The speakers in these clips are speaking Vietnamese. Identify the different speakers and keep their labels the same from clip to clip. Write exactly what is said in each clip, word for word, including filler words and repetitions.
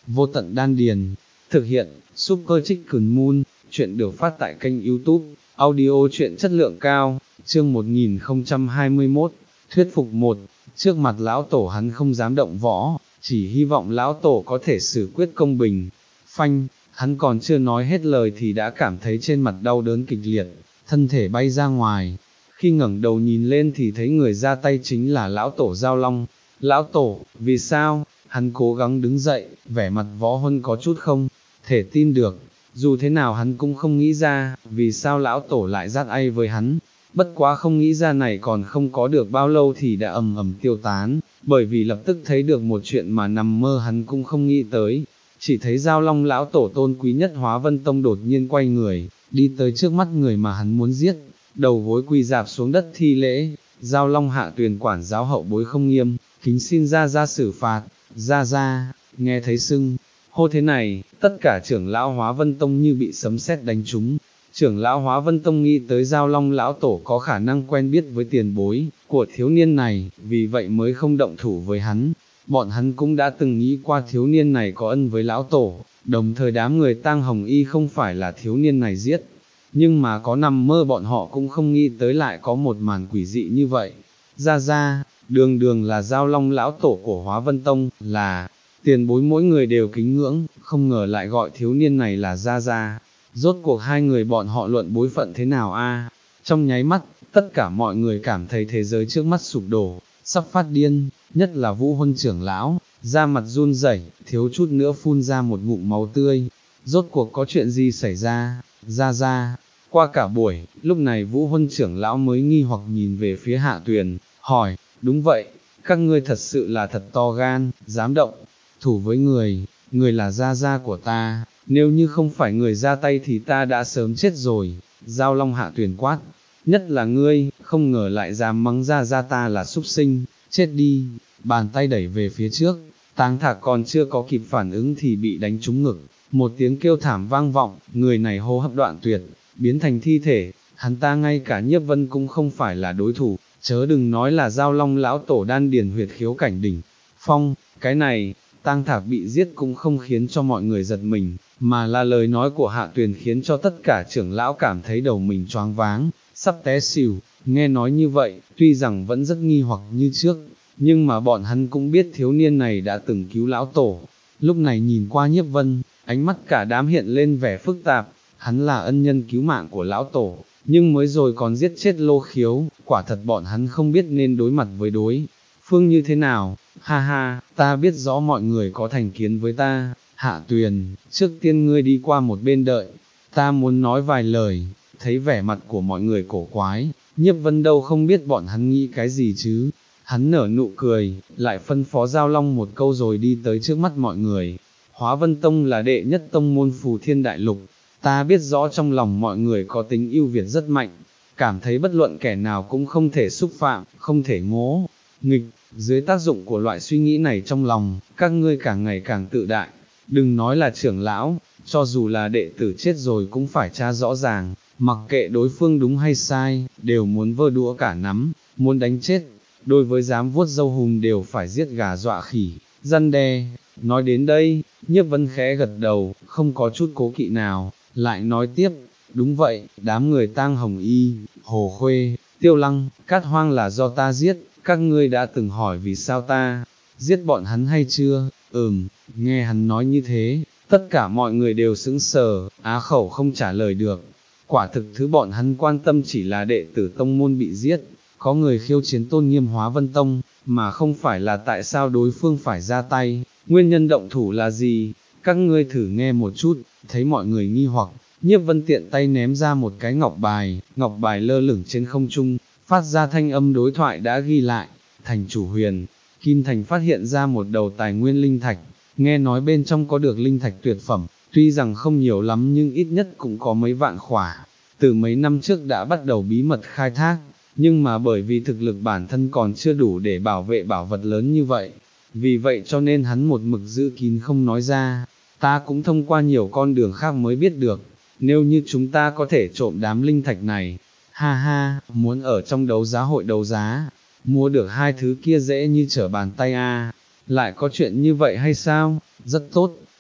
Speaker 1: Vô tận đan điền, thực hiện, Super Chicken Moon, chuyện được phát tại kênh YouTube, audio truyện chất lượng cao, chương một nghìn không trăm hai mươi mốt, thuyết phục một, trước mặt lão tổ hắn không dám động võ, chỉ hy vọng lão tổ có thể xử quyết công bình. Phanh, hắn còn chưa nói hết lời thì đã cảm thấy trên mặt đau đớn kịch liệt, thân thể bay ra ngoài. Khi ngẩng đầu nhìn lên thì thấy người ra tay chính là lão tổ Giao Long. Lão tổ, vì sao? Hắn cố gắng đứng dậy, vẻ mặt võ huân có chút không thể tin được. Dù thế nào hắn cũng không nghĩ ra, vì sao lão tổ lại dắt ai với hắn. Bất quá không nghĩ ra này còn không có được bao lâu thì đã ầm ầm tiêu tán, bởi vì lập tức thấy được một chuyện mà nằm mơ hắn cũng không nghĩ tới. Chỉ thấy Giao Long lão tổ tôn quý nhất Hóa Vân Tông đột nhiên quay người, đi tới trước mắt người mà hắn muốn giết, đầu gối quỳ dạp xuống đất thi lễ. Giao Long hạ tuyền quản giáo hậu bối không nghiêm, kính xin ra ra xử phạt. Ra ra, nghe thấy sưng hô thế này, tất cả trưởng lão Hóa Vân Tông như bị sấm sét đánh trúng. Trưởng lão Hóa Vân Tông nghĩ tới Giao Long lão tổ có khả năng quen biết với tiền bối của thiếu niên này, vì vậy mới không động thủ với hắn. Bọn hắn cũng đã từng nghĩ qua thiếu niên này có ân với lão tổ, đồng thời đám người Tang Hồng Y không phải là thiếu niên này giết. Nhưng mà có nằm mơ bọn họ cũng không nghĩ tới lại có một màn quỷ dị như vậy. Ra ra, đường đường là Giao Long lão tổ của Hóa Vân Tông, là tiền bối mỗi người đều kính ngưỡng, không ngờ lại gọi thiếu niên này là ra ra. Rốt cuộc hai người bọn họ luận bối phận thế nào a? Trong nháy mắt, tất cả mọi người cảm thấy thế giới trước mắt sụp đổ, sắp phát điên, nhất là Vũ Huân trưởng lão, da mặt run rẩy, thiếu chút nữa phun ra một ngụm máu tươi. Rốt cuộc có chuyện gì xảy ra? Ra ra. Qua cả buổi, lúc này Vũ Huân trưởng lão mới nghi hoặc nhìn về phía Hạ Tuyền, hỏi, đúng vậy, các ngươi thật sự là thật to gan, dám động thủ với người, người là gia gia của ta, nếu như không phải người ra tay thì ta đã sớm chết rồi. Giao Long Hạ Tuyền quát, nhất là ngươi, không ngờ lại dám mắng gia gia ta là súc sinh, chết đi. Bàn tay đẩy về phía trước, Táng Thạc còn chưa có kịp phản ứng thì bị đánh trúng ngực, một tiếng kêu thảm vang vọng, người này hô hấp đoạn tuyệt, biến thành thi thể. Hắn ta ngay cả Nhiếp Vân cũng không phải là đối thủ, chớ đừng nói là Giao Long lão tổ đan điền huyệt khiếu cảnh đỉnh phong. Cái này, Tang Thạc bị giết cũng không khiến cho mọi người giật mình, mà là lời nói của Hạ Tuyền khiến cho tất cả trưởng lão cảm thấy đầu mình choáng váng, sắp té xỉu. Nghe nói như vậy, tuy rằng vẫn rất nghi hoặc như trước, nhưng mà bọn hắn cũng biết thiếu niên này đã từng cứu lão tổ. Lúc này nhìn qua Nhiếp Vân, ánh mắt cả đám hiện lên vẻ phức tạp. Hắn là ân nhân cứu mạng của lão tổ, nhưng mới rồi còn giết chết Lô Khiếu, quả thật bọn hắn không biết nên đối mặt với đối phương như thế nào. Ha ha, ta biết rõ mọi người có thành kiến với ta. Hạ Tuyền, trước tiên ngươi đi qua một bên đợi, ta muốn nói vài lời. Thấy vẻ mặt của mọi người cổ quái, Nhiếp Vân đâu không biết bọn hắn nghĩ cái gì chứ. Hắn nở nụ cười, lại phân phó Giao Long một câu rồi đi tới trước mắt mọi người. Hóa Vân Tông là đệ nhất tông môn Phù Thiên Đại Lục, ta biết rõ trong lòng mọi người có tính ưu việt rất mạnh, cảm thấy bất luận kẻ nào cũng không thể xúc phạm, không thể ngỗ nghịch. Dưới tác dụng của loại suy nghĩ này trong lòng, các ngươi càng ngày càng tự đại. Đừng nói là trưởng lão, cho dù là đệ tử chết rồi cũng phải tra rõ ràng, mặc kệ đối phương đúng hay sai, đều muốn vơ đũa cả nắm, muốn đánh chết. Đối với dám vuốt râu hùm đều phải giết gà dọa khỉ, răn đe. Nói đến đây, Nhiếp Vân khẽ gật đầu, không có chút cố kỵ nào, lại nói tiếp, đúng vậy, đám người Tang Hồng Y, Hồ Khuê, Tiêu Lăng, Cát Hoang là do ta giết. Các ngươi đã từng hỏi vì sao ta giết bọn hắn hay chưa? Ừm, nghe hắn nói như thế, tất cả mọi người đều sững sờ, á khẩu không trả lời được. Quả thực thứ bọn hắn quan tâm chỉ là đệ tử tông môn bị giết, có người khiêu chiến tôn nghiêm Hóa Vân Tông, mà không phải là tại sao đối phương phải ra tay, nguyên nhân động thủ là gì? Các ngươi thử nghe một chút. Thấy mọi người nghi hoặc, Nhiếp Vân tiện tay ném ra một cái ngọc bài, ngọc bài lơ lửng trên không trung, phát ra thanh âm đối thoại đã ghi lại. Thành chủ Huyền Kim Thành phát hiện ra một đầu tài nguyên linh thạch, nghe nói bên trong có được linh thạch tuyệt phẩm, tuy rằng không nhiều lắm nhưng ít nhất cũng có mấy vạn khỏa. Từ mấy năm trước đã bắt đầu bí mật khai thác, nhưng mà bởi vì thực lực bản thân còn chưa đủ để bảo vệ bảo vật lớn như vậy, vì vậy cho nên hắn một mực giữ kín không nói ra. Ta cũng thông qua nhiều con đường khác mới biết được, nếu như chúng ta có thể trộm đám linh thạch này, ha ha, muốn ở trong đấu giá hội đấu giá, mua được hai thứ kia dễ như trở bàn tay a. Lại có chuyện như vậy hay sao? Rất tốt,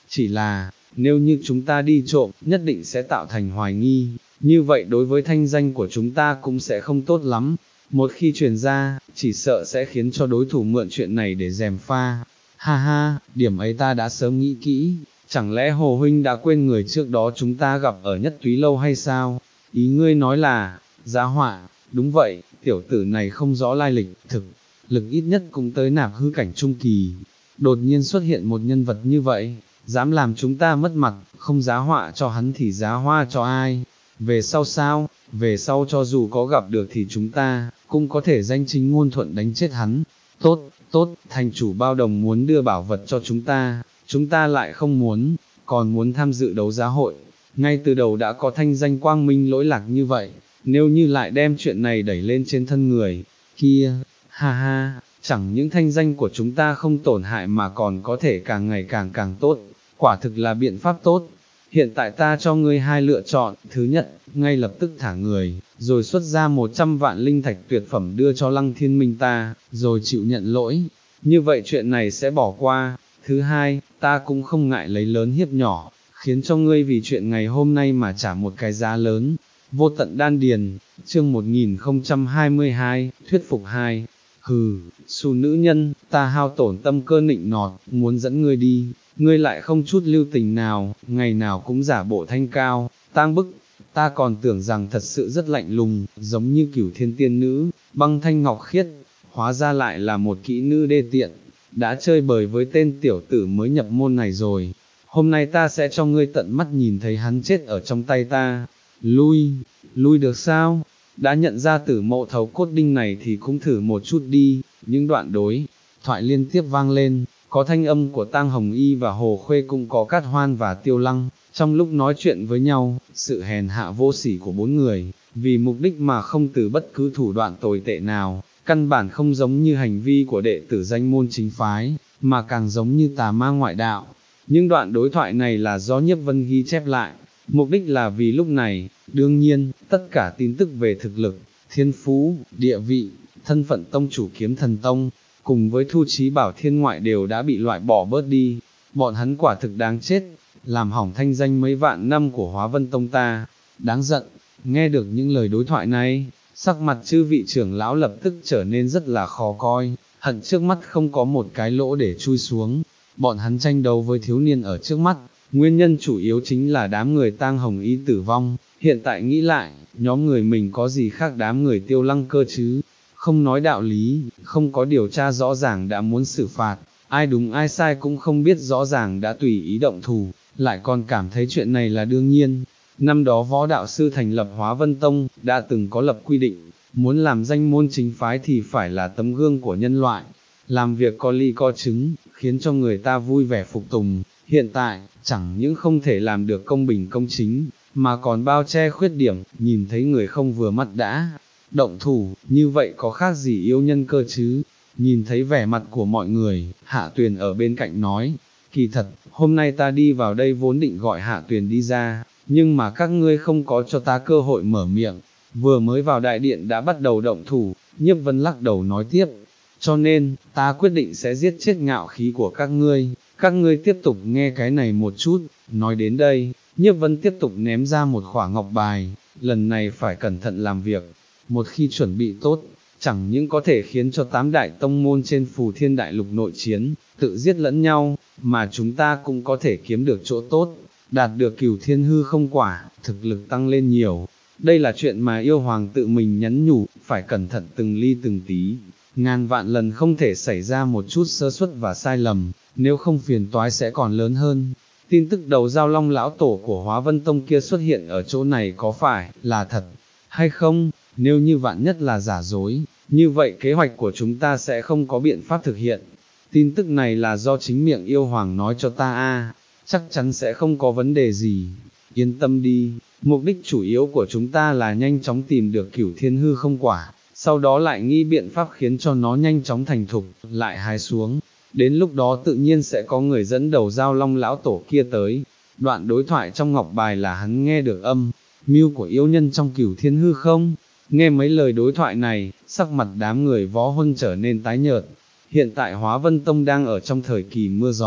Speaker 1: chỉ là, nếu như chúng ta đi trộm, nhất định sẽ tạo thành hoài nghi, như vậy đối với thanh danh của chúng ta cũng sẽ không tốt lắm, một khi truyền ra, chỉ sợ sẽ khiến cho đối thủ mượn chuyện này để gièm pha. Ha ha, điểm ấy ta đã sớm nghĩ kỹ, chẳng lẽ Hồ Huynh đã quên người trước đó chúng ta gặp ở Nhất Túy Lâu hay sao? Ý ngươi nói là, Giá Họa, đúng vậy, tiểu tử này không rõ lai lịch, thực, lực ít nhất cũng tới nạp hư cảnh trung kỳ. Đột nhiên xuất hiện một nhân vật như vậy, dám làm chúng ta mất mặt, không giá họa cho hắn thì giá hoa cho ai? Về sau sao, về sau cho dù có gặp được thì chúng ta, cũng có thể danh chính ngôn thuận đánh chết hắn. Tốt, tốt, thành chủ bao đồng muốn đưa bảo vật cho chúng ta, chúng ta lại không muốn, còn muốn tham dự đấu giá hội. Ngay từ đầu đã có thanh danh quang minh lỗi lạc như vậy, nếu như lại đem chuyện này đẩy lên trên thân người, kia, ha ha, chẳng những thanh danh của chúng ta không tổn hại mà còn có thể càng ngày càng càng tốt, quả thực là biện pháp tốt. Hiện tại ta cho ngươi hai lựa chọn, thứ nhất, ngay lập tức thả người, rồi xuất ra một trăm vạn linh thạch tuyệt phẩm đưa cho Lăng Thiên Minh ta, rồi chịu nhận lỗi, như vậy chuyện này sẽ bỏ qua. Thứ hai, ta cũng không ngại lấy lớn hiếp nhỏ, khiến cho ngươi vì chuyện ngày hôm nay mà trả một cái giá lớn. Vô tận đan điền, chương một nghìn không trăm hai mươi hai, thuyết phục hai. Hừ, xù nữ nhân, ta hao tổn tâm cơ nịnh nọt, muốn dẫn ngươi đi, ngươi lại không chút lưu tình nào, ngày nào cũng giả bộ thanh cao, tang bức, ta còn tưởng rằng thật sự rất lạnh lùng, giống như cửu thiên tiên nữ, băng thanh ngọc khiết, hóa ra lại là một kỹ nữ đê tiện, đã chơi bời với tên tiểu tử mới nhập môn này rồi, hôm nay ta sẽ cho ngươi tận mắt nhìn thấy hắn chết ở trong tay ta. Lui, lui được sao? Đã nhận ra tử mộ thấu cốt đinh này thì cũng thử một chút đi. Những đoạn đối thoại liên tiếp vang lên, có thanh âm của Tang Hồng Y và Hồ Khuê, cũng có Cát Hoan và Tiêu Lăng. Trong lúc nói chuyện với nhau, sự hèn hạ vô sỉ của bốn người, vì mục đích mà không từ bất cứ thủ đoạn tồi tệ nào, căn bản không giống như hành vi của đệ tử danh môn chính phái, mà càng giống như tà ma ngoại đạo. Những đoạn đối thoại này là do Nhiếp Vân ghi chép lại, mục đích là vì lúc này, đương nhiên, tất cả tin tức về thực lực, thiên phú, địa vị, thân phận tông chủ Kiếm Thần Tông, cùng với Thu Chí Bảo Thiên ngoại đều đã bị loại bỏ bớt đi, bọn hắn quả thực đáng chết, làm hỏng thanh danh mấy vạn năm của Hóa Vân Tông ta, đáng giận. Nghe được những lời đối thoại này, sắc mặt chư vị trưởng lão lập tức trở nên rất là khó coi, hận trước mắt không có một cái lỗ để chui xuống. Bọn hắn tranh đấu với thiếu niên ở trước mắt, nguyên nhân chủ yếu chính là đám người Tang Hồng Y tử vong, hiện tại nghĩ lại, nhóm người mình có gì khác đám người Tiêu Lăng cơ chứ, không nói đạo lý, không có điều tra rõ ràng đã muốn xử phạt, ai đúng ai sai cũng không biết rõ ràng đã tùy ý động thủ, lại còn cảm thấy chuyện này là đương nhiên. Năm đó võ đạo sư thành lập Hóa Vân Tông, đã từng có lập quy định, muốn làm danh môn chính phái thì phải là tấm gương của nhân loại, làm việc có lý có chứng, khiến cho người ta vui vẻ phục tùng. Hiện tại, chẳng những không thể làm được công bình công chính, mà còn bao che khuyết điểm, nhìn thấy người không vừa mắt đã động thủ, như vậy có khác gì yêu nhân cơ chứ? Nhìn thấy vẻ mặt của mọi người, Hạ Tuyền ở bên cạnh nói, kỳ thật, hôm nay ta đi vào đây vốn định gọi Hạ Tuyền đi ra, nhưng mà các ngươi không có cho ta cơ hội mở miệng, vừa mới vào đại điện đã bắt đầu động thủ. Nhiếp Vân lắc đầu nói tiếp, cho nên, ta quyết định sẽ giết chết ngạo khí của các ngươi, các ngươi tiếp tục nghe cái này một chút. Nói đến đây, Nhiếp Vân tiếp tục ném ra một khỏa ngọc bài, lần này phải cẩn thận làm việc, một khi chuẩn bị tốt, chẳng những có thể khiến cho tám đại tông môn trên Phù Thiên Đại Lục nội chiến, tự giết lẫn nhau, mà chúng ta cũng có thể kiếm được chỗ tốt, đạt được cửu thiên hư không quả, thực lực tăng lên nhiều. Đây là chuyện mà yêu hoàng tự mình nhắn nhủ, phải cẩn thận từng ly từng tí, ngàn vạn lần không thể xảy ra một chút sơ suất và sai lầm, nếu không phiền toái sẽ còn lớn hơn. Tin tức đầu giao long lão tổ của Hóa Vân Tông kia xuất hiện ở chỗ này có phải là thật hay không? Nếu như vạn nhất là giả dối, như vậy kế hoạch của chúng ta sẽ không có biện pháp thực hiện. Tin tức này là do chính miệng yêu hoàng nói cho ta a, chắc chắn sẽ không có vấn đề gì. Yên tâm đi, mục đích chủ yếu của chúng ta là nhanh chóng tìm được cửu thiên hư không quả, sau đó lại nghĩ biện pháp khiến cho nó nhanh chóng thành thục, lại hái xuống. Đến lúc đó tự nhiên sẽ có người dẫn đầu giao long lão tổ kia tới. Đoạn đối thoại trong ngọc bài là hắn nghe được âm mưu của yêu nhân trong cửu thiên hư không. Nghe mấy lời đối thoại này, sắc mặt đám người võ huân trở nên tái nhợt. Hiện tại Hóa Vân Tông đang ở trong thời kỳ mưa gió,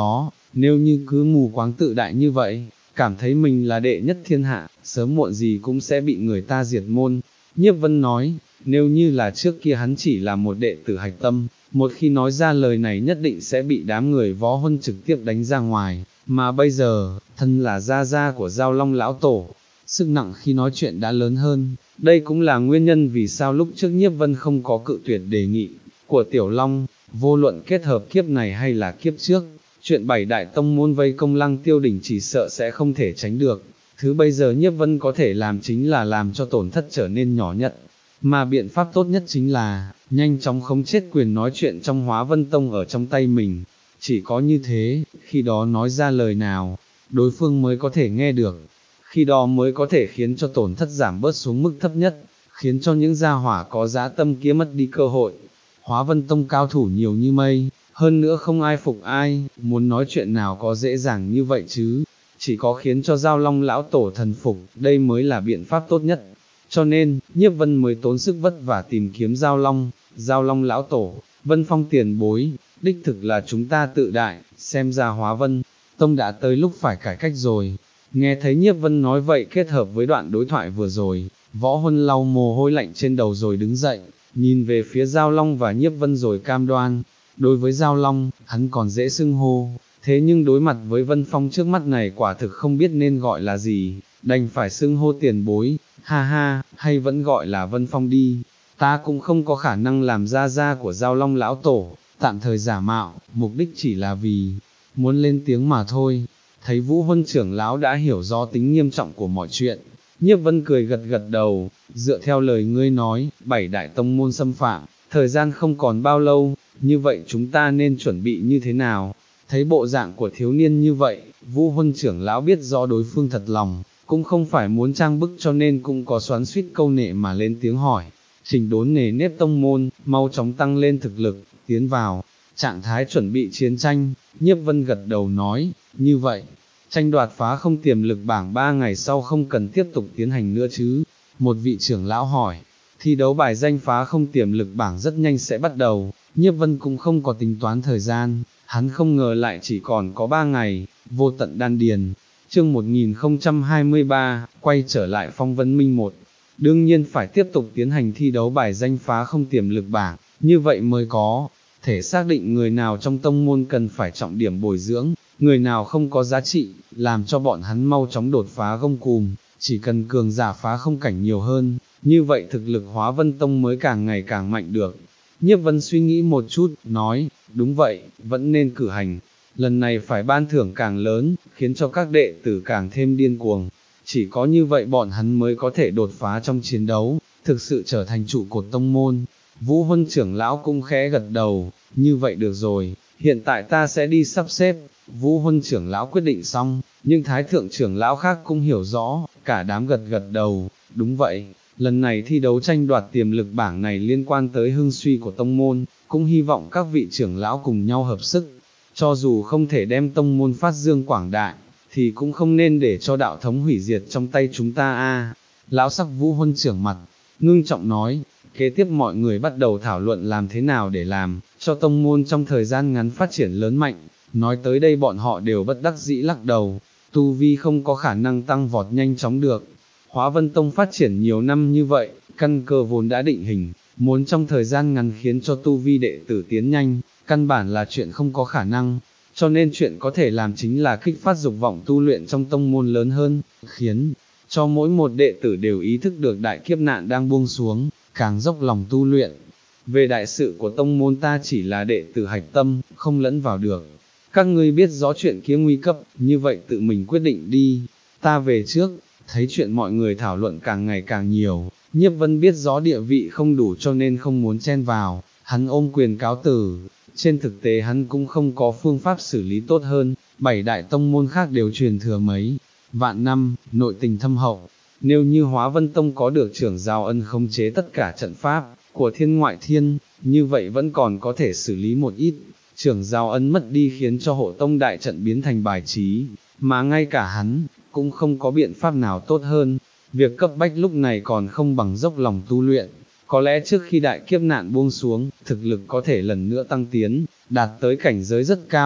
Speaker 1: nếu như cứ mù quáng tự đại như vậy, cảm thấy mình là đệ nhất thiên hạ, sớm muộn gì cũng sẽ bị người ta diệt môn. Nhiếp Vân nói, nếu như là trước kia hắn chỉ là một đệ tử hạch tâm, một khi nói ra lời này nhất định sẽ bị đám người Võ Huân trực tiếp đánh ra ngoài, mà bây giờ, thân là gia gia của Giao Long lão tổ, sức nặng khi nói chuyện đã lớn hơn, đây cũng là nguyên nhân vì sao lúc trước Nhiếp Vân không có cự tuyệt đề nghị của Tiểu Long, vô luận kết hợp kiếp này hay là kiếp trước, chuyện bảy đại tông môn vây công Lăng Tiêu đỉnh chỉ sợ sẽ không thể tránh được. Thứ bây giờ Nhiếp Vân có thể làm chính là làm cho tổn thất trở nên nhỏ nhất, mà biện pháp tốt nhất chính là, nhanh chóng khống chết quyền nói chuyện trong Hóa Vân Tông ở trong tay mình. Chỉ có như thế, khi đó nói ra lời nào, đối phương mới có thể nghe được, khi đó mới có thể khiến cho tổn thất giảm bớt xuống mức thấp nhất, khiến cho những gia hỏa có dã tâm kia mất đi cơ hội. Hóa Vân Tông cao thủ nhiều như mây, hơn nữa không ai phục ai, muốn nói chuyện nào có dễ dàng như vậy chứ, chỉ có khiến cho Giao Long lão tổ thần phục, đây mới là biện pháp tốt nhất. Cho nên, Nhiếp Vân mới tốn sức vất vả tìm kiếm Giao Long, Giao Long lão tổ, Vân Phong tiền bối, đích thực là chúng ta tự đại, xem ra Hóa Vân Tông đã tới lúc phải cải cách rồi. Nghe thấy Nhiếp Vân nói vậy kết hợp với đoạn đối thoại vừa rồi, Võ Huân lau mồ hôi lạnh trên đầu rồi đứng dậy, nhìn về phía Giao Long và Nhiếp Vân rồi cam đoan. Đối với Giao Long, hắn còn dễ xưng hô, thế nhưng đối mặt với Vân Phong trước mắt này quả thực không biết nên gọi là gì, đành phải xưng hô tiền bối, ha ha, hay vẫn gọi là Vân Phong đi, ta cũng không có khả năng làm gia gia của Giao Long lão tổ, tạm thời giả mạo, mục đích chỉ là vì, muốn lên tiếng mà thôi. Thấy Vũ Huân trưởng lão đã hiểu rõ tính nghiêm trọng của mọi chuyện, Nhiếp Vân cười gật gật đầu, dựa theo lời ngươi nói, bảy đại tông môn xâm phạm, thời gian không còn bao lâu, như vậy chúng ta nên chuẩn bị như thế nào? Thấy bộ dạng của thiếu niên như vậy, Vũ Huân trưởng lão biết rõ đối phương thật lòng, cũng không phải muốn trang bức cho nên cũng có xoắn xuýt câu nệ mà lên tiếng hỏi. Chỉnh đốn nề nếp tông môn, mau chóng tăng lên thực lực, tiến vào trạng thái chuẩn bị chiến tranh. Nhiếp Vân gật đầu nói, như vậy, tranh đoạt phá không tiềm lực bảng ba ngày sau không cần tiếp tục tiến hành nữa chứ? Một vị trưởng lão hỏi. Thi đấu bài danh phá không tiềm lực bảng rất nhanh sẽ bắt đầu, Nhiếp Vân cũng không có tính toán thời gian, hắn không ngờ lại chỉ còn có ba ngày. Vô tận đan điền, chương một nghìn không trăm hai mươi ba, quay trở lại Phong Vân Minh một. Đương nhiên phải tiếp tục tiến hành thi đấu bài danh phá không tiềm lực bảng, như vậy mới có thể xác định người nào trong tông môn cần phải trọng điểm bồi dưỡng, người nào không có giá trị, làm cho bọn hắn mau chóng đột phá gông cùm. Chỉ cần cường giả phá không cảnh nhiều hơn, như vậy thực lực Hóa Vân Tông mới càng ngày càng mạnh được. Nhiếp Vân suy nghĩ một chút, nói, đúng vậy, vẫn nên cử hành, lần này phải ban thưởng càng lớn, khiến cho các đệ tử càng thêm điên cuồng, chỉ có như vậy bọn hắn mới có thể đột phá trong chiến đấu, thực sự trở thành trụ cột tông môn. Vũ Huân trưởng lão cũng khẽ gật đầu, như vậy được rồi, hiện tại ta sẽ đi sắp xếp. Vũ Huân trưởng lão quyết định xong, nhưng thái thượng trưởng lão khác cũng hiểu rõ, cả đám gật gật đầu, đúng vậy, lần này thi đấu tranh đoạt tiềm lực bảng này liên quan tới hưng suy của tông môn, cũng hy vọng các vị trưởng lão cùng nhau hợp sức, cho dù không thể đem tông môn phát dương quảng đại, thì cũng không nên để cho đạo thống hủy diệt trong tay chúng ta a. Lão sắc Vũ Huân trưởng mặt, ngưng trọng nói, kế tiếp mọi người bắt đầu thảo luận làm thế nào để làm, cho tông môn trong thời gian ngắn phát triển lớn mạnh. Nói tới đây bọn họ đều bất đắc dĩ lắc đầu, tu vi không có khả năng tăng vọt nhanh chóng được. Hóa Vân Tông phát triển nhiều năm như vậy, căn cơ vốn đã định hình, muốn trong thời gian ngắn khiến cho tu vi đệ tử tiến nhanh, căn bản là chuyện không có khả năng, cho nên chuyện có thể làm chính là kích phát dục vọng tu luyện trong tông môn lớn hơn, khiến cho mỗi một đệ tử đều ý thức được đại kiếp nạn đang buông xuống, càng dốc lòng tu luyện. Về đại sự của tông môn ta chỉ là đệ tử hạch tâm, không lẫn vào được. Các ngươi biết rõ chuyện kia nguy cấp, như vậy tự mình quyết định đi, ta về trước. Thấy chuyện mọi người thảo luận càng ngày càng nhiều, Nhiếp Vân biết rõ địa vị không đủ cho nên không muốn chen vào, hắn ôm quyền cáo từ. Trên thực tế hắn cũng không có phương pháp xử lý tốt hơn, bảy đại tông môn khác đều truyền thừa mấy vạn năm, nội tình thâm hậu. Nếu như Hóa Vân Tông có được trưởng Giao Ân khống chế tất cả trận pháp của thiên ngoại thiên, như vậy vẫn còn có thể xử lý một ít. Trưởng Giao Ân mất đi khiến cho hộ tông đại trận biến thành bài trí, mà ngay cả hắn cũng không có biện pháp nào tốt hơn. Việc cấp bách lúc này còn không bằng dốc lòng tu luyện. Có lẽ trước khi đại kiếp nạn buông xuống, thực lực có thể lần nữa tăng tiến, đạt tới cảnh giới rất cao,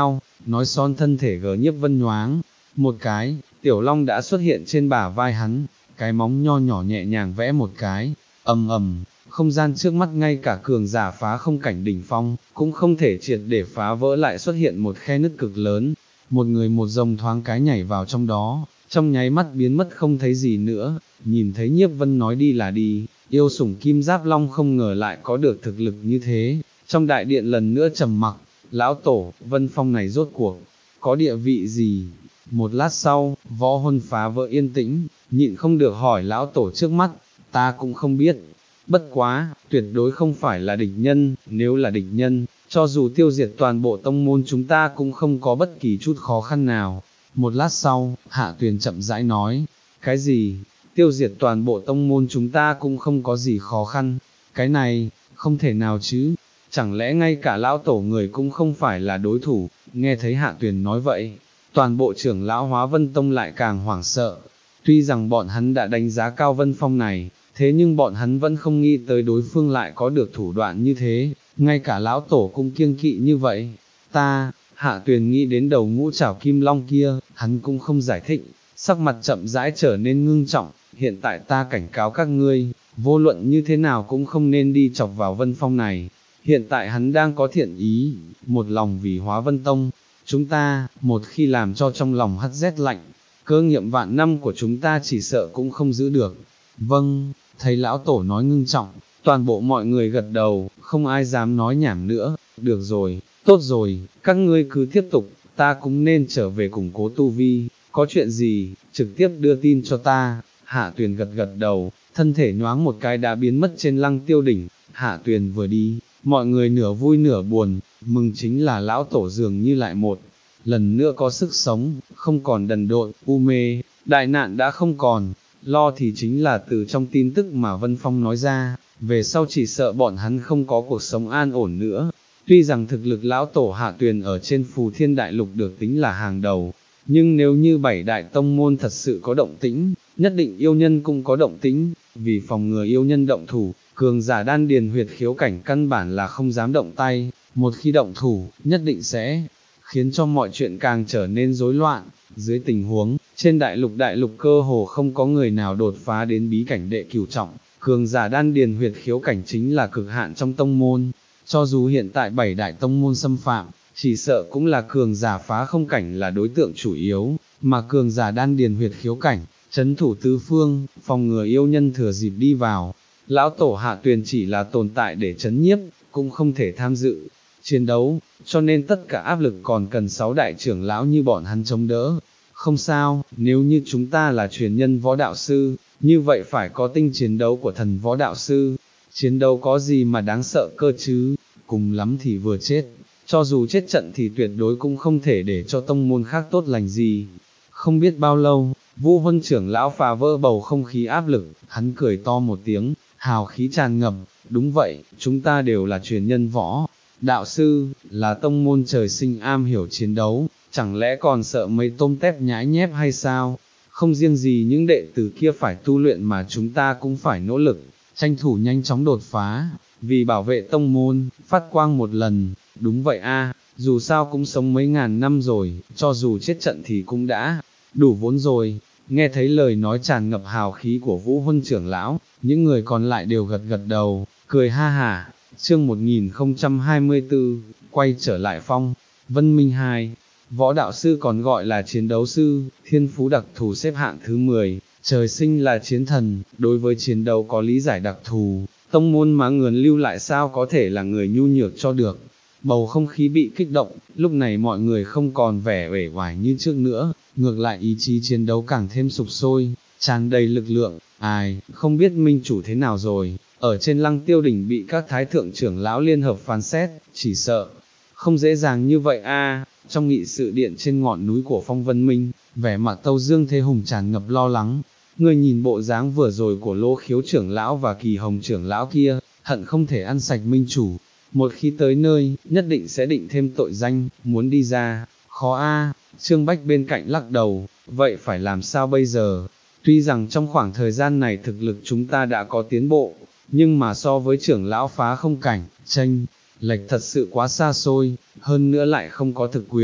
Speaker 1: nói son thân thể gờ Nhiếp Vân nhoáng, một cái, tiểu long đã xuất hiện trên bả vai hắn, cái móng nho nhỏ nhẹ nhàng vẽ một cái, ầm ầm, không gian trước mắt ngay cả cường giả phá không cảnh đỉnh phong, cũng không thể triệt để phá vỡ lại xuất hiện một khe nứt cực lớn, một người một rồng thoáng cái nhảy vào trong đó, trong nháy mắt biến mất không thấy gì nữa, nhìn thấy Nhiếp Vân nói đi là đi, yêu sủng kim giáp long không ngờ lại có được thực lực như thế, trong đại điện lần nữa trầm mặc, lão tổ, Vân Phong này rốt cuộc, có địa vị gì? Một lát sau, Võ Huân phá vỡ yên tĩnh, nhịn không được hỏi lão tổ trước mắt, ta cũng không biết, bất quá, tuyệt đối không phải là địch nhân, nếu là địch nhân, cho dù tiêu diệt toàn bộ tông môn chúng ta cũng không có bất kỳ chút khó khăn nào. Một lát sau, Hạ Tuyền chậm rãi nói, cái gì, tiêu diệt toàn bộ tông môn chúng ta cũng không có gì khó khăn, cái này, không thể nào chứ, chẳng lẽ ngay cả lão tổ người cũng không phải là đối thủ, nghe thấy Hạ Tuyền nói vậy, toàn bộ trưởng lão Hóa Vân Tông lại càng hoảng sợ, tuy rằng bọn hắn đã đánh giá cao Vân Phong này, thế nhưng bọn hắn vẫn không nghĩ tới đối phương lại có được thủ đoạn như thế, ngay cả lão tổ cũng kiêng kỵ như vậy, ta, Hạ Tuyền nghĩ đến đầu ngũ trảo kim long kia, hắn cũng không giải thích, sắc mặt chậm rãi trở nên ngưng trọng, hiện tại ta cảnh cáo các ngươi, vô luận như thế nào cũng không nên đi chọc vào Vân Phong này, hiện tại hắn đang có thiện ý, một lòng vì Hóa Vân Tông, chúng ta, một khi làm cho trong lòng hắt rét lạnh, cơ nghiệp vạn năm của chúng ta chỉ sợ cũng không giữ được. Vâng, thấy lão tổ nói ngưng trọng, toàn bộ mọi người gật đầu, không ai dám nói nhảm nữa, được rồi, tốt rồi, các ngươi cứ tiếp tục, ta cũng nên trở về củng cố tu vi, có chuyện gì, trực tiếp đưa tin cho ta. Hạ Tuyền gật gật đầu, thân thể nhoáng một cái đã biến mất trên Lăng Tiêu đỉnh. Hạ Tuyền vừa đi, mọi người nửa vui nửa buồn, mừng chính là lão tổ dường như lại một lần nữa có sức sống, không còn đần độn, u mê, đại nạn đã không còn, lo thì chính là từ trong tin tức mà Vân Phong nói ra, về sau chỉ sợ bọn hắn không có cuộc sống an ổn nữa. Tuy rằng thực lực lão tổ Hạ Tuyền ở trên Phù Thiên Đại Lục được tính là hàng đầu, nhưng nếu như bảy đại tông môn thật sự có động tĩnh, nhất định yêu nhân cũng có động tĩnh, vì phòng ngừa yêu nhân động thủ, cường giả đan điền huyệt khiếu cảnh căn bản là không dám động tay, một khi động thủ, nhất định sẽ khiến cho mọi chuyện càng trở nên rối loạn. Dưới tình huống, trên đại lục đại lục cơ hồ không có người nào đột phá đến bí cảnh đệ cửu trọng, cường giả đan điền huyệt khiếu cảnh chính là cực hạn trong tông môn, cho dù hiện tại bảy đại tông môn xâm phạm, chỉ sợ cũng là cường giả phá không cảnh là đối tượng chủ yếu, mà cường giả đan điền huyệt khiếu cảnh, chấn thủ tứ phương, phòng ngừa yêu nhân thừa dịp đi vào. Lão tổ Hạ Tuyền chỉ là tồn tại để chấn nhiếp, cũng không thể tham dự chiến đấu, cho nên tất cả áp lực còn cần sáu đại trưởng lão như bọn hắn chống đỡ. Không sao, nếu như chúng ta là truyền nhân võ đạo sư, như vậy phải có tinh chiến đấu của thần võ đạo sư, chiến đấu có gì mà đáng sợ cơ chứ, cùng lắm thì vừa chết, cho dù chết trận thì tuyệt đối cũng không thể để cho tông môn khác tốt lành gì. Không biết bao lâu, Vũ Huân trưởng lão phá vỡ bầu không khí áp lực, hắn cười to một tiếng, hào khí tràn ngập, đúng vậy, chúng ta đều là truyền nhân võ đạo sư, là tông môn trời sinh am hiểu chiến đấu, chẳng lẽ còn sợ mấy tôm tép nhãi nhép hay sao? Không riêng gì những đệ tử kia phải tu luyện mà chúng ta cũng phải nỗ lực, tranh thủ nhanh chóng đột phá, vì bảo vệ tông môn, phát quang một lần. Đúng vậy a, dù sao cũng sống mấy ngàn năm rồi, cho dù chết trận thì cũng đã đủ vốn rồi. Nghe thấy lời nói tràn ngập hào khí của Vũ Huân trưởng lão, những người còn lại đều gật gật đầu, cười ha hả. Chương một nghìn không trăm hai mươi tư, quay trở lại phong, Vân Minh hai, võ đạo sư còn gọi là chiến đấu sư, thiên phú đặc thù xếp hạng thứ mười, trời sinh là chiến thần, đối với chiến đấu có lý giải đặc thù, tông môn mà nguồn lưu lại sao có thể là người nhu nhược cho được. Bầu không khí bị kích động, lúc này mọi người không còn vẻ uể oải như trước nữa, ngược lại ý chí chiến đấu càng thêm sục sôi, tràn đầy lực lượng. Ai, không biết minh chủ thế nào rồi, ở trên Lăng Tiêu đỉnh bị các thái thượng trưởng lão liên hợp phán xét, chỉ sợ không dễ dàng như vậy a. Trong nghị sự điện trên ngọn núi của Phong Vân Minh, vẻ mặt Tâu Dương Thế Hùng tràn ngập lo lắng. Người nhìn bộ dáng vừa rồi của Lô Khiếu trưởng lão và Kỳ Hồng trưởng lão kia, hận không thể ăn sạch minh chủ. Một khi tới nơi, nhất định sẽ định thêm tội danh, muốn đi ra, khó a. Trương Bách bên cạnh lắc đầu, vậy phải làm sao bây giờ? Tuy rằng trong khoảng thời gian này thực lực chúng ta đã có tiến bộ, nhưng mà so với trưởng lão phá không cảnh, chênh lệch thật sự quá xa xôi, hơn nữa lại không có thực quyền,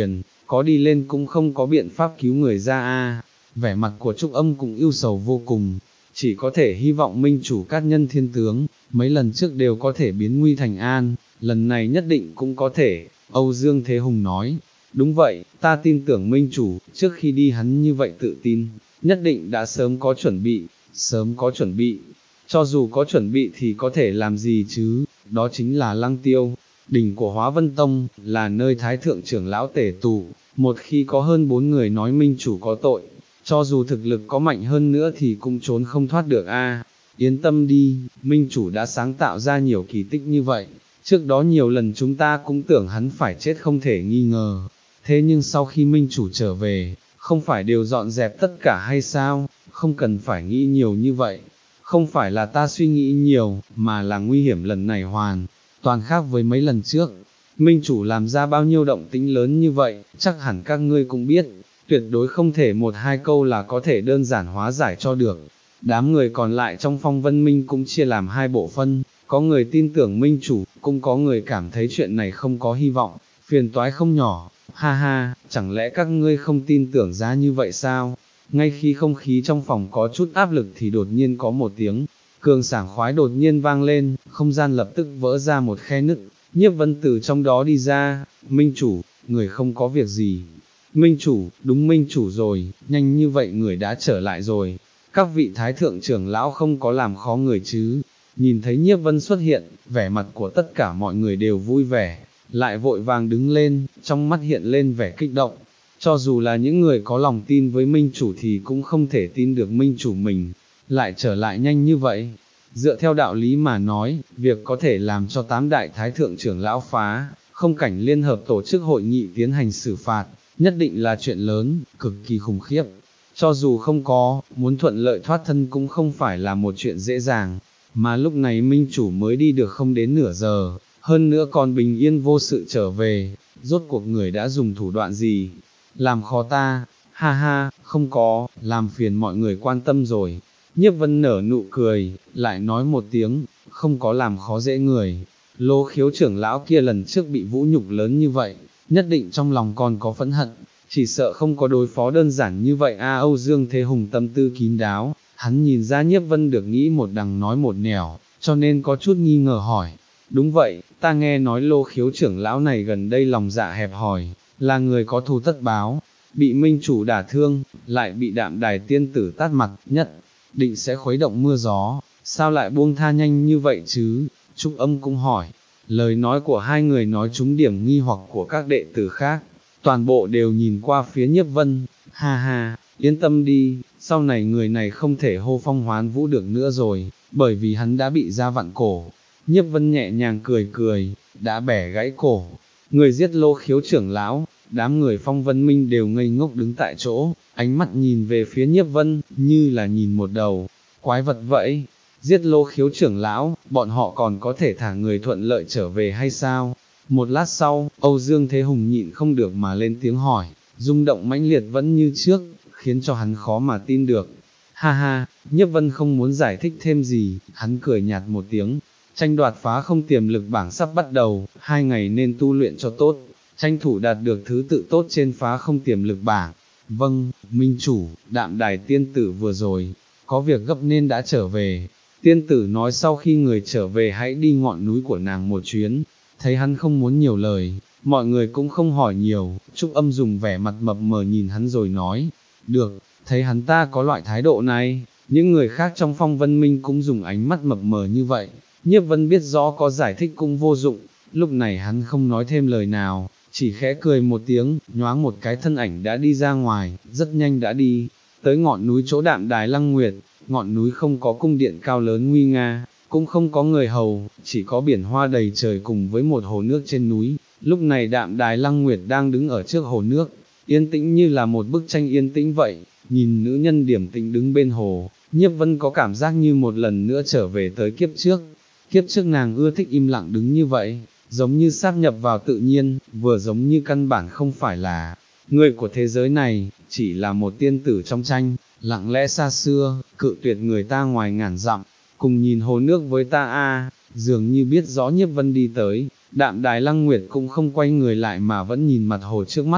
Speaker 1: có đi lên cũng không có biện pháp cứu người ra a. Vẻ mặt của Trúc Âm cũng ưu sầu vô cùng, chỉ có thể hy vọng minh chủ cát nhân thiên tướng, mấy lần trước đều có thể biến nguy thành an, lần này nhất định cũng có thể. Âu Dương Thế Hùng nói, đúng vậy, ta tin tưởng minh chủ, trước khi đi hắn như vậy tự tin, nhất định đã sớm có chuẩn bị, sớm có chuẩn bị, cho dù có chuẩn bị thì có thể làm gì chứ, đó chính là Lăng Tiêu, đỉnh của Hóa Vân Tông, là nơi Thái Thượng trưởng lão tể tụ, một khi có hơn bốn người nói minh chủ có tội, cho dù thực lực có mạnh hơn nữa thì cũng trốn không thoát được a. Yên tâm đi, minh chủ đã sáng tạo ra nhiều kỳ tích như vậy, trước đó nhiều lần chúng ta cũng tưởng hắn phải chết không thể nghi ngờ, thế nhưng sau khi minh chủ trở về, không phải đều dọn dẹp tất cả hay sao, không cần phải nghĩ nhiều như vậy, không phải là ta suy nghĩ nhiều, mà là nguy hiểm lần này hoàn toàn khác với mấy lần trước. Minh chủ làm ra bao nhiêu động tĩnh lớn như vậy, chắc hẳn các ngươi cũng biết, tuyệt đối không thể một hai câu là có thể đơn giản hóa giải cho được. Đám người còn lại trong Phong Vân Minh cũng chia làm hai bộ phân, có người tin tưởng minh chủ, cũng có người cảm thấy chuyện này không có hy vọng, phiền toái không nhỏ, ha ha, chẳng lẽ các ngươi không tin tưởng ra như vậy sao? Ngay khi không khí trong phòng có chút áp lực thì đột nhiên có một tiếng cường sảng khoái đột nhiên vang lên, không gian lập tức vỡ ra một khe nứt, Nhiếp Vân từ trong đó đi ra, minh chủ, người không có việc gì. Minh chủ, đúng minh chủ rồi, nhanh như vậy người đã trở lại rồi, các vị thái thượng trưởng lão không có làm khó người chứ. Nhìn thấy Nhiếp Vân xuất hiện, vẻ mặt của tất cả mọi người đều vui vẻ, lại vội vàng đứng lên, trong mắt hiện lên vẻ kích động. Cho dù là những người có lòng tin với minh chủ thì cũng không thể tin được minh chủ mình lại trở lại nhanh như vậy. Dựa theo đạo lý mà nói, việc có thể làm cho tám đại thái thượng trưởng lão phá, không cảnh liên hợp tổ chức hội nghị tiến hành xử phạt, nhất định là chuyện lớn, cực kỳ khủng khiếp. Cho dù không có, muốn thuận lợi thoát thân cũng không phải là một chuyện dễ dàng, mà lúc này minh chủ mới đi được không đến nửa giờ, hơn nữa còn bình yên vô sự trở về, rốt cuộc người đã dùng thủ đoạn gì, làm khó ta, ha ha, không có, làm phiền mọi người quan tâm rồi. Nhiếp Vân nở nụ cười, lại nói một tiếng, không có làm khó dễ người. Lô Khiếu trưởng lão kia lần trước bị vũ nhục lớn như vậy, nhất định trong lòng còn có phẫn hận, chỉ sợ không có đối phó đơn giản như vậy a. Âu Dương Thế Hùng tâm tư kín đáo, hắn nhìn ra Nhiếp Vân được nghĩ một đằng nói một nẻo, cho nên có chút nghi ngờ hỏi. Đúng vậy, ta nghe nói Lô Khiếu trưởng lão này gần đây lòng dạ hẹp hòi, là người có thù tất báo, bị minh chủ đả thương, lại bị Đạm Đài tiên tử tát mặt, nhất định sẽ khuấy động mưa gió, sao lại buông tha nhanh như vậy chứ? Trúc Âm cũng hỏi, lời nói của hai người nói trúng điểm nghi hoặc của các đệ tử khác, toàn bộ đều nhìn qua phía Nhiếp Vân, ha ha, yên tâm đi, sau này người này không thể hô phong hoán vũ được nữa rồi, bởi vì hắn đã bị ra vặn cổ. Nhiếp Vân nhẹ nhàng cười cười, đã bẻ gãy cổ, người giết Lô Khiếu trưởng lão, đám người Phong Vân Minh đều ngây ngốc đứng tại chỗ, ánh mắt nhìn về phía Nhiếp Vân, như là nhìn một đầu quái vật vậy. Giết Lô Khiếu trưởng lão, bọn họ còn có thể thả người thuận lợi trở về hay sao? Một lát sau, Âu Dương Thế Hùng nhịn không được mà lên tiếng hỏi, rung động mãnh liệt vẫn như trước, khiến cho hắn khó mà tin được. Ha ha, Nhiếp Vân không muốn giải thích thêm gì, hắn cười nhạt một tiếng. Tranh đoạt phá không tiềm lực bảng sắp bắt đầu, hai ngày nên tu luyện cho tốt, tranh thủ đạt được thứ tự tốt trên phá không tiềm lực bảng. Vâng, minh chủ, Đạm Đài tiên tử vừa rồi, có việc gấp nên đã trở về. Tiên tử nói sau khi người trở về hãy đi ngọn núi của nàng một chuyến. Thấy hắn không muốn nhiều lời, mọi người cũng không hỏi nhiều, Trúc Âm dùng vẻ mặt mập mờ nhìn hắn rồi nói, được, thấy hắn ta có loại thái độ này, những người khác trong Phong Vân Minh cũng dùng ánh mắt mập mờ như vậy. Nhiếp Vân biết rõ có giải thích cũng vô dụng, lúc này hắn không nói thêm lời nào, chỉ khẽ cười một tiếng, nhoáng một cái thân ảnh đã đi ra ngoài, rất nhanh đã đi tới ngọn núi chỗ Đạm Đài Lăng Nguyệt. Ngọn núi không có cung điện cao lớn nguy nga, cũng không có người hầu, chỉ có biển hoa đầy trời cùng với một hồ nước trên núi. Lúc này Đạm Đài Lăng Nguyệt đang đứng ở trước hồ nước, yên tĩnh như là một bức tranh yên tĩnh vậy, nhìn nữ nhân điềm tĩnh đứng bên hồ, Nhiếp Vân có cảm giác như một lần nữa trở về tới kiếp trước. Kiếp trước nàng ưa thích im lặng đứng như vậy, giống như sáp nhập vào tự nhiên, vừa giống như căn bản không phải là người của thế giới này, chỉ là một tiên tử trong tranh, lặng lẽ xa xưa, cự tuyệt người ta ngoài ngàn dặm, cùng nhìn hồ nước với ta a. Dường như biết rõ Nhiếp Vân đi tới, Đạm Đài Lăng Nguyệt cũng không quay người lại mà vẫn nhìn mặt hồ trước mắt,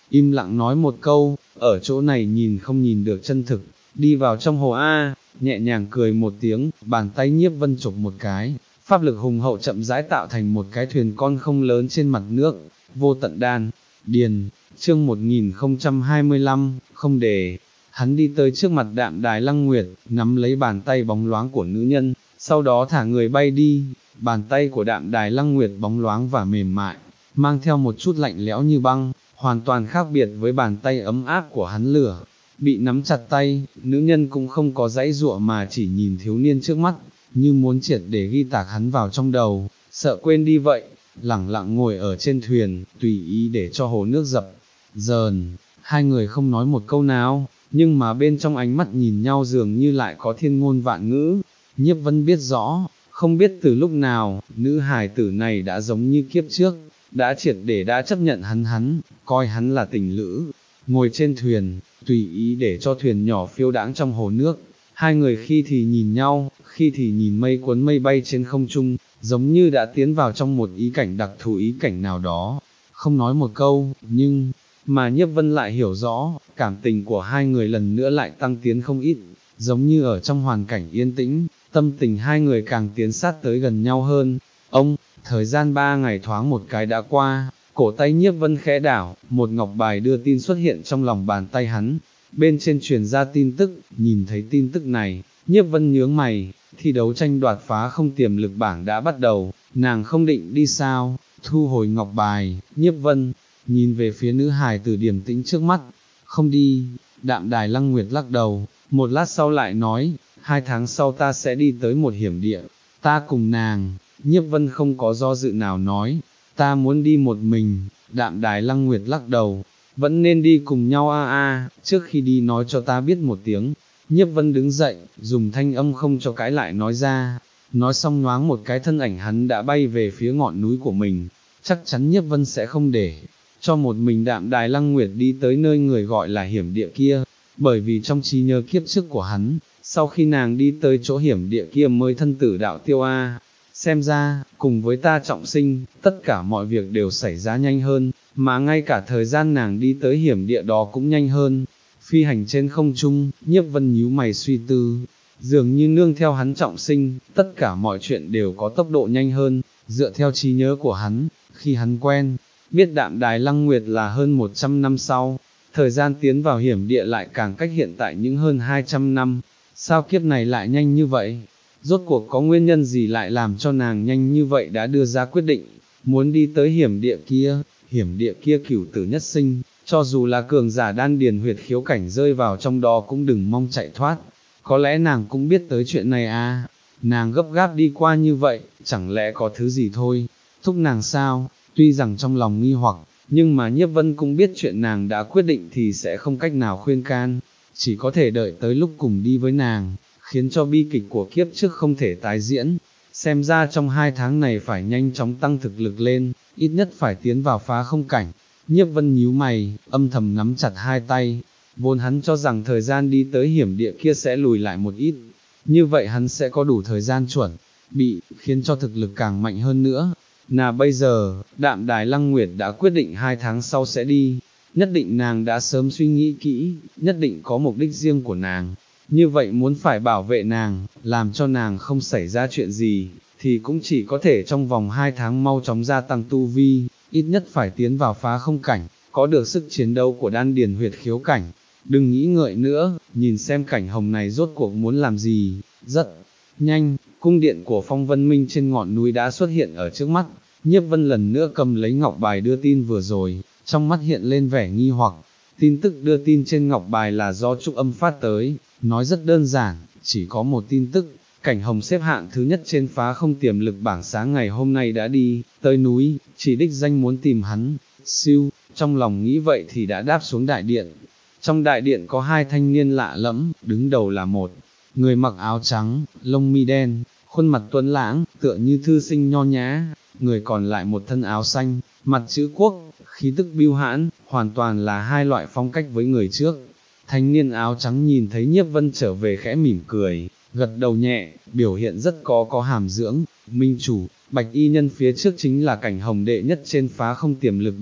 Speaker 1: im lặng nói một câu, ở chỗ này nhìn không nhìn được chân thực, đi vào trong hồ A, nhẹ nhàng cười một tiếng, bàn tay Nhiếp Vân chụp một cái, pháp lực hùng hậu chậm rãi tạo thành một cái thuyền con không lớn trên mặt nước, vô tận đan, điền, chương một nghìn không trăm hai mươi lăm, không để, hắn đi tới trước mặt Đạm Đài Lăng Nguyệt, nắm lấy bàn tay bóng loáng của nữ nhân, sau đó thả người bay đi, bàn tay của Đạm Đài Lăng Nguyệt bóng loáng và mềm mại, mang theo một chút lạnh lẽo như băng, hoàn toàn khác biệt với bàn tay ấm áp của hắn lửa. Bị nắm chặt tay, nữ nhân cũng không có dãy dụa mà chỉ nhìn thiếu niên trước mắt, như muốn triệt để ghi tạc hắn vào trong đầu, sợ quên đi vậy, lẳng lặng ngồi ở trên thuyền, tùy ý để cho hồ nước dập, dờn, hai người không nói một câu nào, nhưng mà bên trong ánh mắt nhìn nhau dường như lại có thiên ngôn vạn ngữ. Nhiếp Vân biết rõ, không biết từ lúc nào, nữ hài tử này đã giống như kiếp trước, đã triệt để đã chấp nhận hắn hắn, coi hắn là tình lữ, ngồi trên thuyền, tùy ý để cho thuyền nhỏ phiêu đãng trong hồ nước, hai người khi thì nhìn nhau, khi thì nhìn mây cuốn mây bay trên không trung, giống như đã tiến vào trong một ý cảnh đặc thù ý cảnh nào đó, không nói một câu, nhưng, mà Nhiếp Vân lại hiểu rõ, cảm tình của hai người lần nữa lại tăng tiến không ít, giống như ở trong hoàn cảnh yên tĩnh, tâm tình hai người càng tiến sát tới gần nhau hơn. Ông, thời gian ba ngày thoáng một cái đã qua, cổ tay Nhiếp Vân khẽ đảo, một ngọc bài đưa tin xuất hiện trong lòng bàn tay hắn, bên trên truyền ra tin tức, nhìn thấy tin tức này, Nhiếp Vân nhướng mày, thi đấu tranh đoạt phá không tiềm lực bảng đã bắt đầu, nàng không định đi sao, thu hồi ngọc bài, Nhiếp Vân, nhìn về phía nữ hài tử điềm tĩnh trước mắt, không đi, Đạm Đài Lăng Nguyệt lắc đầu, một lát sau lại nói, hai tháng sau ta sẽ đi tới một hiểm địa, ta cùng nàng, Nhiếp Vân không có do dự nào nói, ta muốn đi một mình, Đạm Đài Lăng Nguyệt lắc đầu, vẫn nên đi cùng nhau a a, trước khi đi nói cho ta biết một tiếng. Nhiếp Vân đứng dậy, dùng thanh âm không cho cãi lại nói ra, nói xong nhoáng một cái thân ảnh hắn đã bay về phía ngọn núi của mình, chắc chắn Nhiếp Vân sẽ không để cho một mình Đạm Đài Lăng Nguyệt đi tới nơi người gọi là hiểm địa kia, bởi vì trong trí nhớ kiếp trước của hắn, sau khi nàng đi tới chỗ hiểm địa kia mới thân tử đạo tiêu a. Xem ra, cùng với ta trọng sinh, tất cả mọi việc đều xảy ra nhanh hơn, mà ngay cả thời gian nàng đi tới hiểm địa đó cũng nhanh hơn. Phi hành trên không trung, Nhiếp Vân nhíu mày suy tư, dường như nương theo hắn trọng sinh, tất cả mọi chuyện đều có tốc độ nhanh hơn, dựa theo trí nhớ của hắn, khi hắn quen, biết Đạm Đài Lăng Nguyệt là hơn một trăm năm sau, thời gian tiến vào hiểm địa lại càng cách hiện tại những hơn hai trăm năm, sao kiếp này lại nhanh như vậy? Rốt cuộc có nguyên nhân gì lại làm cho nàng nhanh như vậy đã đưa ra quyết định, muốn đi tới hiểm địa kia, hiểm địa kia cửu tử nhất sinh, cho dù là cường giả đan điền huyệt khiếu cảnh rơi vào trong đó cũng đừng mong chạy thoát, có lẽ nàng cũng biết tới chuyện này à, nàng gấp gáp đi qua như vậy, chẳng lẽ có thứ gì thôi, thúc nàng sao, tuy rằng trong lòng nghi hoặc, nhưng mà Nhiếp Vân cũng biết chuyện nàng đã quyết định thì sẽ không cách nào khuyên can, chỉ có thể đợi tới lúc cùng đi với nàng, khiến cho bi kịch của kiếp trước không thể tái diễn. Xem ra trong hai tháng này phải nhanh chóng tăng thực lực lên, ít nhất phải tiến vào phá không cảnh. Nhiếp Vân nhíu mày, âm thầm nắm chặt hai tay, vốn hắn cho rằng thời gian đi tới hiểm địa kia sẽ lùi lại một ít, như vậy hắn sẽ có đủ thời gian chuẩn bị, khiến cho thực lực càng mạnh hơn nữa. Nào bây giờ, Đạm Đài Lăng Nguyệt đã quyết định hai tháng sau sẽ đi, nhất định nàng đã sớm suy nghĩ kỹ, nhất định có mục đích riêng của nàng. Như vậy muốn phải bảo vệ nàng, làm cho nàng không xảy ra chuyện gì, thì cũng chỉ có thể trong vòng hai tháng mau chóng gia tăng tu vi, ít nhất phải tiến vào phá không cảnh, có được sức chiến đấu của đan điền huyệt khiếu cảnh. Đừng nghĩ ngợi nữa, nhìn xem cảnh hồng này rốt cuộc muốn làm gì. Rất nhanh, cung điện của Phong Vân Minh trên ngọn núi đã xuất hiện ở trước mắt, Nhiếp Vân lần nữa cầm lấy ngọc bài đưa tin vừa rồi, trong mắt hiện lên vẻ nghi hoặc. Tin tức đưa tin trên ngọc bài là do Trúc Âm phát tới, nói rất đơn giản, chỉ có một tin tức, cảnh hồng xếp hạng thứ nhất trên phá không tiềm lực bảng sáng ngày hôm nay đã đi, tới núi, chỉ đích danh muốn tìm hắn. Siêu, trong lòng nghĩ vậy thì đã đáp xuống đại điện. Trong đại điện có hai thanh niên lạ lẫm, đứng đầu là một người mặc áo trắng, lông mi đen, khuôn mặt tuấn lãng, tựa như thư sinh nho nhã, người còn lại một thân áo xanh, mặt chữ quốc, khí tức biêu hãn, hoàn toàn là hai loại phong cách với người trước. Thanh niên áo trắng nhìn thấy Nhiếp Vân trở về khẽ mỉm cười, gật đầu nhẹ, biểu hiện rất có có hàm dưỡng. Minh chủ, bạch y nhân phía trước chính là cảnh hồng đệ nhất trên phá không tiềm lực bảng,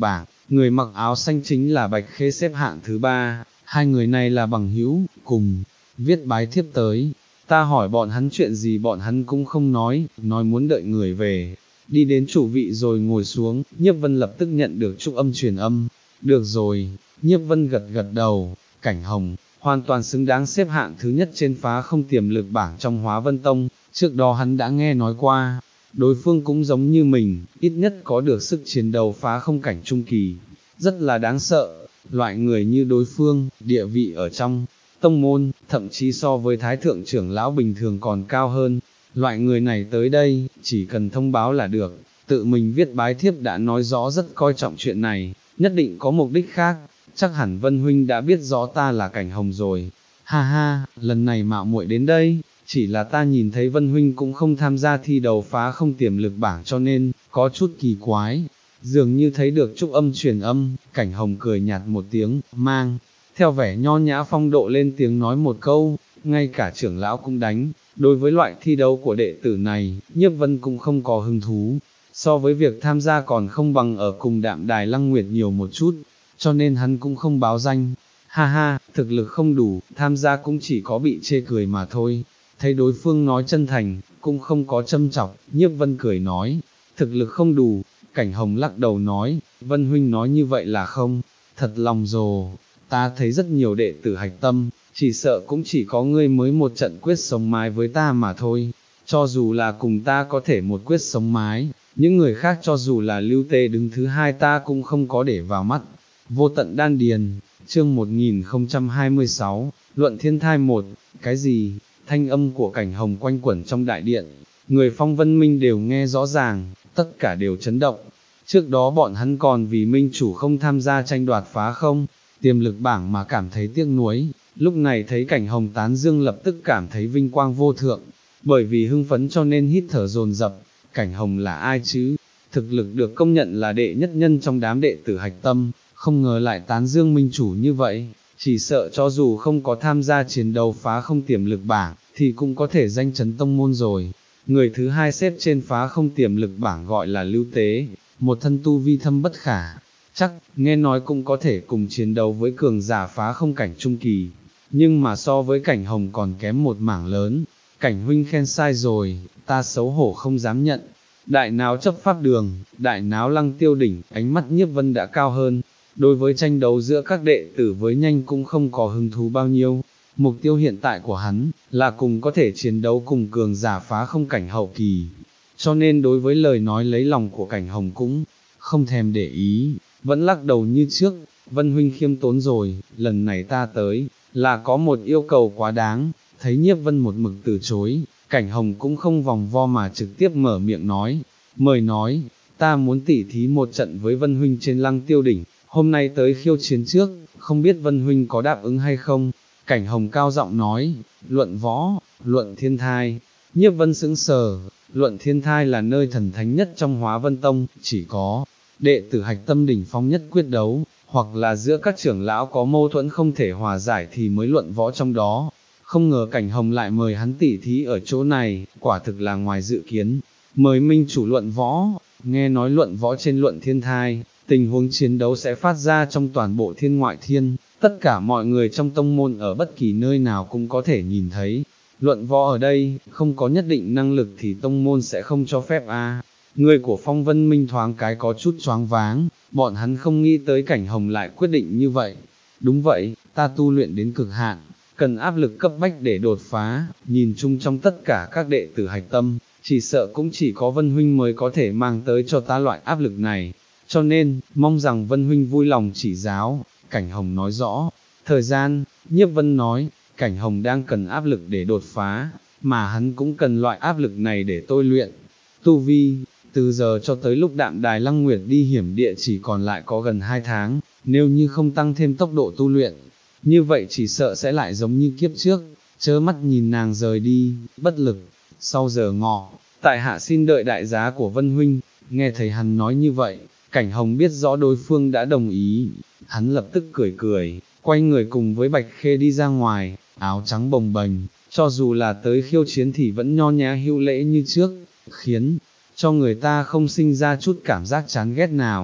Speaker 1: người mặc áo xanh chính là Bạch Khê xếp hạng thứ ba, hai người này là bằng hữu, cùng, viết bái thiếp tới, ta hỏi bọn hắn chuyện gì bọn hắn cũng không nói, nói muốn đợi người về, đi đến chủ vị rồi ngồi xuống, Nhiếp Vân lập tức nhận được trúc âm truyền âm, được rồi, Nhiếp Vân gật gật đầu, Cảnh Hồng, hoàn toàn xứng đáng xếp hạng thứ nhất trên phá không tiềm lực bảng trong Hóa Vân Tông, trước đó hắn đã nghe nói qua, đối phương cũng giống như mình, ít nhất có được sức chiến đấu phá không cảnh trung kỳ, rất là đáng sợ, loại người như đối phương, địa vị ở trong tông môn, thậm chí so với thái thượng trưởng lão bình thường còn cao hơn, loại người này tới đây, chỉ cần thông báo là được, tự mình viết bái thiếp đã nói rõ rất coi trọng chuyện này, nhất định có mục đích khác, chắc hẳn Vân Huynh đã biết rõ ta là Cảnh Hồng rồi, ha ha, lần này mạo muội đến đây, chỉ là ta nhìn thấy Vân Huynh cũng không tham gia thi đấu phá không tiềm lực bảng cho nên, có chút kỳ quái, dường như thấy được trúc âm truyền âm, Cảnh Hồng cười nhạt một tiếng, mang, theo vẻ nho nhã phong độ lên tiếng nói một câu, ngay cả trưởng lão cũng đánh, đối với loại thi đấu của đệ tử này, Nhiếp Vân cũng không có hứng thú, so với việc tham gia còn không bằng ở cùng Đạm Đài Lăng Nguyệt nhiều một chút, cho nên hắn cũng không báo danh, ha ha, thực lực không đủ, tham gia cũng chỉ có bị chê cười mà thôi, thấy đối phương nói chân thành, cũng không có châm chọc, Nhiếp Vân cười nói, thực lực không đủ, Cảnh Hồng lắc đầu nói, Vân Huynh nói như vậy là không, thật lòng rồ, ta thấy rất nhiều đệ tử hạch tâm, chỉ sợ cũng chỉ có ngươi mới một trận quyết sống mái với ta mà thôi, cho dù là cùng ta có thể một quyết sống mái, những người khác cho dù là lưu tê đứng thứ hai ta cũng không có để vào mắt. Vô tận đan điền, chương một nghìn không trăm hai mươi sáu, luận thiên thai một, cái gì, thanh âm của Cảnh Hồng quanh quẩn trong đại điện, người Phong Vân Minh đều nghe rõ ràng, tất cả đều chấn động, trước đó bọn hắn còn vì minh chủ không tham gia tranh đoạt phá không, tiềm lực bảng mà cảm thấy tiếc nuối, lúc này thấy Cảnh Hồng tán dương lập tức cảm thấy vinh quang vô thượng, bởi vì hưng phấn cho nên hít thở dồn dập, Cảnh Hồng là ai chứ, thực lực được công nhận là đệ nhất nhân trong đám đệ tử hạch tâm, không ngờ lại tán dương minh chủ như vậy, chỉ sợ cho dù không có tham gia chiến đấu phá không tiềm lực bảng, thì cũng có thể danh chấn tông môn rồi. Người thứ hai xếp trên phá không tiềm lực bảng gọi là Lưu Tế, một thân tu vi thâm bất khả, chắc, nghe nói cũng có thể cùng chiến đấu với cường giả phá không cảnh trung kỳ, nhưng mà so với Cảnh Hồng còn kém một mảng lớn, Cảnh huynh khen sai rồi, ta xấu hổ không dám nhận. Đại náo chấp pháp đường, đại náo lăng tiêu đỉnh, ánh mắt Nhiếp Vân đã cao hơn, đối với tranh đấu giữa các đệ tử với nhanh cũng không có hứng thú bao nhiêu, mục tiêu hiện tại của hắn, là cùng có thể chiến đấu cùng cường giả phá không cảnh hậu kỳ, cho nên đối với lời nói lấy lòng của Cảnh Hồng cũng không thèm để ý, vẫn lắc đầu như trước, Vân huynh khiêm tốn rồi, lần này ta tới, là có một yêu cầu quá đáng, thấy Nhiếp Vân một mực từ chối, Cảnh Hồng cũng không vòng vo mà trực tiếp mở miệng nói, mời nói, ta muốn tỉ thí một trận với Vân huynh trên lăng tiêu đỉnh, hôm nay tới khiêu chiến trước, không biết Vân huynh có đáp ứng hay không, Cảnh Hồng cao giọng nói, luận võ, luận thiên thai, Nhiếp Vân sững sờ, luận thiên thai là nơi thần thánh nhất trong Hóa Vân Tông, chỉ có đệ tử hạch tâm đỉnh phong nhất quyết đấu, hoặc là giữa các trưởng lão có mâu thuẫn không thể hòa giải thì mới luận võ trong đó. Không ngờ Cảnh Hồng lại mời hắn tỉ thí ở chỗ này, quả thực là ngoài dự kiến, mời minh chủ luận võ, nghe nói luận võ trên luận thiên thai, tình huống chiến đấu sẽ phát ra trong toàn bộ thiên ngoại thiên, tất cả mọi người trong tông môn ở bất kỳ nơi nào cũng có thể nhìn thấy. Luận võ ở đây, không có nhất định năng lực thì tông môn sẽ không cho phép a. À. Người của Phong Vân Minh thoáng cái có chút choáng váng, bọn hắn không nghĩ tới Cảnh Hồng lại quyết định như vậy. Đúng vậy, ta tu luyện đến cực hạn, cần áp lực cấp bách để đột phá, nhìn chung trong tất cả các đệ tử hạch tâm, chỉ sợ cũng chỉ có Vân huynh mới có thể mang tới cho ta loại áp lực này. Cho nên, mong rằng Vân huynh vui lòng chỉ giáo, Cảnh Hồng nói rõ. Thời gian, Nhiếp Vân nói, Cảnh Hồng đang cần áp lực để đột phá, mà hắn cũng cần loại áp lực này để tôi luyện. Tu vi, từ giờ cho tới lúc Đạm Đài Lăng Nguyệt đi hiểm địa chỉ còn lại có gần hai tháng, nếu như không tăng thêm tốc độ tu luyện, như vậy chỉ sợ sẽ lại giống như kiếp trước, chớ mắt nhìn nàng rời đi, bất lực. Sau giờ ngọ, tại hạ xin đợi đại giá của Vân huynh, nghe thấy hắn nói như vậy, Cảnh Hồng biết rõ đối phương đã đồng ý, hắn lập tức cười cười, quay người cùng với Bạch Khê đi ra ngoài, áo trắng bồng bềnh, cho dù là tới khiêu chiến thì vẫn nho nhã hữu lễ như trước, khiến cho người ta không sinh ra chút cảm giác chán ghét nào.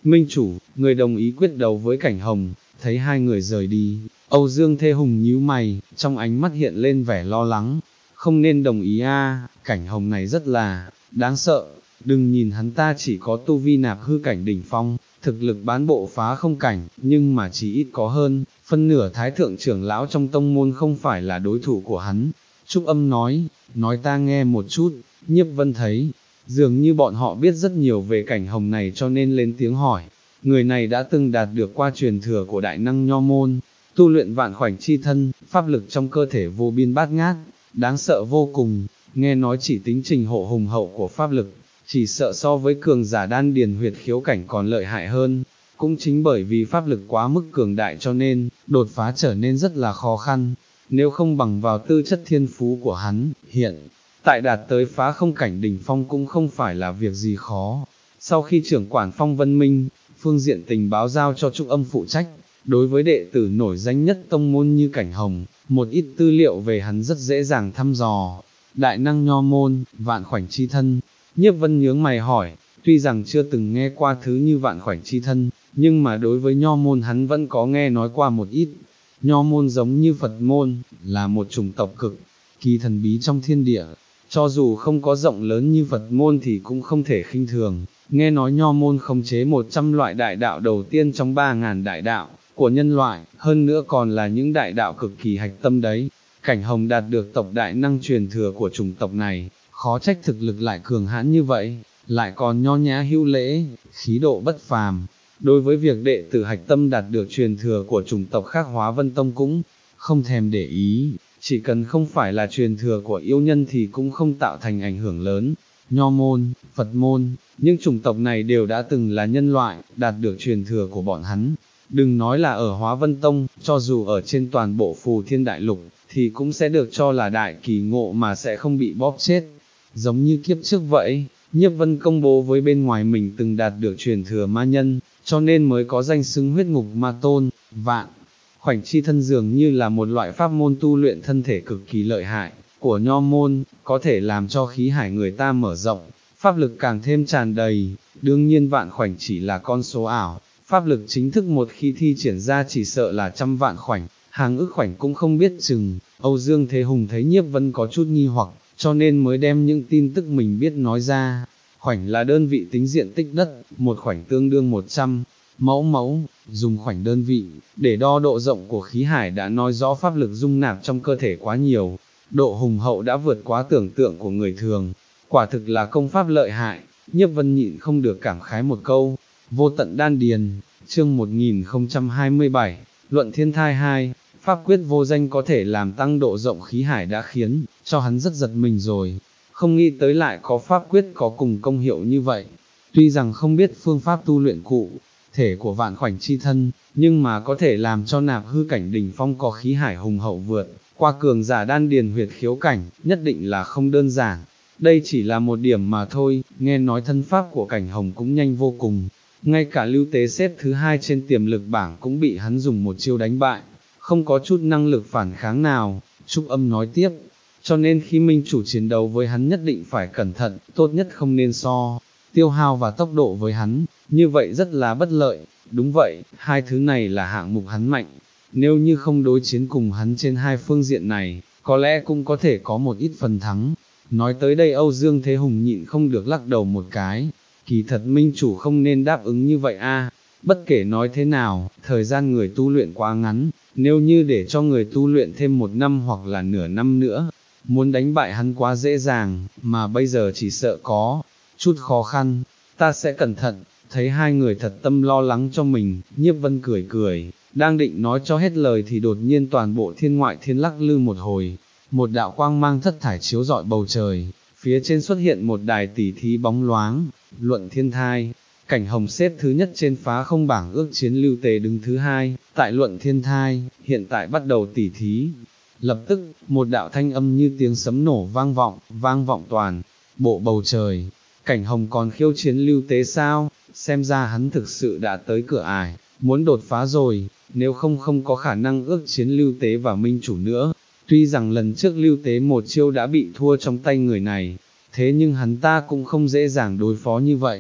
Speaker 1: Minh chủ, người đồng ý quyết đấu với Cảnh Hồng, thấy hai người rời đi, Âu Dương Thế Hùng nhíu mày, trong ánh mắt hiện lên vẻ lo lắng, không nên đồng ý a, Cảnh Hồng này rất là đáng sợ, đừng nhìn hắn ta chỉ có tu vi nạp hư cảnh đỉnh phong, thực lực bán bộ phá không cảnh, nhưng mà chỉ ít có hơn, phân nửa thái thượng trưởng lão trong tông môn không phải là đối thủ của hắn. Trúc Âm nói, nói ta nghe một chút. Nhiếp Vân thấy, dường như bọn họ biết rất nhiều về Cảnh Hồng này cho nên lên tiếng hỏi, người này đã từng đạt được qua truyền thừa của đại năng Nho môn, tu luyện vạn khoảnh chi thân, pháp lực trong cơ thể vô biên bát ngát, đáng sợ vô cùng, nghe nói chỉ tính trình hộ hùng hậu của pháp lực, chỉ sợ so với cường giả đan điền huyệt khiếu cảnh còn lợi hại hơn, cũng chính bởi vì pháp lực quá mức cường đại cho nên, đột phá trở nên rất là khó khăn, nếu không bằng vào tư chất thiên phú của hắn, hiện tại đạt tới phá không cảnh đỉnh phong cũng không phải là việc gì khó. Sau khi trưởng quản Phong Vân Minh, phương diện tình báo giao cho Trúc Âm phụ trách, đối với đệ tử nổi danh nhất tông môn như Cảnh Hồng, một ít tư liệu về hắn rất dễ dàng thăm dò. Đại năng Nho môn, vạn khoảnh chi thân. Nhiếp Vân nhướng mày hỏi, tuy rằng chưa từng nghe qua thứ như vạn khoảnh chi thân, nhưng mà đối với Nho môn hắn vẫn có nghe nói qua một ít. Nho môn giống như Phật môn, là một chủng tộc cực kỳ thần bí trong thiên địa, cho dù không có rộng lớn như Phật môn thì cũng không thể khinh thường. Nghe nói Nho môn khống chế một trăm loại đại đạo đầu tiên trong ba ngàn đại đạo của nhân loại, hơn nữa còn là những đại đạo cực kỳ hạch tâm đấy. Cảnh Hồng đạt được tộc đại năng truyền thừa của chủng tộc này, khó trách thực lực lại cường hãn như vậy, lại còn nho nhã hữu lễ, khí độ bất phàm. Đối với việc đệ tử hạch tâm đạt được truyền thừa của chủng tộc khác Hóa Vân Tông cũng không thèm để ý, chỉ cần không phải là truyền thừa của yêu nhân thì cũng không tạo thành ảnh hưởng lớn. Nho môn, Phật môn, những chủng tộc này đều đã từng là nhân loại, đạt được truyền thừa của bọn hắn. Đừng nói là ở Hóa Vân Tông, cho dù ở trên toàn bộ Phù Thiên Đại Lục, thì cũng sẽ được cho là đại kỳ ngộ mà sẽ không bị bóp chết. Giống như kiếp trước vậy, Nhiếp Vân công bố với bên ngoài mình từng đạt được truyền thừa ma nhân, cho nên mới có danh xưng huyết ngục ma tôn. Vạn khoảnh chi thân dường như là một loại pháp môn tu luyện thân thể cực kỳ lợi hại của Nho môn, có thể làm cho khí hải người ta mở rộng, pháp lực càng thêm tràn đầy. Đương nhiên vạn khoảnh chỉ là con số ảo, pháp lực chính thức một khi thi triển ra chỉ sợ là trăm vạn khoảnh, hàng ức khoảnh cũng không biết chừng. Âu Dương Thế Hùng thấy Nhiếp Vân có chút nghi hoặc, cho nên mới đem những tin tức mình biết nói ra. Khoảnh là đơn vị tính diện tích đất, một khoảnh tương đương một trăm mẫu mẫu, dùng khoảnh đơn vị, để đo độ rộng của khí hải đã nói rõ pháp lực dung nạp trong cơ thể quá nhiều, độ hùng hậu đã vượt quá tưởng tượng của người thường, quả thực là công pháp lợi hại. Nhiếp Vân nhịn không được cảm khái một câu. Vô tận đan điền, chương một nghìn không trăm hai mươi bảy, luận thiên thai hai, pháp quyết vô danh có thể làm tăng độ rộng khí hải đã khiến cho hắn rất giật mình rồi, không nghĩ tới lại có pháp quyết có cùng công hiệu như vậy. Tuy rằng không biết phương pháp tu luyện cụ thể của vạn khoảnh chi thân, nhưng mà có thể làm cho nạp hư cảnh đỉnh phong có khí hải hùng hậu vượt qua cường giả đan điền huyệt khiếu cảnh, nhất định là không đơn giản. Đây chỉ là một điểm mà thôi, nghe nói thân pháp của Cảnh Hồng cũng nhanh vô cùng, ngay cả Lưu Tế xếp thứ hai trên tiềm lực bảng cũng bị hắn dùng một chiêu đánh bại, không có chút năng lực phản kháng nào. Trúc Âm nói tiếp, cho nên khi minh chủ chiến đấu với hắn nhất định phải cẩn thận, tốt nhất không nên so tiêu hao và tốc độ với hắn, như vậy rất là bất lợi. Đúng vậy, hai thứ này là hạng mục hắn mạnh, nếu như không đối chiến cùng hắn trên hai phương diện này, có lẽ cũng có thể có một ít phần thắng. Nói tới đây Âu Dương Thế Hùng nhịn không được lắc đầu một cái, kỳ thật minh chủ không nên đáp ứng như vậy a. Bất kể nói thế nào, thời gian người tu luyện quá ngắn, nếu như để cho người tu luyện thêm một năm hoặc là nửa năm nữa, muốn đánh bại hắn quá dễ dàng, mà bây giờ chỉ sợ có chút khó khăn. Ta sẽ cẩn thận. Thấy hai người thật tâm lo lắng cho mình, Nhiếp Vân cười cười, đang định nói cho hết lời thì đột nhiên toàn bộ thiên ngoại thiên lắc lư một hồi, một đạo quang mang thất thải chiếu rọi bầu trời, phía trên xuất hiện một đài tỉ thí bóng loáng. Luận thiên thai, Cảnh Hồng xếp thứ nhất trên phá không bảng ước chiến Lưu Tế đứng thứ hai, tại luận thiên thai, hiện tại bắt đầu tỉ thí. Lập tức, một đạo thanh âm như tiếng sấm nổ vang vọng, vang vọng toàn bộ bầu trời. Cảnh Hồng còn khiêu chiến Lưu Tế sao? Xem ra hắn thực sự đã tới cửa ải, muốn đột phá rồi, nếu không không có khả năng ước chiến Lưu Tế và minh chủ nữa. Tuy rằng lần trước Lưu Tế một chiêu đã bị thua trong tay người này, thế nhưng hắn ta cũng không dễ dàng đối phó như vậy.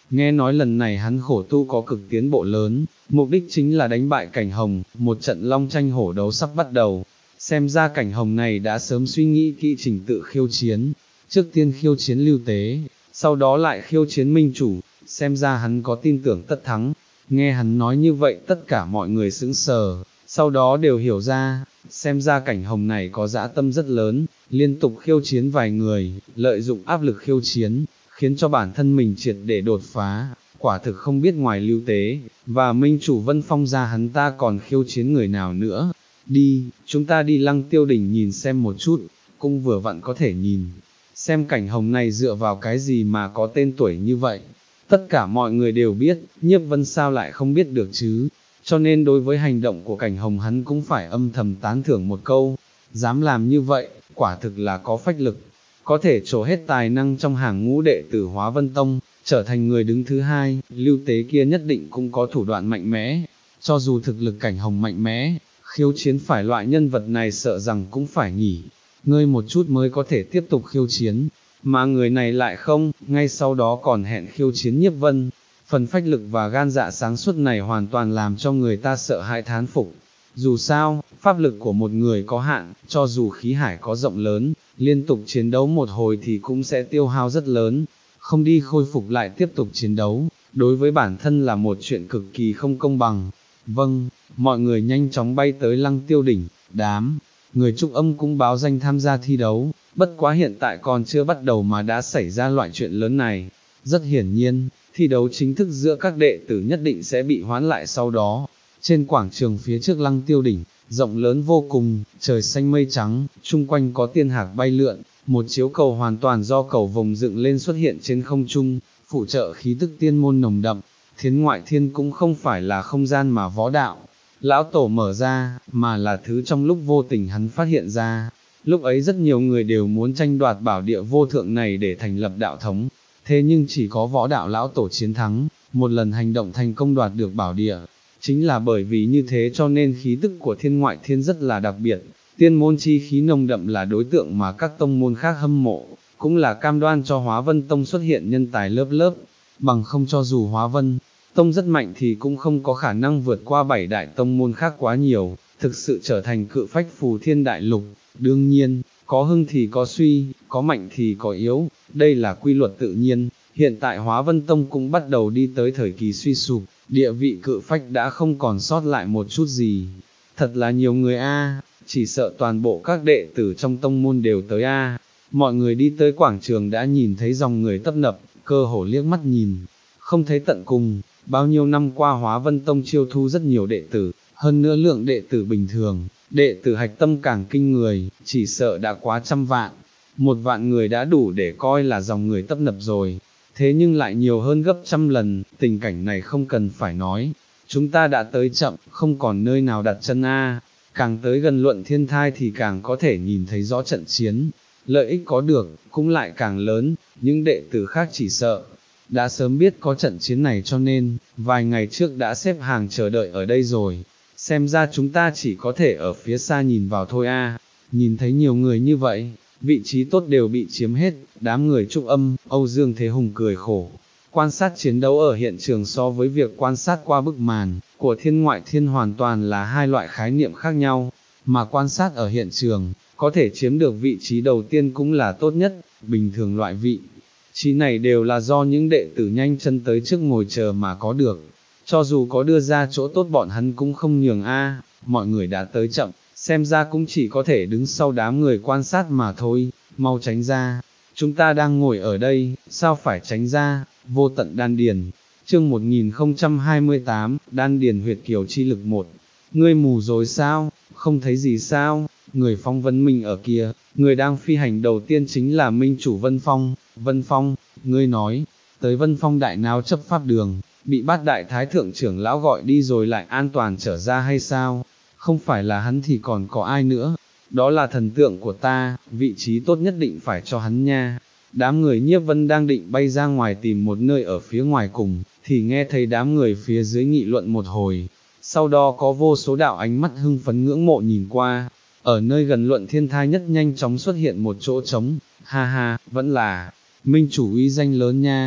Speaker 1: nghe nói lần này hắn khổ tu có cực tiến bộ lớn, mục đích chính là đánh bại Cảnh Hồng, một trận long tranh hổ đấu sắp bắt đầu. Xem ra Cảnh Hồng này đã sớm suy nghĩ kỹ trình tự khiêu chiến, trước tiên khiêu chiến Lưu Tế, sau đó lại khiêu chiến Minh Chủ, xem ra hắn có tin tưởng tất thắng. Nghe hắn nói như vậy tất cả mọi người sững sờ, sau đó đều hiểu ra, xem ra Cảnh Hồng này có dã tâm rất lớn, liên tục khiêu chiến vài người, lợi dụng áp lực khiêu chiến, khiến cho bản thân mình triệt để đột phá, quả thực không biết ngoài Lưu Tế, và Minh Chủ Vân Phong ra hắn ta còn khiêu chiến người nào nữa. Đi, chúng ta đi Lăng Tiêu Đỉnh nhìn xem một chút, cũng vừa vặn có thể nhìn, xem Cảnh Hồng này dựa vào cái gì mà có tên tuổi như vậy. Tất cả mọi người đều biết, Nhiếp Vân sao lại không biết được chứ, cho nên đối với hành động của Cảnh Hồng hắn cũng phải âm thầm tán thưởng một câu, dám làm như vậy, quả thực là có phách lực, có thể trổ hết tài năng trong hàng ngũ đệ tử Hóa Vân Tông, trở thành người đứng thứ hai. Lưu Tế kia nhất định cũng có thủ đoạn mạnh mẽ, cho dù thực lực Cảnh Hồng mạnh mẽ, khiêu chiến phải loại nhân vật này sợ rằng cũng phải nghỉ ngơi một chút mới có thể tiếp tục khiêu chiến, mà người này lại không, ngay sau đó còn hẹn khiêu chiến Nhiếp Vân. Phần phách lực và gan dạ sáng suốt này hoàn toàn làm cho người ta sợ hãi thán phục. Dù sao, pháp lực của một người có hạn, cho dù khí hải có rộng lớn, liên tục chiến đấu một hồi thì cũng sẽ tiêu hao rất lớn, không đi khôi phục lại tiếp tục chiến đấu, đối với bản thân là một chuyện cực kỳ không công bằng. Vâng, mọi người nhanh chóng bay tới Lăng Tiêu Đỉnh, đám người Trúc Âm cũng báo danh tham gia thi đấu, bất quá hiện tại còn chưa bắt đầu mà đã xảy ra loại chuyện lớn này. Rất hiển nhiên, thi đấu chính thức giữa các đệ tử nhất định sẽ bị hoãn lại sau đó. Trên quảng trường phía trước Lăng Tiêu Đỉnh, rộng lớn vô cùng, trời xanh mây trắng, chung quanh có tiên hạc bay lượn, một chiếu cầu hoàn toàn do cầu vồng dựng lên xuất hiện trên không trung, phụ trợ khí tức tiên môn nồng đậm. Thiên Ngoại Thiên cũng không phải là không gian mà võ đạo lão tổ mở ra, mà là thứ trong lúc vô tình hắn phát hiện ra. Lúc ấy rất nhiều người đều muốn tranh đoạt bảo địa vô thượng này để thành lập đạo thống, thế nhưng chỉ có võ đạo lão tổ chiến thắng, một lần hành động thành công đoạt được bảo địa. Chính là bởi vì như thế cho nên khí tức của Thiên Ngoại Thiên rất là đặc biệt, tiên môn chi khí nồng đậm là đối tượng mà các tông môn khác hâm mộ, cũng là cam đoan cho Hóa Vân Tông xuất hiện nhân tài lớp lớp, bằng không cho dù Hóa Vân Tông rất mạnh thì cũng không có khả năng vượt qua bảy đại tông môn khác quá nhiều, thực sự trở thành cự phách phù thiên đại lục. Đương nhiên, có hưng thì có suy, có mạnh thì có yếu, đây là quy luật tự nhiên. Hiện tại Hóa Vân Tông cũng bắt đầu đi tới thời kỳ suy sụp, địa vị cự phách đã không còn sót lại một chút gì. Thật là nhiều người a, chỉ sợ toàn bộ các đệ tử trong tông môn đều tới a. Mọi người đi tới quảng trường đã nhìn thấy dòng người tấp nập, cơ hồ liếc mắt nhìn, không thấy tận cùng. Bao nhiêu năm qua Hóa Vân Tông chiêu thu rất nhiều đệ tử, hơn nữa lượng đệ tử bình thường, đệ tử hạch tâm càng kinh người, chỉ sợ đã quá trăm vạn. Một vạn người đã đủ để coi là dòng người tấp nập rồi, thế nhưng lại nhiều hơn gấp trăm lần, tình cảnh này không cần phải nói. Chúng ta đã tới chậm, không còn nơi nào đặt chân a. Càng tới gần Luận Thiên Thai thì càng có thể nhìn thấy rõ trận chiến, lợi ích có được, cũng lại càng lớn, những đệ tử khác chỉ sợ đã sớm biết có trận chiến này cho nên, vài ngày trước đã xếp hàng chờ đợi ở đây rồi. Xem ra chúng ta chỉ có thể ở phía xa nhìn vào thôi a. Nhìn thấy nhiều người như vậy, vị trí tốt đều bị chiếm hết, đám người Trúc Âm, Âu Dương Thế Hùng cười khổ. Quan sát chiến đấu ở hiện trường so với việc quan sát qua bức màn của Thiên Ngoại Thiên hoàn toàn là hai loại khái niệm khác nhau, mà quan sát ở hiện trường, có thể chiếm được vị trí đầu tiên cũng là tốt nhất, bình thường loại vị trí này đều là do những đệ tử nhanh chân tới trước ngồi chờ mà có được, cho dù có đưa ra chỗ tốt bọn hắn cũng không nhường a. Mọi người đã tới chậm, xem ra cũng chỉ có thể đứng sau đám người quan sát mà thôi, mau tránh ra, chúng ta đang ngồi ở đây, sao phải tránh ra. Vô tận đan điền, chương một nghìn không trăm hai mươi tám, đan điền huyệt kiều chi lực một. Ngươi mù rồi sao, không thấy gì sao? Người Phong Vân Minh ở kia, người đang phi hành đầu tiên chính là Minh Chủ Vân Phong. Vân Phong, ngươi nói, tới Vân Phong đại náo chấp pháp đường, bị bát đại thái thượng trưởng lão gọi đi rồi lại an toàn trở ra hay sao? Không phải là hắn thì còn có ai nữa, đó là thần tượng của ta, vị trí tốt nhất định phải cho hắn nha. Đám người Nhiếp Vân đang định bay ra ngoài tìm một nơi ở phía ngoài cùng, thì nghe thấy đám người phía dưới nghị luận một hồi, sau đó có vô số đạo ánh mắt hưng phấn ngưỡng mộ nhìn qua. Ở nơi gần Luận Thiên Thai nhất nhanh chóng xuất hiện một chỗ trống, ha ha, vẫn là Minh Chủ uy danh lớn nha.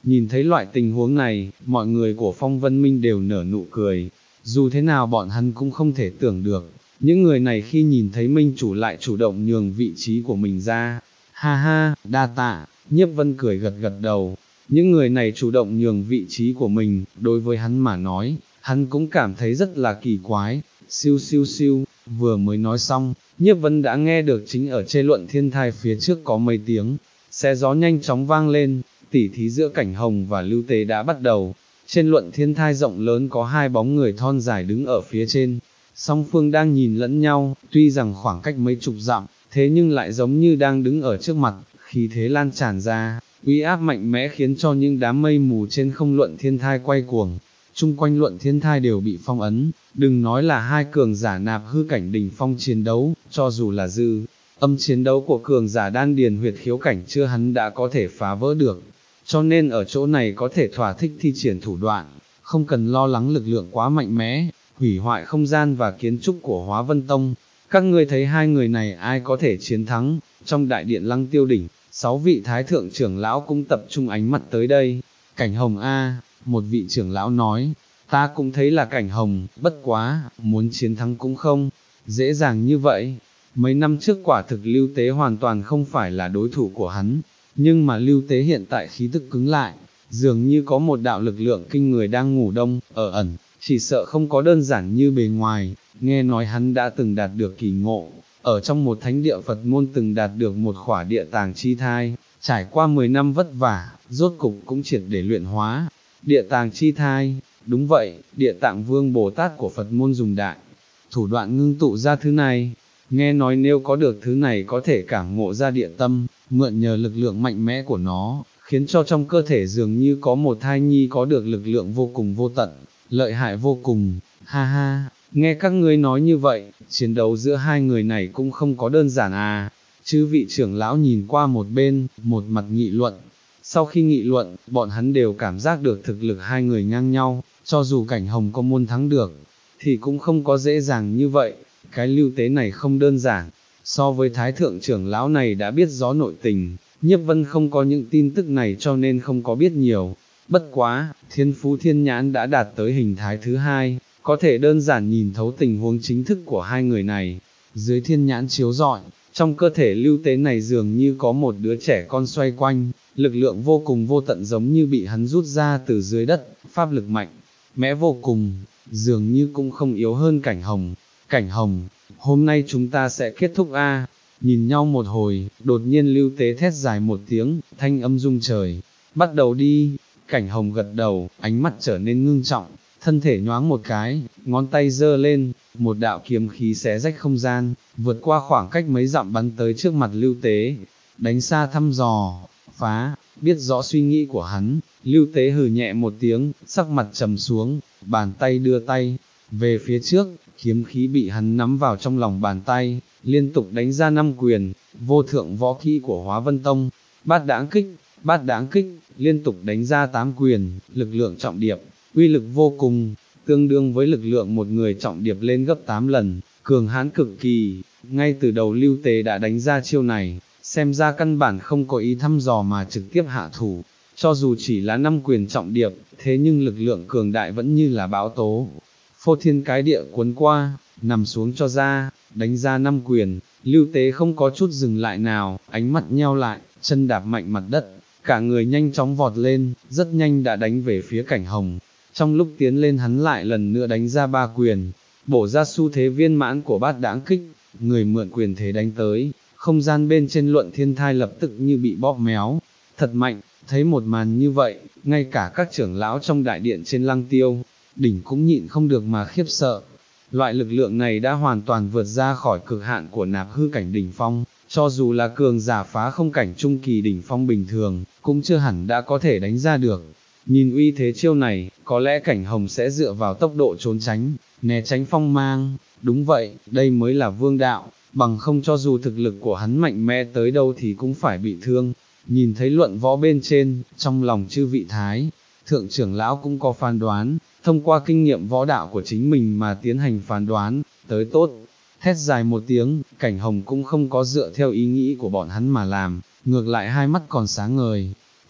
Speaker 1: Nhìn thấy loại tình huống này, mọi người của Phong Vân Minh đều nở nụ cười, dù thế nào bọn hắn cũng không thể tưởng được, những người này khi nhìn thấy Minh chủ lại chủ động nhường vị trí của mình ra. Ha ha, đa tạ, Nhiếp Vân cười gật gật đầu, những người này chủ động nhường vị trí của mình, đối với hắn mà nói, hắn cũng cảm thấy rất là kỳ quái. Siêu siêu siêu, vừa mới nói xong, Nhiếp Vân đã nghe được chính ở trên luận thiên thai phía trước có mấy tiếng xé gió nhanh chóng vang lên, tỉ thí giữa Cảnh Hồng và Lưu Tế đã bắt đầu. Trên luận thiên thai rộng lớn có hai bóng người thon dài đứng ở phía trên, song phương đang nhìn lẫn nhau, tuy rằng khoảng cách mấy chục dặm, thế nhưng lại giống như đang đứng ở trước mặt, khí thế lan tràn ra, uy áp mạnh mẽ khiến cho những đám mây mù trên không luận thiên thai quay cuồng. Chung quanh luận thiên thai đều bị phong ấn, đừng nói là hai cường giả nạp hư cảnh đỉnh phong chiến đấu, cho dù là dư âm chiến đấu của cường giả đan điền huyệt khiếu cảnh chưa hắn đã có thể phá vỡ được, cho nên ở chỗ này có thể thỏa thích thi triển thủ đoạn, không cần lo lắng lực lượng quá mạnh mẽ, hủy hoại không gian và kiến trúc của Hóa Vân Tông. Các ngươi thấy hai người này ai có thể chiến thắng? Trong đại điện Lăng Tiêu đỉnh, sáu vị thái thượng trưởng lão cũng tập trung ánh mắt tới đây. Cảnh Hồng a, một vị trưởng lão nói, ta cũng thấy là Cảnh Hồng, bất quá, muốn chiến thắng cũng không dễ dàng như vậy. Mấy năm trước quả thực Lưu Tế hoàn toàn không phải là đối thủ của hắn, nhưng mà Lưu Tế hiện tại khí tức cứng lại, dường như có một đạo lực lượng kinh người đang ngủ đông, ở ẩn, chỉ sợ không có đơn giản như bề ngoài. Nghe nói hắn đã từng đạt được kỳ ngộ, ở trong một thánh địa Phật môn từng đạt được một khỏa địa tàng chi thai, trải qua mười năm vất vả, rốt cục cũng triệt để luyện hóa. Địa tàng chi thai, đúng vậy, địa tạng vương Bồ Tát của Phật môn dùng đại thủ đoạn ngưng tụ ra thứ này. Nghe nói nếu có được thứ này có thể cảm ngộ ra địa tâm, mượn nhờ lực lượng mạnh mẽ của nó, khiến cho trong cơ thể dường như có một thai nhi có được lực lượng vô cùng vô tận, lợi hại vô cùng. Ha ha, nghe các ngươi nói như vậy, chiến đấu giữa hai người này cũng không có đơn giản à. Chư vị trưởng lão nhìn qua một bên, một mặt nghị luận. Sau khi nghị luận, bọn hắn đều cảm giác được thực lực hai người ngang nhau, cho dù Cảnh Hồng có muốn thắng được, thì cũng không có dễ dàng như vậy. Cái Lưu Tế này không đơn giản, so với thái thượng trưởng lão này đã biết rõ nội tình, Nhiếp Vân không có những tin tức này cho nên không có biết nhiều. Bất quá, thiên phú thiên nhãn đã đạt tới hình thái thứ hai, có thể đơn giản nhìn thấu tình huống chính thức của hai người này. Dưới thiên nhãn chiếu rọi, trong cơ thể Lưu Tế này dường như có một đứa trẻ con xoay quanh, lực lượng vô cùng vô tận giống như bị hắn rút ra từ dưới đất, pháp lực mạnh mẽ vô cùng, dường như cũng không yếu hơn Cảnh Hồng. Cảnh Hồng, hôm nay chúng ta sẽ kết thúc a. Nhìn nhau một hồi, đột nhiên Lưu Tế thét dài một tiếng, thanh âm rung trời. Bắt đầu đi. Cảnh Hồng gật đầu, ánh mắt trở nên ngưng trọng, thân thể nhoáng một cái, ngón tay giơ lên, một đạo kiếm khí xé rách không gian, vượt qua khoảng cách mấy dặm bắn tới trước mặt Lưu Tế. Đánh xa thăm dò, phá, biết rõ suy nghĩ của hắn, Lưu Tế hừ nhẹ một tiếng, sắc mặt trầm xuống, bàn tay đưa tay về phía trước, kiếm khí bị hắn nắm vào trong lòng bàn tay, liên tục đánh ra năm quyền, vô thượng võ kỹ của Hóa Vân Tông, bát đãng kích, bát đãng kích, liên tục đánh ra tám quyền, lực lượng trọng điệp, uy lực vô cùng, tương đương với lực lượng một người trọng điệp lên gấp tám lần, cường hãn cực kỳ. Ngay từ đầu Lưu Tế đã đánh ra chiêu này, xem ra căn bản không có ý thăm dò mà trực tiếp hạ thủ, cho dù chỉ là năm quyền trọng điệp, thế nhưng lực lượng cường đại vẫn như là bão tố, phô thiên cái địa cuốn qua, nằm xuống cho ra, đánh ra năm quyền. Lưu Tế không có chút dừng lại nào, ánh mắt nheo lại, chân đạp mạnh mặt đất, cả người nhanh chóng vọt lên, rất nhanh đã đánh về phía Cảnh Hồng. Trong lúc tiến lên hắn lại lần nữa đánh ra ba quyền, bổ ra xu thế viên mãn của bát đãng kích, người mượn quyền thế đánh tới, không gian bên trên luận thiên thai lập tức như bị bóp méo, thật mạnh. Thấy một màn như vậy, ngay cả các trưởng lão trong đại điện trên Lăng Tiêu đỉnh cũng nhịn không được mà khiếp sợ. Loại lực lượng này đã hoàn toàn vượt ra khỏi cực hạn của nạp hư cảnh đỉnh phong, cho dù là cường giả phá không cảnh trung kỳ đỉnh phong bình thường, cũng chưa hẳn đã có thể đánh ra được. Nhìn uy thế chiêu này, có lẽ Cảnh Hồng sẽ dựa vào tốc độ trốn tránh, né tránh phong mang. Đúng vậy, đây mới là vương đạo, bằng không cho dù thực lực của hắn mạnh mẽ tới đâu thì cũng phải bị thương. Nhìn thấy luận võ bên trên, trong lòng chư vị thái thượng trưởng lão cũng có phán đoán, thông qua kinh nghiệm võ đạo của chính mình mà tiến hành phán đoán, tới tốt. Thét dài một tiếng, Cảnh Hồng cũng không có dựa theo ý nghĩ của bọn hắn mà làm, ngược lại hai mắt còn sáng ngời,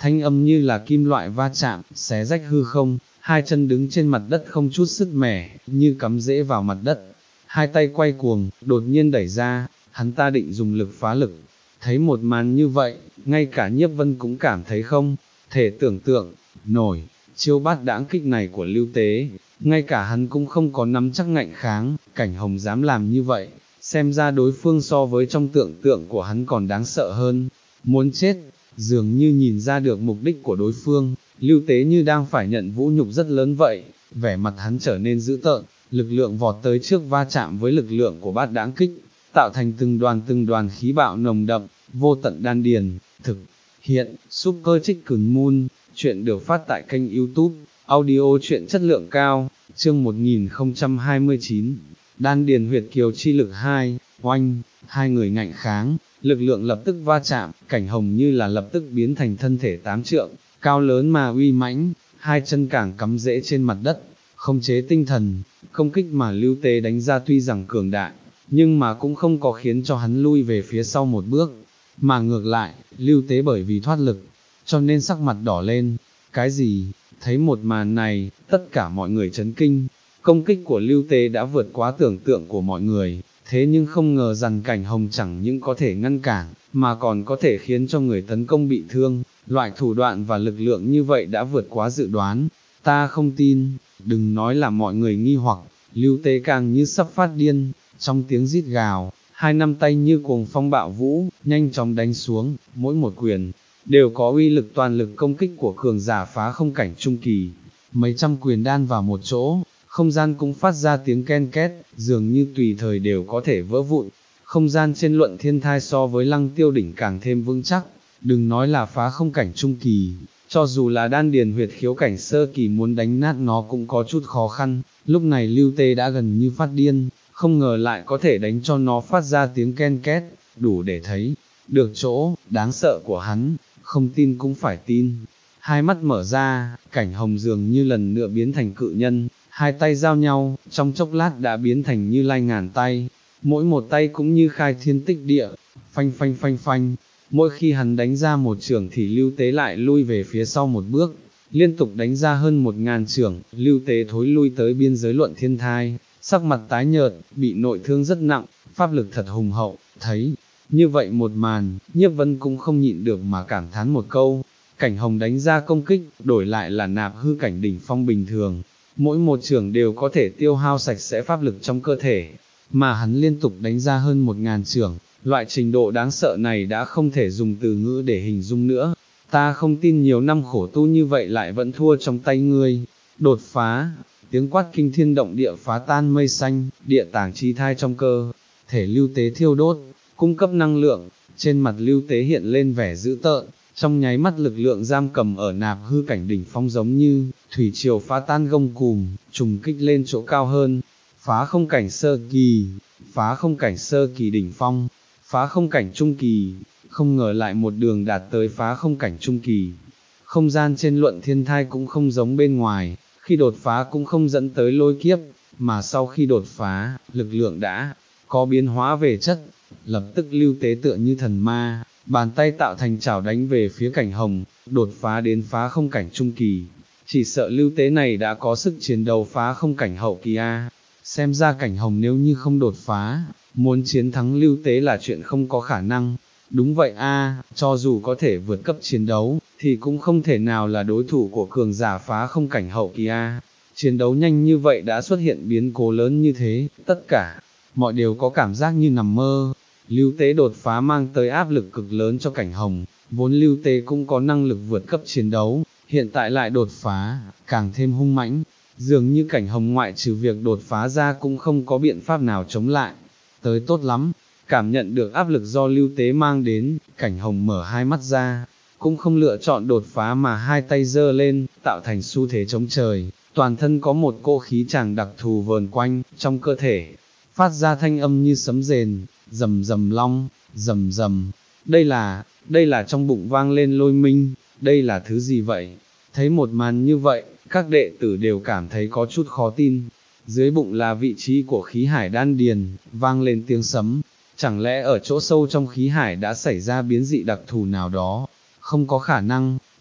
Speaker 1: thanh âm như là kim loại va chạm, xé rách hư không, hai chân đứng trên mặt đất không chút sức mẻ, như cắm rễ vào mặt đất, hai tay quay cuồng, đột nhiên đẩy ra, hắn ta định dùng lực phá lực. Thấy một màn như vậy, ngay cả Nhiếp Vân cũng cảm thấy không thể tưởng tượng nổi, chiêu bát đãng kích này của Lưu Tế, ngay cả hắn cũng không có nắm chắc ngạnh kháng, Cảnh Hồng dám làm như vậy, xem ra đối phương so với trong tưởng tượng của hắn còn đáng sợ hơn, muốn chết, dường như nhìn ra được mục đích của đối phương, Lưu Tế như đang phải nhận vũ nhục rất lớn vậy, vẻ mặt hắn trở nên dữ tợn, lực lượng vọt tới trước va chạm với lực lượng của bát đãng kích, tạo thành từng đoàn từng đoàn khí bạo nồng đậm, vô tận đan điền, thực hiện, Super Chicken Moon, chuyện được phát tại kênh YouTube, audio chuyện chất lượng cao, chương một nghìn không trăm hai mươi chín, đan điền huyệt kiều chi lực hai, oanh, hai người ngạnh kháng, lực lượng lập tức va chạm, Cảnh Hồng như là lập tức biến thành thân thể tám trượng, cao lớn mà uy mãnh, hai chân càng cắm rễ trên mặt đất, không chế tinh thần, công kích mà Lưu Tế đánh ra tuy rằng cường đại, nhưng mà cũng không có khiến cho hắn lui về phía sau một bước, mà ngược lại, Lưu Tế bởi vì thoát lực, cho nên sắc mặt đỏ lên, cái gì, thấy một màn này, tất cả mọi người chấn kinh, công kích của Lưu Tế đã vượt quá tưởng tượng của mọi người, thế nhưng không ngờ rằng Cảnh Hồng chẳng những có thể ngăn cản, mà còn có thể khiến cho người tấn công bị thương, loại thủ đoạn và lực lượng như vậy đã vượt quá dự đoán, ta không tin, đừng nói là mọi người nghi hoặc, Lưu Tế càng như sắp phát điên, trong tiếng rít gào, hai năm tay như cuồng phong bạo vũ, nhanh chóng đánh xuống, mỗi một quyền, đều có uy lực toàn lực công kích của cường giả phá không cảnh trung kỳ, mấy trăm quyền đan vào một chỗ, không gian cũng phát ra tiếng ken két, dường như tùy thời đều có thể vỡ vụn, không gian trên Luận Thiên Thai so với Lăng Tiêu đỉnh càng thêm vững chắc, đừng nói là phá không cảnh trung kỳ, cho dù là đan điền huyệt khiếu cảnh sơ kỳ muốn đánh nát nó cũng có chút khó khăn, lúc này Lưu Tế đã gần như phát điên, không ngờ lại có thể đánh cho nó phát ra tiếng ken két, đủ để thấy được chỗ đáng sợ của hắn, không tin cũng phải tin. Hai mắt mở ra, Cảnh Hồng dường như lần nữa biến thành cự nhân, hai tay giao nhau, trong chốc lát đã biến thành như lai ngàn tay, mỗi một tay cũng như khai thiên tích địa, phanh phanh phanh phanh, mỗi khi hắn đánh ra một chưởng thì Lưu Tế lại lui về phía sau một bước, liên tục đánh ra hơn một ngàn chưởng, Lưu Tế thối lui tới biên giới Luận Thiên Thai, sắc mặt tái nhợt, bị nội thương rất nặng, pháp lực thật hùng hậu, thấy như vậy một màn, Nhiếp Vân cũng không nhịn được mà cảm thán một câu, Cảnh Hồng đánh ra công kích, đổi lại là nạp hư cảnh đỉnh phong bình thường, mỗi một chưởng đều có thể tiêu hao sạch sẽ pháp lực trong cơ thể, mà hắn liên tục đánh ra hơn một ngàn chưởng, loại trình độ đáng sợ này đã không thể dùng từ ngữ để hình dung nữa, ta không tin nhiều năm khổ tu như vậy lại vẫn thua trong tay ngươi, đột phá, tiếng quát kinh thiên động địa phá tan mây xanh, địa tàng chi thai trong cơ, thể Lưu Tế thiêu đốt, cung cấp năng lượng, trên mặt Lưu Tế hiện lên vẻ dữ tợn, trong nháy mắt lực lượng giam cầm ở nạp hư cảnh đỉnh phong giống như thủy triều phá tan gông cùm, trùng kích lên chỗ cao hơn, phá không cảnh sơ kỳ, phá không cảnh sơ kỳ đỉnh phong, phá không cảnh trung kỳ, không ngờ lại một đường đạt tới phá không cảnh trung kỳ. Không gian trên Luận Thiên Thai cũng không giống bên ngoài, khi đột phá cũng không dẫn tới lôi kiếp, mà sau khi đột phá, lực lượng đã có biến hóa về chất, lập tức Lưu Tế tựa như thần ma, bàn tay tạo thành chảo đánh về phía Cảnh Hồng, đột phá đến phá không cảnh trung kỳ, chỉ sợ Lưu Tế này đã có sức chiến đấu phá không cảnh hậu kỳ a. Xem ra Cảnh Hồng nếu như không đột phá, muốn chiến thắng Lưu Tế là chuyện không có khả năng. Đúng vậy a, cho dù có thể vượt cấp chiến đấu, thì cũng không thể nào là đối thủ của cường giả phá không cảnh hậu kỳ a. Chiến đấu nhanh như vậy đã xuất hiện biến cố lớn như thế, tất cả, mọi đều có cảm giác như nằm mơ. Lưu Tế đột phá mang tới áp lực cực lớn cho Cảnh Hồng, vốn Lưu Tế cũng có năng lực vượt cấp chiến đấu, hiện tại lại đột phá, càng thêm hung mãnh, dường như Cảnh Hồng ngoại trừ việc đột phá ra cũng không có biện pháp nào chống lại. Tới tốt lắm, cảm nhận được áp lực do Lưu Tế mang đến, Cảnh Hồng mở hai mắt ra, cũng không lựa chọn đột phá mà hai tay giơ lên, tạo thành xu thế chống trời, toàn thân có một cỗ khí chàng đặc thù vờn quanh, trong cơ thể, phát ra thanh âm như sấm rền, rầm rầm long, rầm rầm, đây là, đây là trong bụng vang lên lôi minh, đây là thứ gì vậy? Thấy một màn như vậy, các đệ tử đều cảm thấy có chút khó tin, dưới bụng là vị trí của khí hải đan điền, vang lên tiếng sấm, chẳng lẽ ở chỗ sâu trong khí hải đã xảy ra biến dị đặc thù nào đó? Không có khả năng,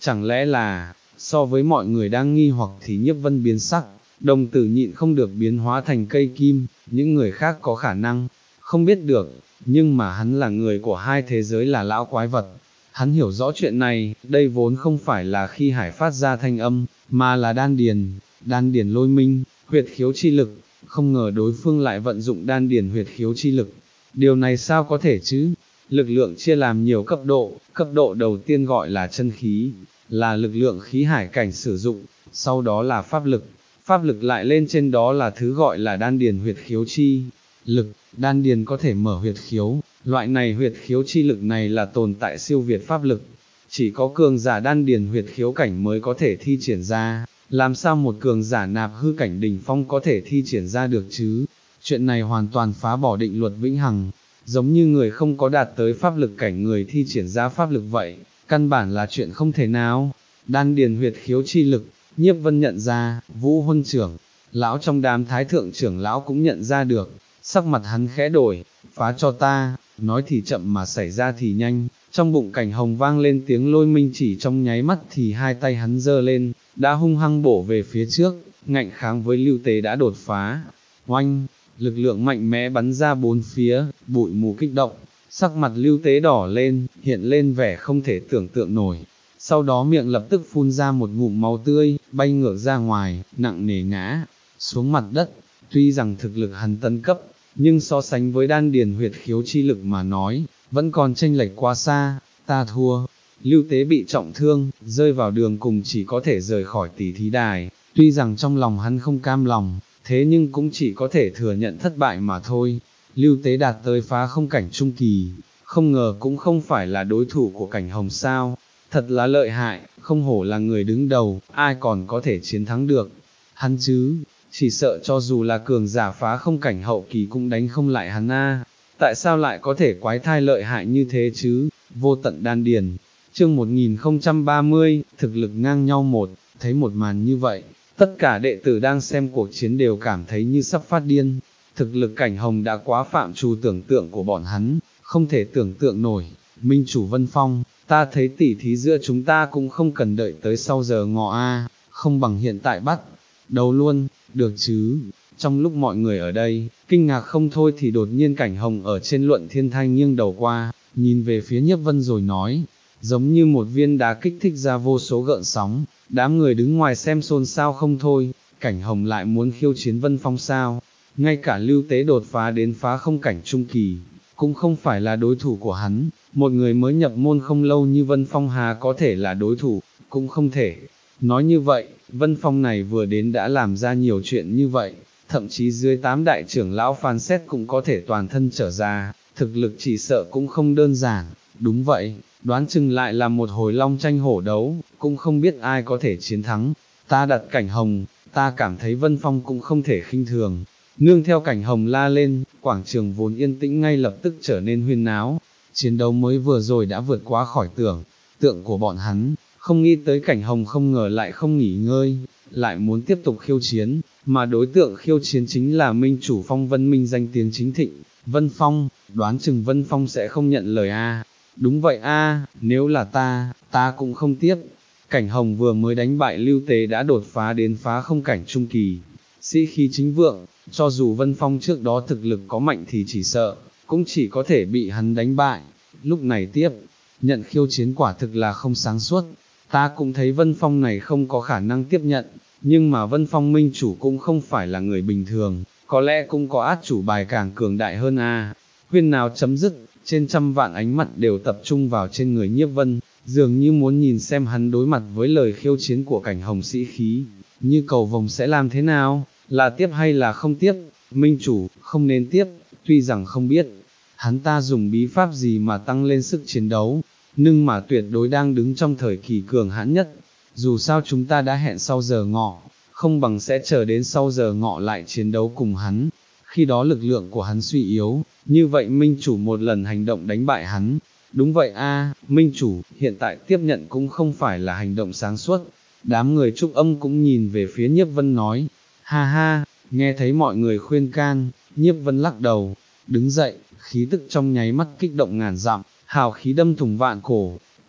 Speaker 1: chẳng lẽ là, so với mọi người đang nghi hoặc thì Nhiếp Vân biến sắc, đồng tử nhịn không được biến hóa thành cây kim, những người khác có khả năng, không biết được, nhưng mà hắn là người của hai thế giới là lão quái vật. Hắn hiểu rõ chuyện này, đây vốn không phải là khi hải phát ra thanh âm, mà là đan điền, đan điền lôi minh, huyệt khiếu chi lực, không ngờ đối phương lại vận dụng đan điền huyệt khiếu chi lực. Điều này sao có thể chứ? Lực lượng chia làm nhiều cấp độ, cấp độ đầu tiên gọi là chân khí, là lực lượng khí hải cảnh sử dụng, sau đó là pháp lực, pháp lực lại lên trên đó là thứ gọi là đan điền huyệt khiếu chi lực, đan điền có thể mở huyệt khiếu, loại này huyệt khiếu chi lực này là tồn tại siêu việt pháp lực, chỉ có cường giả đan điền huyệt khiếu cảnh mới có thể thi triển ra, làm sao một cường giả nạp hư cảnh đỉnh phong có thể thi triển ra được chứ? Chuyện này hoàn toàn phá bỏ định luật vĩnh hằng, giống như người không có đạt tới pháp lực cảnh người thi triển ra pháp lực vậy, căn bản là chuyện không thể nào. Đan điền huyệt khiếu chi lực, Nhiếp Vân nhận ra, Vũ Huân trưởng, lão trong đám thái thượng trưởng lão cũng nhận ra được, sắc mặt hắn khẽ đổi, phá cho ta, nói thì chậm mà xảy ra thì nhanh, trong bụng Cảnh Hồng vang lên tiếng lôi minh chỉ trong nháy mắt thì hai tay hắn giơ lên, đã hung hăng bổ về phía trước, ngạnh kháng với Lưu Tế đã đột phá, oanh, lực lượng mạnh mẽ bắn ra bốn phía, bụi mù kích động, sắc mặt Lưu Tế đỏ lên, hiện lên vẻ không thể tưởng tượng nổi. Sau đó miệng lập tức phun ra một ngụm máu tươi, bay ngược ra ngoài, nặng nề ngã xuống mặt đất. Tuy rằng thực lực hắn tấn cấp, nhưng so sánh với đan điền huyệt khiếu chi lực mà nói, vẫn còn chênh lệch quá xa, ta thua. Lưu Tế bị trọng thương, rơi vào đường cùng chỉ có thể rời khỏi tỷ thí đài, tuy rằng trong lòng hắn không cam lòng, thế nhưng cũng chỉ có thể thừa nhận thất bại mà thôi. Lưu Tế đạt tới phá không cảnh trung kỳ, không ngờ cũng không phải là đối thủ của Cảnh Hồng sao. Thật là lợi hại, không hổ là người đứng đầu, ai còn có thể chiến thắng được. Hắn chứ, chỉ sợ cho dù là cường giả phá không cảnh hậu kỳ cũng đánh không lại hắn a. Tại sao lại có thể quái thai lợi hại như thế chứ? Vô tận đan điền. Chương một nghìn không trăm ba mươi, thực lực ngang nhau một, thấy một màn như vậy, tất cả đệ tử đang xem cuộc chiến đều cảm thấy như sắp phát điên. Thực lực Cảnh Hồng đã quá phạm trù tưởng tượng của bọn hắn, không thể tưởng tượng nổi. Minh chủ Vân Phong, ta thấy tỉ thí giữa chúng ta cũng không cần đợi tới sau giờ ngọ a, không bằng hiện tại bắt đầu luôn, được chứ? Trong lúc mọi người ở đây, kinh ngạc không thôi thì đột nhiên Cảnh Hồng ở trên luận thiên thanh nghiêng đầu qua, nhìn về phía Nhiếp Vân rồi nói, giống như một viên đá kích thích ra vô số gợn sóng, đám người đứng ngoài xem xôn xao không thôi. Cảnh Hồng lại muốn khiêu chiến Vân Phong sao? Ngay cả Lưu Tế đột phá đến phá không cảnh trung kỳ, cũng không phải là đối thủ của hắn, một người mới nhập môn không lâu như Vân Phong hà có thể là đối thủ, cũng không thể. Nói như vậy, Vân Phong này vừa đến đã làm ra nhiều chuyện như vậy, thậm chí dưới tám đại trưởng lão phán xét cũng có thể toàn thân trở ra, thực lực chỉ sợ cũng không đơn giản. Đúng vậy, đoán chừng lại là một hồi long tranh hổ đấu, cũng không biết ai có thể chiến thắng. Ta đặt Cảnh Hồng, ta cảm thấy Vân Phong cũng không thể khinh thường. Nương theo Cảnh Hồng la lên, quảng trường vốn yên tĩnh ngay lập tức trở nên huyên náo. Chiến đấu mới vừa rồi đã vượt quá khỏi tưởng tượng của bọn hắn, không nghĩ tới Cảnh Hồng không ngờ lại không nghỉ ngơi, lại muốn tiếp tục khiêu chiến, mà đối tượng khiêu chiến chính là minh chủ Phong Vân Minh danh tiếng chính thịnh, Vân Phong. Đoán chừng Vân Phong sẽ không nhận lời a. Đúng vậy a, nếu là ta, ta cũng không tiếp. Cảnh Hồng vừa mới đánh bại Lưu Tế đã đột phá đến phá không cảnh trung kỳ, sĩ khí chính vượng, cho dù Vân Phong trước đó thực lực có mạnh thì chỉ sợ, cũng chỉ có thể bị hắn đánh bại. Lúc này tiếp, nhận khiêu chiến quả thực là không sáng suốt. Ta cũng thấy Vân Phong này không có khả năng tiếp nhận, nhưng mà Vân Phong minh chủ cũng không phải là người bình thường, có lẽ cũng có át chủ bài càng cường đại hơn a. Huyên nào chấm dứt, trên trăm vạn ánh mắt đều tập trung vào trên người Nhiếp Vân, dường như muốn nhìn xem hắn đối mặt với lời khiêu chiến của Cảnh Hồng sĩ khí, như cầu vồng sẽ làm thế nào, là tiếp hay là không tiếp. Minh chủ, không nên tiếp, tuy rằng không biết hắn ta dùng bí pháp gì mà tăng lên sức chiến đấu, nhưng mà tuyệt đối đang đứng trong thời kỳ cường hãn nhất. Dù sao chúng ta đã hẹn sau giờ ngọ, không bằng sẽ chờ đến sau giờ ngọ lại chiến đấu cùng hắn. Khi đó lực lượng của hắn suy yếu, như vậy minh chủ một lần hành động đánh bại hắn. Đúng vậy a, minh chủ, hiện tại tiếp nhận cũng không phải là hành động sáng suốt. Đám người Trúc Âm cũng nhìn về phía Nhiếp Vân nói, ha ha. Nghe thấy mọi người khuyên can, Nhiếp Vân lắc đầu, đứng dậy, khí tức trong nháy mắt kích động ngàn dặm, hào khí đâm thủng vạn cổ.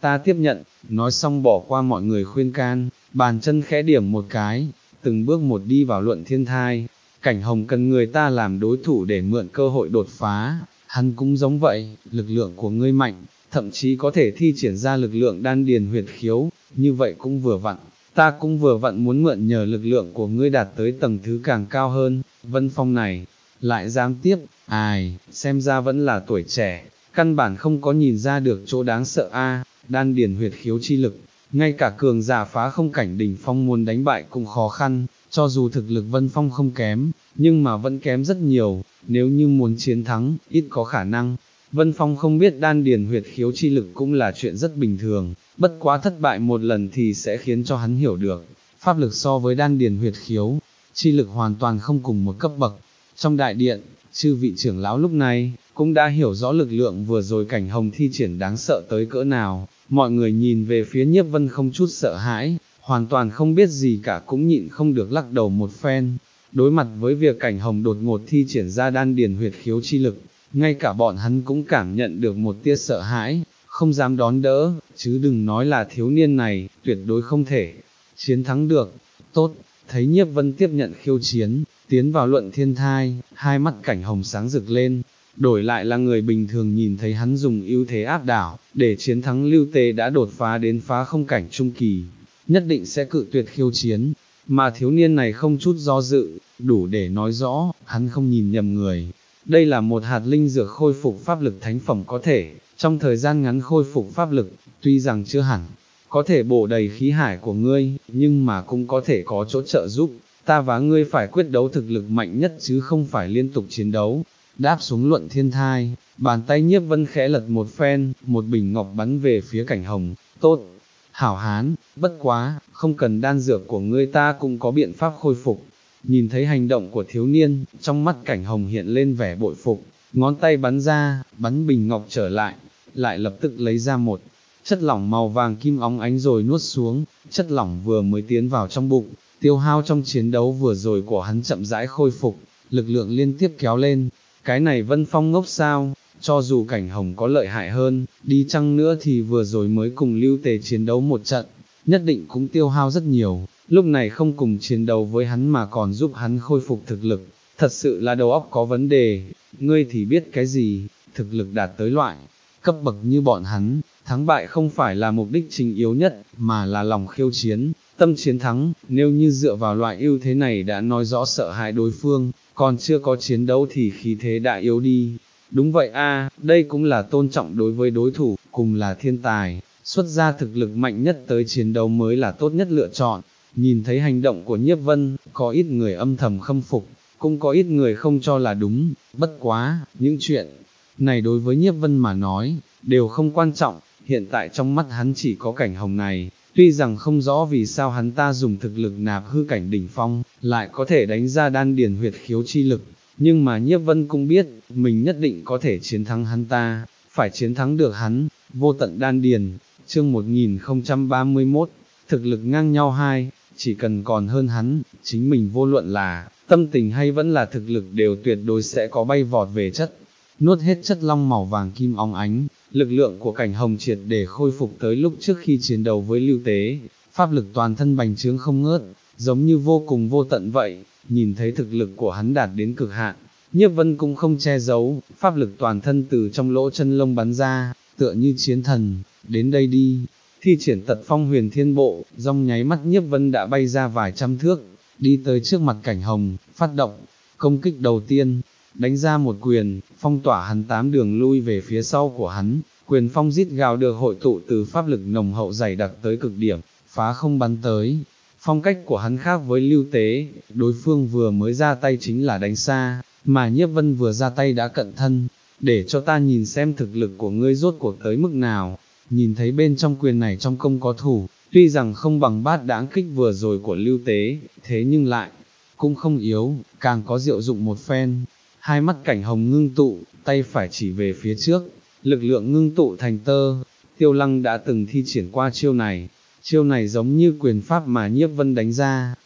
Speaker 1: ta tiếp nhận, nói xong bỏ qua mọi người khuyên can, bàn chân khẽ điểm một cái, từng bước một đi vào luận thiên thai. Cảnh Hồng cần người ta làm đối thủ để mượn cơ hội đột phá, hắn cũng giống vậy, lực lượng của ngươi mạnh, thậm chí có thể thi triển ra lực lượng đan điền huyệt khiếu, như vậy cũng vừa vặn, ta cũng vừa vặn muốn mượn nhờ lực lượng của ngươi đạt tới tầng thứ càng cao hơn. Vân Phong này, lại dám tiếp, ai, xem ra vẫn là tuổi trẻ, căn bản không có nhìn ra được chỗ đáng sợ a. Đan điền huyệt khiếu chi lực, ngay cả cường giả phá không cảnh đỉnh phong muốn đánh bại cũng khó khăn, cho dù thực lực Vân Phong không kém, nhưng mà vẫn kém rất nhiều, nếu như muốn chiến thắng, ít có khả năng. Vân Phong không biết đan điền huyệt khiếu chi lực cũng là chuyện rất bình thường, bất quá thất bại một lần thì sẽ khiến cho hắn hiểu được, pháp lực so với đan điền huyệt khiếu, chi lực hoàn toàn không cùng một cấp bậc. Trong đại điện, chư vị trưởng lão lúc này, cũng đã hiểu rõ lực lượng vừa rồi Cảnh Hồng thi triển đáng sợ tới cỡ nào, mọi người nhìn về phía Nhiếp Vân không chút sợ hãi, hoàn toàn không biết gì cả cũng nhịn không được lắc đầu một phen. Đối mặt với việc Cảnh Hồng đột ngột thi triển ra đan điền huyệt khiếu chi lực, ngay cả bọn hắn cũng cảm nhận được một tia sợ hãi, không dám đón đỡ, chứ đừng nói là thiếu niên này, tuyệt đối không thể chiến thắng được. Tốt, thấy Nhiếp Vân tiếp nhận khiêu chiến, tiến vào luận thiên thai, hai mắt Cảnh Hồng sáng rực lên, đổi lại là người bình thường nhìn thấy hắn dùng ưu thế áp đảo, để chiến thắng Lưu Tế đã đột phá đến phá không cảnh trung kỳ, nhất định sẽ cự tuyệt khiêu chiến, mà thiếu niên này không chút do dự, đủ để nói rõ, hắn không nhìn nhầm người. Đây là một hạt linh dược khôi phục pháp lực thánh phẩm có thể, trong thời gian ngắn khôi phục pháp lực, tuy rằng chưa hẳn, có thể bổ đầy khí hải của ngươi, nhưng mà cũng có thể có chỗ trợ giúp, ta và ngươi phải quyết đấu thực lực mạnh nhất chứ không phải liên tục chiến đấu. Đáp xuống luận thiên thai, bàn tay Nhiếp Vân khẽ lật một phen, một bình ngọc bắn về phía Cảnh Hồng, tốt, hảo hán, bất quá, không cần đan dược của ngươi ta cũng có biện pháp khôi phục. Nhìn thấy hành động của thiếu niên, trong mắt Cảnh Hồng hiện lên vẻ bội phục, ngón tay bắn ra, bắn bình ngọc trở lại, lại lập tức lấy ra một chất lỏng màu vàng kim óng ánh rồi nuốt xuống, chất lỏng vừa mới tiến vào trong bụng, tiêu hao trong chiến đấu vừa rồi của hắn chậm rãi khôi phục, lực lượng liên tiếp kéo lên. Cái này Vân Phong ngốc sao, cho dù Cảnh Hồng có lợi hại hơn, đi chăng nữa thì vừa rồi mới cùng Lưu Tề chiến đấu một trận, nhất định cũng tiêu hao rất nhiều, lúc này không cùng chiến đấu với hắn mà còn giúp hắn khôi phục thực lực, thật sự là đầu óc có vấn đề. Ngươi thì biết cái gì, thực lực đạt tới loại cấp bậc như bọn hắn, thắng bại không phải là mục đích chính yếu nhất, mà là lòng khiêu chiến, tâm chiến thắng. Nếu như dựa vào loại ưu thế này đã nói rõ sợ hãi đối phương, còn chưa có chiến đấu thì khí thế đã yếu đi. Đúng vậy a, đây cũng là tôn trọng đối với đối thủ, cùng là thiên tài, xuất ra thực lực mạnh nhất tới chiến đấu mới là tốt nhất lựa chọn. Nhìn thấy hành động của Nhiếp Vân, có ít người âm thầm khâm phục, cũng có ít người không cho là đúng, bất quá, những chuyện này đối với Nhiếp Vân mà nói, đều không quan trọng, hiện tại trong mắt hắn chỉ có Cảnh Hồng này, tuy rằng không rõ vì sao hắn ta dùng thực lực nạp hư cảnh đỉnh phong, lại có thể đánh ra đan điền huyệt khiếu chi lực, nhưng mà Nhiếp Vân cũng biết, mình nhất định có thể chiến thắng hắn ta, phải chiến thắng được hắn. Vô tận đan điền, chương một nghìn không trăm ba mươi mốt, thực lực ngang nhau hai, chỉ cần còn hơn hắn, chính mình vô luận là tâm tình hay vẫn là thực lực đều tuyệt đối sẽ có bay vọt về chất. Nuốt hết chất long màu vàng kim óng ánh, lực lượng của Cảnh Hồng triệt để khôi phục tới lúc trước khi chiến đấu với Lưu Tế, pháp lực toàn thân bành trướng không ngớt, giống như vô cùng vô tận vậy. Nhìn thấy thực lực của hắn đạt đến cực hạn, Nhiếp Vân cũng không che giấu, pháp lực toàn thân từ trong lỗ chân lông bắn ra, tựa như chiến thần. Đến đây đi, thi triển tật phong huyền thiên bộ, trong nháy mắt Nhiếp Vân đã bay ra vài trăm thước, đi tới trước mặt Cảnh Hồng, phát động công kích đầu tiên, đánh ra một quyền, phong tỏa hắn tám đường lui về phía sau của hắn. Quyền phong rít gào được hội tụ từ pháp lực nồng hậu dày đặc tới cực điểm, phá không bắn tới. Phong cách của hắn khác với Lưu Tế, đối phương vừa mới ra tay chính là đánh xa, mà Nhiếp Vân vừa ra tay đã cận thân, để cho ta nhìn xem thực lực của ngươi rốt cuộc tới mức nào. Nhìn thấy bên trong quyền này trong công có thủ, tuy rằng không bằng bát đãng kích vừa rồi của Lưu Tế, thế nhưng lại cũng không yếu, càng có diệu dụng một phen. Hai mắt Cảnh Hồng ngưng tụ, tay phải chỉ về phía trước, lực lượng ngưng tụ thành tơ. Tiêu Lăng đã từng thi triển qua chiêu này, chiêu này giống như quyền pháp mà Nhiếp Vân đánh ra,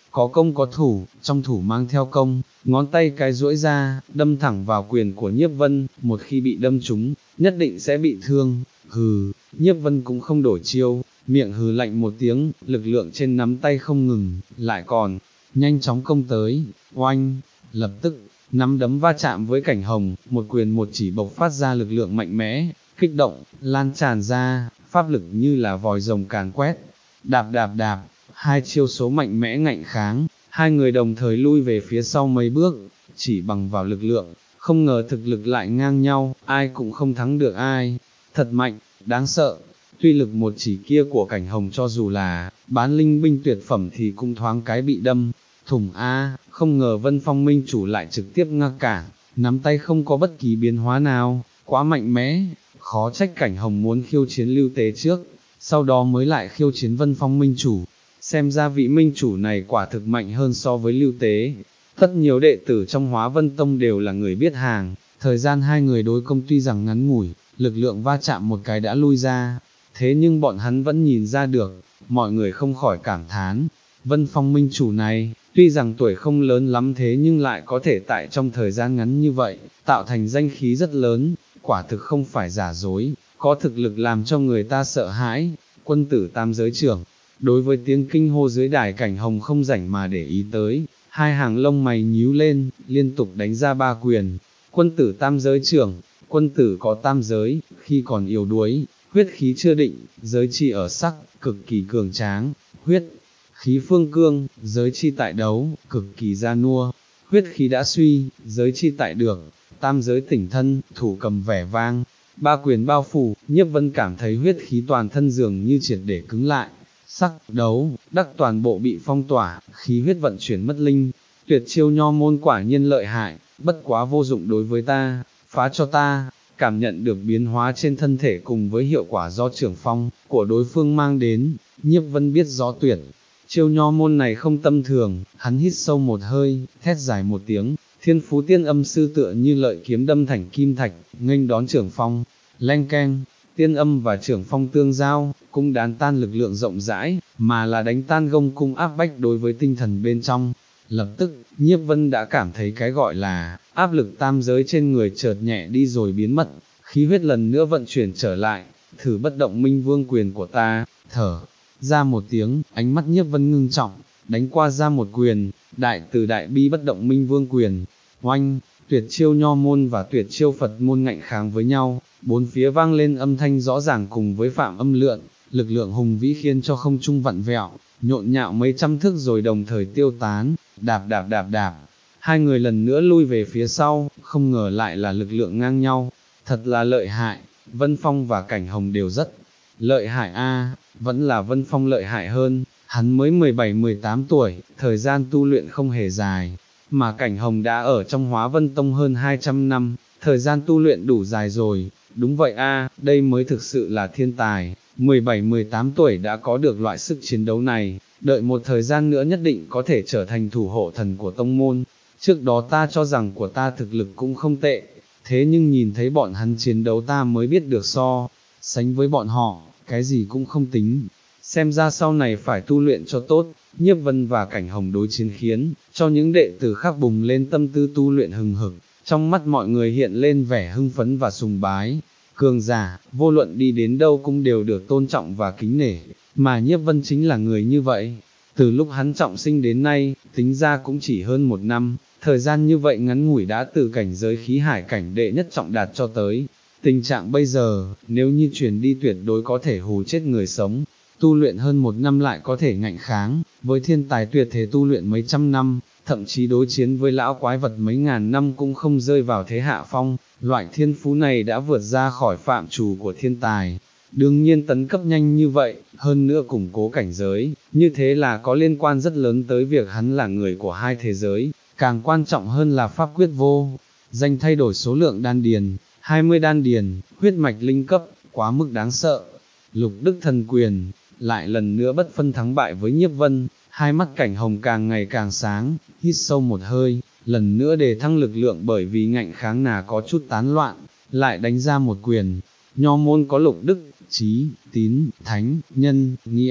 Speaker 1: có công có thủ, trong thủ mang theo công, ngón tay cái duỗi ra, đâm thẳng vào quyền của Nhiếp Vân, một khi bị đâm trúng, nhất định sẽ bị thương, hừ, Nhiếp Vân cũng không đổi chiêu, miệng hừ lạnh một tiếng, lực lượng trên nắm tay không ngừng, lại còn, nhanh chóng công tới, oanh, lập tức, nắm đấm va chạm với Cảnh Hồng, một quyền một chỉ bộc phát ra lực lượng mạnh mẽ, kích động, lan tràn ra, pháp lực như là vòi rồng càn quét, đạp đạp đạp, hai chiêu số mạnh mẽ ngạnh kháng, hai người đồng thời lui về phía sau mấy bước, chỉ bằng vào lực lượng, không ngờ thực lực lại ngang nhau, ai cũng không thắng được ai, thật mạnh, đáng sợ. Tuy lực một chỉ kia của Cảnh Hồng cho dù là bán linh binh tuyệt phẩm thì cũng thoáng cái bị đâm thủng a, không ngờ Vân Phong Minh chủ lại trực tiếp ngăn cản, nắm tay không có bất kỳ biến hóa nào, quá mạnh mẽ, khó trách Cảnh Hồng muốn khiêu chiến Lưu Tế trước, sau đó mới lại khiêu chiến Vân Phong Minh chủ. Xem ra vị minh chủ này quả thực mạnh hơn so với Lưu Tế. Tất nhiều đệ tử trong Hóa Vân Tông đều là người biết hàng, thời gian hai người đối công tuy rằng ngắn ngủi, lực lượng va chạm một cái đã lui ra, thế nhưng bọn hắn vẫn nhìn ra được, mọi người không khỏi cảm thán, Vân Phong Minh chủ này, tuy rằng tuổi không lớn lắm thế nhưng lại có thể tại trong thời gian ngắn như vậy, tạo thành danh khí rất lớn, quả thực không phải giả dối, có thực lực làm cho người ta sợ hãi. Quân tử tam giới trưởng, đối với tiếng kinh hô dưới đài Cảnh Hồng không rảnh mà để ý tới, hai hàng lông mày nhíu lên, liên tục đánh ra ba quyền. Quân tử tam giới trưởng, quân tử có tam giới, khi còn yếu đuối, huyết khí chưa định, giới chi ở sắc, cực kỳ cường tráng, huyết khí phương cương, giới chi tại đấu, cực kỳ gia nua, huyết khí đã suy, giới chi tại được, tam giới tỉnh thân, thủ cầm vẻ vang. Ba quyền bao phủ, Nhiếp Vân cảm thấy huyết khí toàn thân dường như triệt để cứng lại, sắc, đấu, đắc toàn bộ bị phong tỏa, khí huyết vận chuyển mất linh, tuyệt chiêu nho môn quả nhiên lợi hại, bất quá vô dụng đối với ta, phá cho ta. Cảm nhận được biến hóa trên thân thể cùng với hiệu quả do trưởng phong của đối phương mang đến, Nhiếp Vân biết rõ tuyển. Chiêu nho môn này không tâm thường, hắn hít sâu một hơi, thét dài một tiếng, thiên phú tiên âm sư tựa như lợi kiếm đâm thành kim thạch, nghênh đón trưởng phong, leng keng, tiên âm và trưởng phong tương giao, cũng đán tan lực lượng rộng rãi, mà là đánh tan gông cung áp bách đối với tinh thần bên trong. Lập tức, Nhiếp Vân đã cảm thấy cái gọi là áp lực tam giới trên người chợt nhẹ đi rồi biến mất, khí huyết lần nữa vận chuyển trở lại, thử bất động minh vương quyền của ta, thở ra một tiếng, ánh mắt Nhiếp Vân ngưng trọng, đánh qua ra một quyền, đại từ đại bi bất động minh vương quyền, oanh, tuyệt chiêu nho môn và tuyệt chiêu Phật môn ngạnh kháng với nhau, bốn phía vang lên âm thanh rõ ràng cùng với phạm âm lượn, lực lượng hùng vĩ khiến cho không trung vặn vẹo, nhộn nhạo mấy trăm thước rồi đồng thời tiêu tán, đạp đạp đạp đạp, hai người lần nữa lui về phía sau, không ngờ lại là lực lượng ngang nhau, thật là lợi hại, Vân Phong và Cảnh Hồng đều rất lợi hại a, vẫn là Vân Phong lợi hại hơn, hắn mới mười bảy mười tám tuổi, thời gian tu luyện không hề dài, mà Cảnh Hồng đã ở trong Hóa Vân Tông hơn hai trăm năm, thời gian tu luyện đủ dài rồi, đúng vậy a, đây mới thực sự là thiên tài, mười bảy mười tám tuổi đã có được loại sức chiến đấu này, đợi một thời gian nữa nhất định có thể trở thành thủ hộ thần của tông môn, trước đó ta cho rằng của ta thực lực cũng không tệ, thế nhưng nhìn thấy bọn hắn chiến đấu ta mới biết được so, sánh với bọn họ, cái gì cũng không tính, xem ra sau này phải tu luyện cho tốt. Nhiếp Vân và Cảnh Hồng đối chiến khiến cho những đệ tử khác bùng lên tâm tư tu luyện hừng hực, trong mắt mọi người hiện lên vẻ hưng phấn và sùng bái. Cường giả, vô luận đi đến đâu cũng đều được tôn trọng và kính nể, mà Nhiếp Vân chính là người như vậy. Từ lúc hắn trọng sinh đến nay, tính ra cũng chỉ hơn một năm, thời gian như vậy ngắn ngủi đã từ cảnh giới khí hải cảnh đệ nhất trọng đạt cho tới tình trạng bây giờ, nếu như truyền đi tuyệt đối có thể hù chết người sống. Tu luyện hơn một năm lại có thể ngạnh kháng, với thiên tài tuyệt thế tu luyện mấy trăm năm, thậm chí đối chiến với lão quái vật mấy ngàn năm cũng không rơi vào thế hạ phong, loại thiên phú này đã vượt ra khỏi phạm trù của thiên tài. Đương nhiên tấn cấp nhanh như vậy, hơn nữa củng cố cảnh giới, như thế là có liên quan rất lớn tới việc hắn là người của hai thế giới, càng quan trọng hơn là pháp quyết vô danh thay đổi số lượng đan điền, hai mươi đan điền, huyết mạch linh cấp, quá mức đáng sợ. Lục Đức Thần Quyền lại lần nữa bất phân thắng bại với Nhiếp Vân, hai mắt Cảnh Hồng càng ngày càng sáng, hít sâu một hơi, lần nữa đề thăng lực lượng bởi vì ngạnh kháng nà có chút tán loạn, lại đánh ra một quyền. Nho môn có Lục Đức, Trí, Tín, Thánh, Nhân, Nghĩa,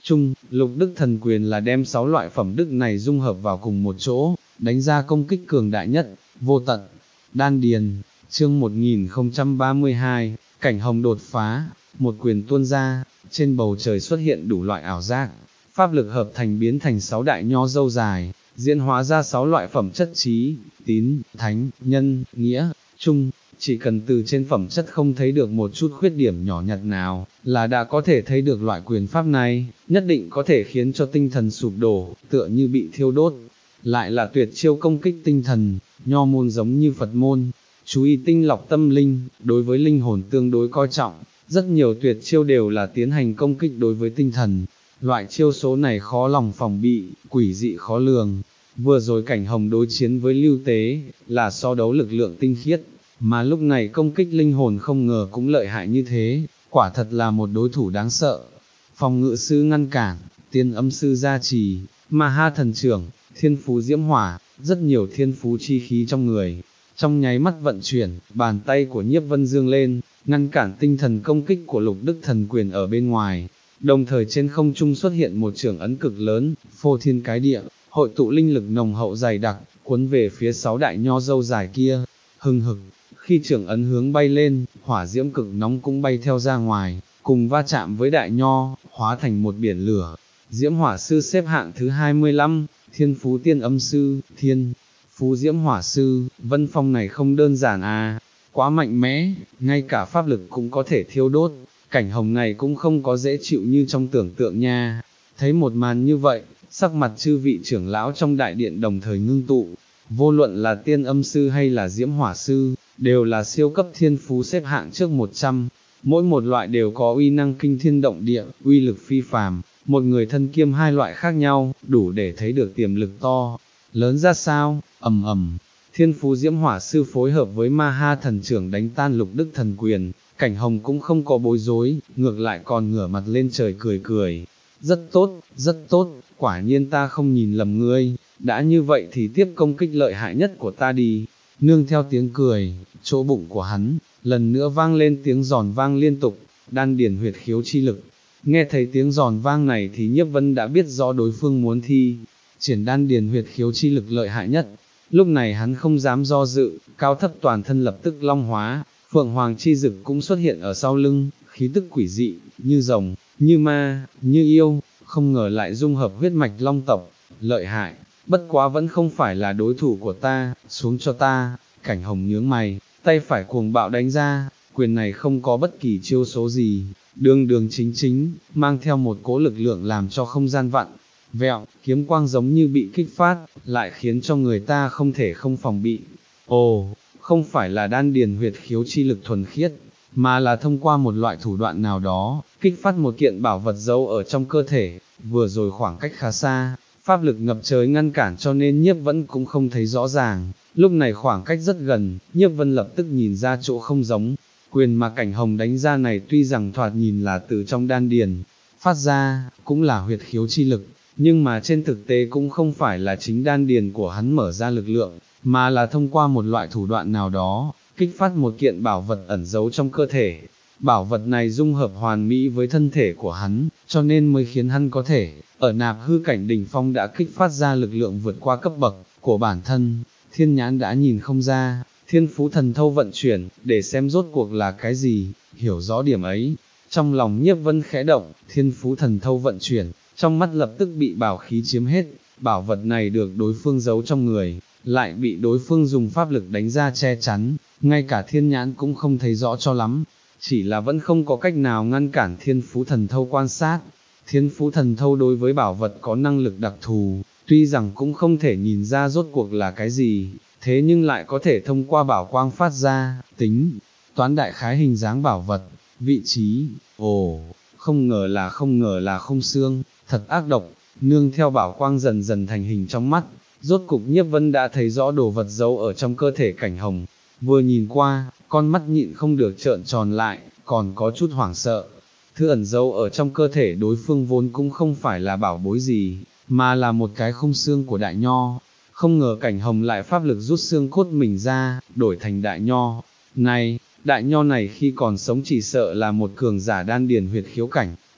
Speaker 1: chung, lục đức thần quyền là đem sáu loại phẩm đức này dung hợp vào cùng một chỗ, đánh ra công kích cường đại nhất, vô tận. Đan điền, chương một nghìn không trăm ba mươi hai, cảnh hồng đột phá, một quyền tuôn ra, trên bầu trời xuất hiện đủ loại ảo giác, pháp lực hợp thành biến thành sáu đại nho dâu dài, diễn hóa ra sáu loại phẩm chất trí, tín, thánh, nhân, nghĩa, trung. Chỉ cần từ trên phẩm chất không thấy được một chút khuyết điểm nhỏ nhặt nào, là đã có thể thấy được loại quyền pháp này, nhất định có thể khiến cho tinh thần sụp đổ, tựa như bị thiêu đốt. Lại là tuyệt chiêu công kích tinh thần, nho môn giống như Phật môn, chú ý tinh lọc tâm linh, đối với linh hồn tương đối coi trọng, rất nhiều tuyệt chiêu đều là tiến hành công kích đối với tinh thần. Loại chiêu số này khó lòng phòng bị, quỷ dị khó lường. Vừa rồi cảnh hồng đối chiến với Lưu Tế, là so đấu lực lượng tinh khiết, mà lúc này công kích linh hồn không ngờ cũng lợi hại như thế, quả thật là một đối thủ đáng sợ. Phòng ngự sư ngăn cản, tiên âm sư gia trì, ma ha thần trưởng, thiên phú diễm hỏa, rất nhiều thiên phú chi khí trong người. Trong nháy mắt vận chuyển, bàn tay của Nhiếp Vân dương lên, ngăn cản tinh thần công kích của lục đức thần quyền ở bên ngoài. Đồng thời trên không trung xuất hiện một trường ấn cực lớn, phô thiên cái địa, hội tụ linh lực nồng hậu dày đặc, cuốn về phía sáu đại nho dâu dài kia, hừng hực. Khi trường ấn hướng bay lên, hỏa diễm cực nóng cũng bay theo ra ngoài, cùng va chạm với đại nho, hóa thành một biển lửa. Diễm hỏa sư xếp hạng thứ hai mươi lăm, thiên phú tiên âm sư, thiên phú diễm hỏa sư, Vân Phong này không đơn giản à, quá mạnh mẽ, ngay cả pháp lực cũng có thể thiêu đốt, cảnh hồng này cũng không có dễ chịu như trong tưởng tượng nha. Thấy một màn như vậy, sắc mặt chư vị trưởng lão trong đại điện đồng thời ngưng tụ, vô luận là tiên âm sư hay là diễm hỏa sư, đều là siêu cấp thiên phú xếp hạng trước một trăm, mỗi một loại đều có uy năng kinh thiên động địa, uy lực phi phàm, một người thân kiêm hai loại khác nhau, đủ để thấy được tiềm lực to, lớn ra sao, ầm ầm. Thiên phú diễm hỏa sư phối hợp với ma ha thần trưởng đánh tan lục đức thần quyền, cảnh hồng cũng không có bối rối, ngược lại còn ngửa mặt lên trời cười cười. Rất tốt, rất tốt, quả nhiên ta không nhìn lầm ngươi, đã như vậy thì tiếp công kích lợi hại nhất của ta đi. Nương theo tiếng cười, chỗ bụng của hắn, lần nữa vang lên tiếng giòn vang liên tục, đan điền huyệt khiếu chi lực. Nghe thấy tiếng giòn vang này thì Nhiếp Vân đã biết rõ đối phương muốn thi, triển đan điền huyệt khiếu chi lực lợi hại nhất. Lúc này hắn không dám do dự, cao thấp toàn thân lập tức long hóa, phượng hoàng chi dực cũng xuất hiện ở sau lưng, khí tức quỷ dị, như rồng, như ma, như yêu, không ngờ lại dung hợp huyết mạch long tộc, lợi hại, bất quá vẫn không phải là đối thủ của ta, xuống cho ta. Cảnh hồng nhướng mày, tay phải cuồng bạo đánh ra, quyền này không có bất kỳ chiêu số gì, đường đường chính chính, mang theo một cỗ lực lượng làm cho không gian vặn, vẹo, kiếm quang giống như bị kích phát, lại khiến cho người ta không thể không phòng bị. Ồ, không phải là đan điền huyệt khiếu chi lực thuần khiết, mà là thông qua một loại thủ đoạn nào đó, kích phát một kiện bảo vật giấu ở trong cơ thể, vừa rồi khoảng cách khá xa, pháp lực ngập trời ngăn cản cho nên Nhiếp Vân cũng không thấy rõ ràng, lúc này khoảng cách rất gần, Nhiếp Vân lập tức nhìn ra chỗ không giống, quyền mà cảnh hồng đánh ra này tuy rằng thoạt nhìn là từ trong đan điền, phát ra, cũng là huyệt khiếu chi lực, nhưng mà trên thực tế cũng không phải là chính đan điền của hắn mở ra lực lượng, mà là thông qua một loại thủ đoạn nào đó, kích phát một kiện bảo vật ẩn giấu trong cơ thể. Bảo vật này dung hợp hoàn mỹ với thân thể của hắn, cho nên mới khiến hắn có thể, ở nạp hư cảnh đỉnh phong đã kích phát ra lực lượng vượt qua cấp bậc của bản thân. Thiên nhãn đã nhìn không ra, thiên phú thần thâu vận chuyển, để xem rốt cuộc là cái gì, hiểu rõ điểm ấy. Trong lòng Nhiếp Vân khẽ động, thiên phú thần thâu vận chuyển, trong mắt lập tức bị bảo khí chiếm hết, bảo vật này được đối phương giấu trong người, lại bị đối phương dùng pháp lực đánh ra che chắn, ngay cả thiên nhãn cũng không thấy rõ cho lắm, chỉ là vẫn không có cách nào ngăn cản thiên phú thần thâu quan sát. Thiên phú thần thâu đối với bảo vật có năng lực đặc thù, tuy rằng cũng không thể nhìn ra rốt cuộc là cái gì, thế nhưng lại có thể thông qua bảo quang phát ra, tính, toán đại khái hình dáng bảo vật, vị trí, ồ, không ngờ là không ngờ là không xương, thật ác độc, nương theo bảo quang dần dần thành hình trong mắt, rốt cục Nhiếp Vân đã thấy rõ đồ vật giấu ở trong cơ thể cảnh hồng, vừa nhìn qua, con mắt nhịn không được trợn tròn lại, còn có chút hoảng sợ. Thứ ẩn giấu ở trong cơ thể đối phương vốn cũng không phải là bảo bối gì, mà là một cái khung xương của đại nho. Không ngờ cảnh hồng lại pháp lực rút xương cốt mình ra, đổi thành đại nho. Này, đại nho này khi còn sống chỉ sợ là một cường giả đan điền huyệt khiếu cảnh,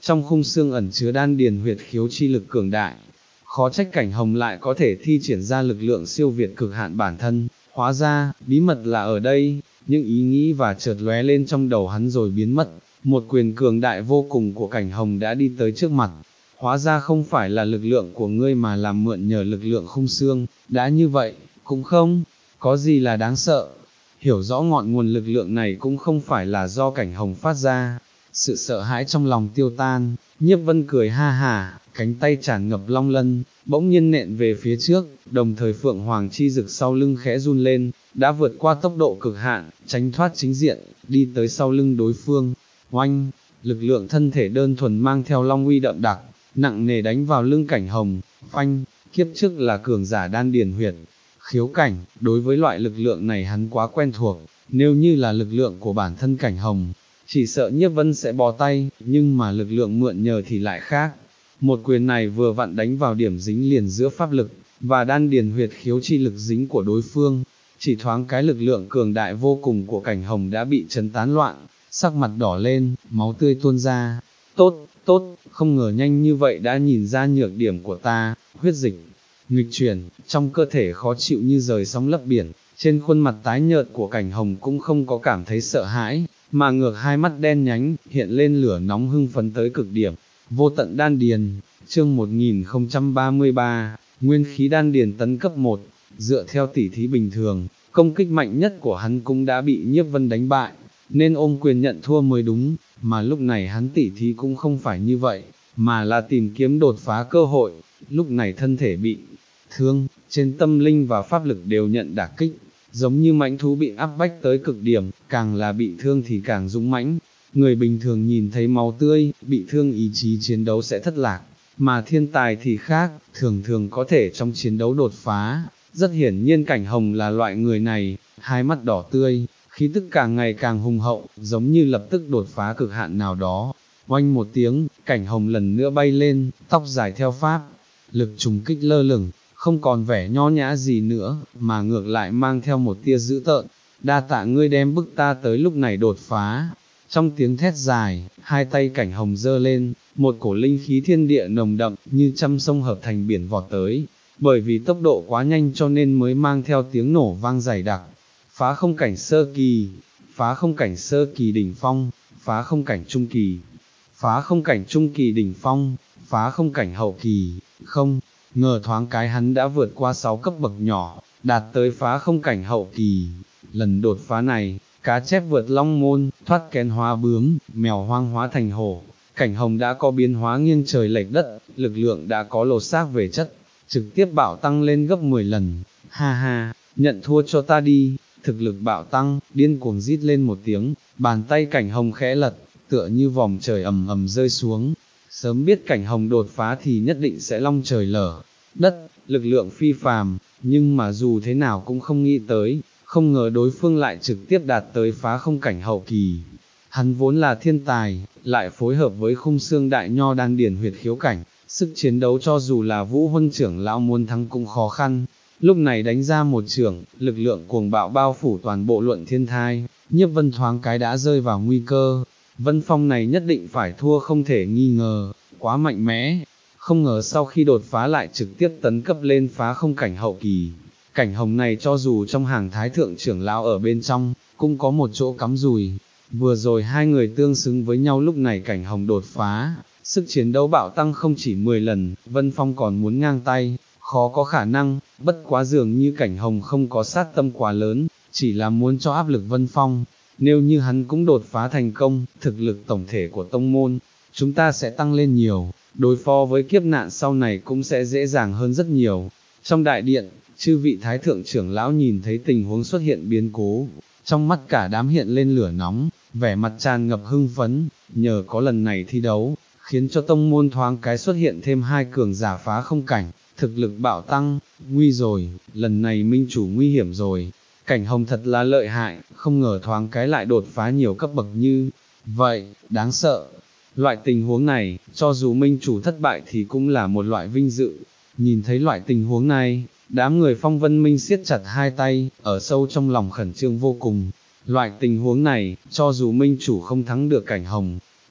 Speaker 1: trong khung xương ẩn chứa đan điền huyệt khiếu chi lực cường đại. Khó trách Cảnh Hồng lại có thể thi triển ra lực lượng siêu việt cực hạn bản thân, hóa ra, bí mật là ở đây, những ý nghĩ và chợt lóe lên trong đầu hắn rồi biến mất, một quyền cường đại vô cùng của Cảnh Hồng đã đi tới trước mặt. Hóa ra không phải là lực lượng của ngươi mà là mượn nhờ lực lượng khung xương, đã như vậy, cũng không có gì là đáng sợ. Hiểu rõ ngọn nguồn lực lượng này cũng không phải là do Cảnh Hồng phát ra, sự sợ hãi trong lòng tiêu tan, Nhiếp Vân cười ha hả, cánh tay tràn ngập long lân, bỗng nhiên nện về phía trước, đồng thời Phượng Hoàng chi dực sau lưng khẽ run lên, đã vượt qua tốc độ cực hạn, tránh thoát chính diện, đi tới sau lưng đối phương. Oanh, lực lượng thân thể đơn thuần mang theo long uy đậm đặc, nặng nề đánh vào lưng Cảnh Hồng. Phanh, kiếp trước là cường giả đan điền huyệt khiếu cảnh, đối với loại lực lượng này hắn quá quen thuộc, nếu như là lực lượng của bản thân Cảnh Hồng, chỉ sợ Nhiếp Vân sẽ bó tay, nhưng mà lực lượng mượn nhờ thì lại khác. Một quyền này vừa vặn đánh vào điểm dính liền giữa pháp lực, và đan điền huyệt khiếu chi lực dính của đối phương, chỉ thoáng cái lực lượng cường đại vô cùng của Cảnh Hồng đã bị chấn tán loạn, sắc mặt đỏ lên, máu tươi tuôn ra. Tốt, tốt, không ngờ nhanh như vậy đã nhìn ra nhược điểm của ta, huyết dịch nghịch chuyển, trong cơ thể khó chịu như rời sóng lấp biển, trên khuôn mặt tái nhợt của Cảnh Hồng cũng không có cảm thấy sợ hãi, mà ngược hai mắt đen nhánh, hiện lên lửa nóng hưng phấn tới cực điểm. Vô tận đan điền, chương một nghìn không trăm ba mươi ba, nguyên khí đan điền tấn cấp một, dựa theo tỉ thí bình thường, công kích mạnh nhất của hắn cũng đã bị Nhiếp Vân đánh bại, nên ôm quyền nhận thua mới đúng, mà lúc này hắn tỉ thí cũng không phải như vậy, mà là tìm kiếm đột phá cơ hội. Lúc này thân thể bị thương, trên tâm linh và pháp lực đều nhận đả kích, giống như mãnh thú bị áp bách tới cực điểm, càng là bị thương thì càng dũng mãnh. Người bình thường nhìn thấy máu tươi, bị thương ý chí chiến đấu sẽ thất lạc, mà thiên tài thì khác, thường thường có thể trong chiến đấu đột phá. Rất hiển nhiên Cảnh Hồng là loại người này, hai mắt đỏ tươi, khí tức càng ngày càng hùng hậu, giống như lập tức đột phá cực hạn nào đó. Oanh một tiếng, Cảnh Hồng lần nữa bay lên, tóc dài theo pháp lực trùng kích lơ lửng, không còn vẻ nho nhã gì nữa, mà ngược lại mang theo một tia dữ tợn. Đa tạ ngươi đem bức ta tới lúc này đột phá. Trong tiếng thét dài, hai tay Cảnh Hồng giơ lên, một cổ linh khí thiên địa nồng đậm, như trăm sông hợp thành biển vọt tới, bởi vì tốc độ quá nhanh cho nên mới mang theo tiếng nổ vang dày đặc. Phá không cảnh sơ kỳ, phá không cảnh sơ kỳ đỉnh phong, phá không cảnh trung kỳ, phá không cảnh trung kỳ đỉnh phong, phá không cảnh hậu kỳ. Không ngờ thoáng cái hắn đã vượt qua sáu cấp bậc nhỏ, đạt tới phá không cảnh hậu kỳ. Lần đột phá này, cá chép vượt long môn, thoát kén hóa bướm, mèo hoang hóa thành hổ. Cảnh Hồng đã có biến hóa nghiêng trời lệch đất, lực lượng đã có lột xác về chất, trực tiếp bạo tăng lên gấp mười lần. Ha ha, nhận thua cho ta đi. Thực lực bạo tăng, điên cuồng rít lên một tiếng, bàn tay Cảnh Hồng khẽ lật, tựa như vòm trời ầm ầm rơi xuống. Sớm biết Cảnh Hồng đột phá thì nhất định sẽ long trời lở đất, lực lượng phi phàm, nhưng mà dù thế nào cũng không nghĩ tới, không ngờ đối phương lại trực tiếp đạt tới phá không cảnh hậu kỳ. Hắn vốn là thiên tài, lại phối hợp với khung xương đại nho đan điển huyệt khiếu cảnh, sức chiến đấu cho dù là Vũ Huân trưởng lão muốn thắng cũng khó khăn. Lúc này đánh ra một trưởng, lực lượng cuồng bạo bao phủ toàn bộ Luận Thiên Thai, Nhiếp Vân thoáng cái đã rơi vào nguy cơ. Vân Phong này nhất định phải thua không thể nghi ngờ, quá mạnh mẽ. Không ngờ sau khi đột phá lại trực tiếp tấn cấp lên phá không cảnh hậu kỳ. Cảnh Hồng này cho dù trong hàng thái thượng trưởng lão ở bên trong, cũng có một chỗ cắm rùi. Vừa rồi hai người tương xứng với nhau, lúc này Cảnh Hồng đột phá, sức chiến đấu bạo tăng không chỉ mười lần, Vân Phong còn muốn ngang tay, khó có khả năng. Bất quá dường như Cảnh Hồng không có sát tâm quá lớn, chỉ là muốn cho áp lực Vân Phong. Nếu như hắn cũng đột phá thành công, thực lực tổng thể của tông môn, chúng ta sẽ tăng lên nhiều, đối phó với kiếp nạn sau này cũng sẽ dễ dàng hơn rất nhiều. Trong đại điện, chư vị thái thượng trưởng lão nhìn thấy tình huống xuất hiện biến cố, trong mắt cả đám hiện lên lửa nóng, vẻ mặt tràn ngập hưng phấn, nhờ có lần này thi đấu, khiến cho tông môn thoáng cái xuất hiện thêm hai cường giả phá không cảnh, thực lực bạo tăng. Nguy rồi, lần này minh chủ nguy hiểm rồi. Cảnh Hồng thật là lợi hại, không ngờ thoáng cái lại đột phá nhiều cấp bậc như vậy, đáng sợ. Loại tình huống này, cho dù minh chủ thất bại thì cũng là một loại vinh dự. Nhìn thấy loại tình huống này, đám người Phong Vân Minh siết chặt hai tay, ở sâu trong lòng khẩn trương vô cùng. Loại tình huống này, cho dù minh chủ không thắng được Cảnh Hồng,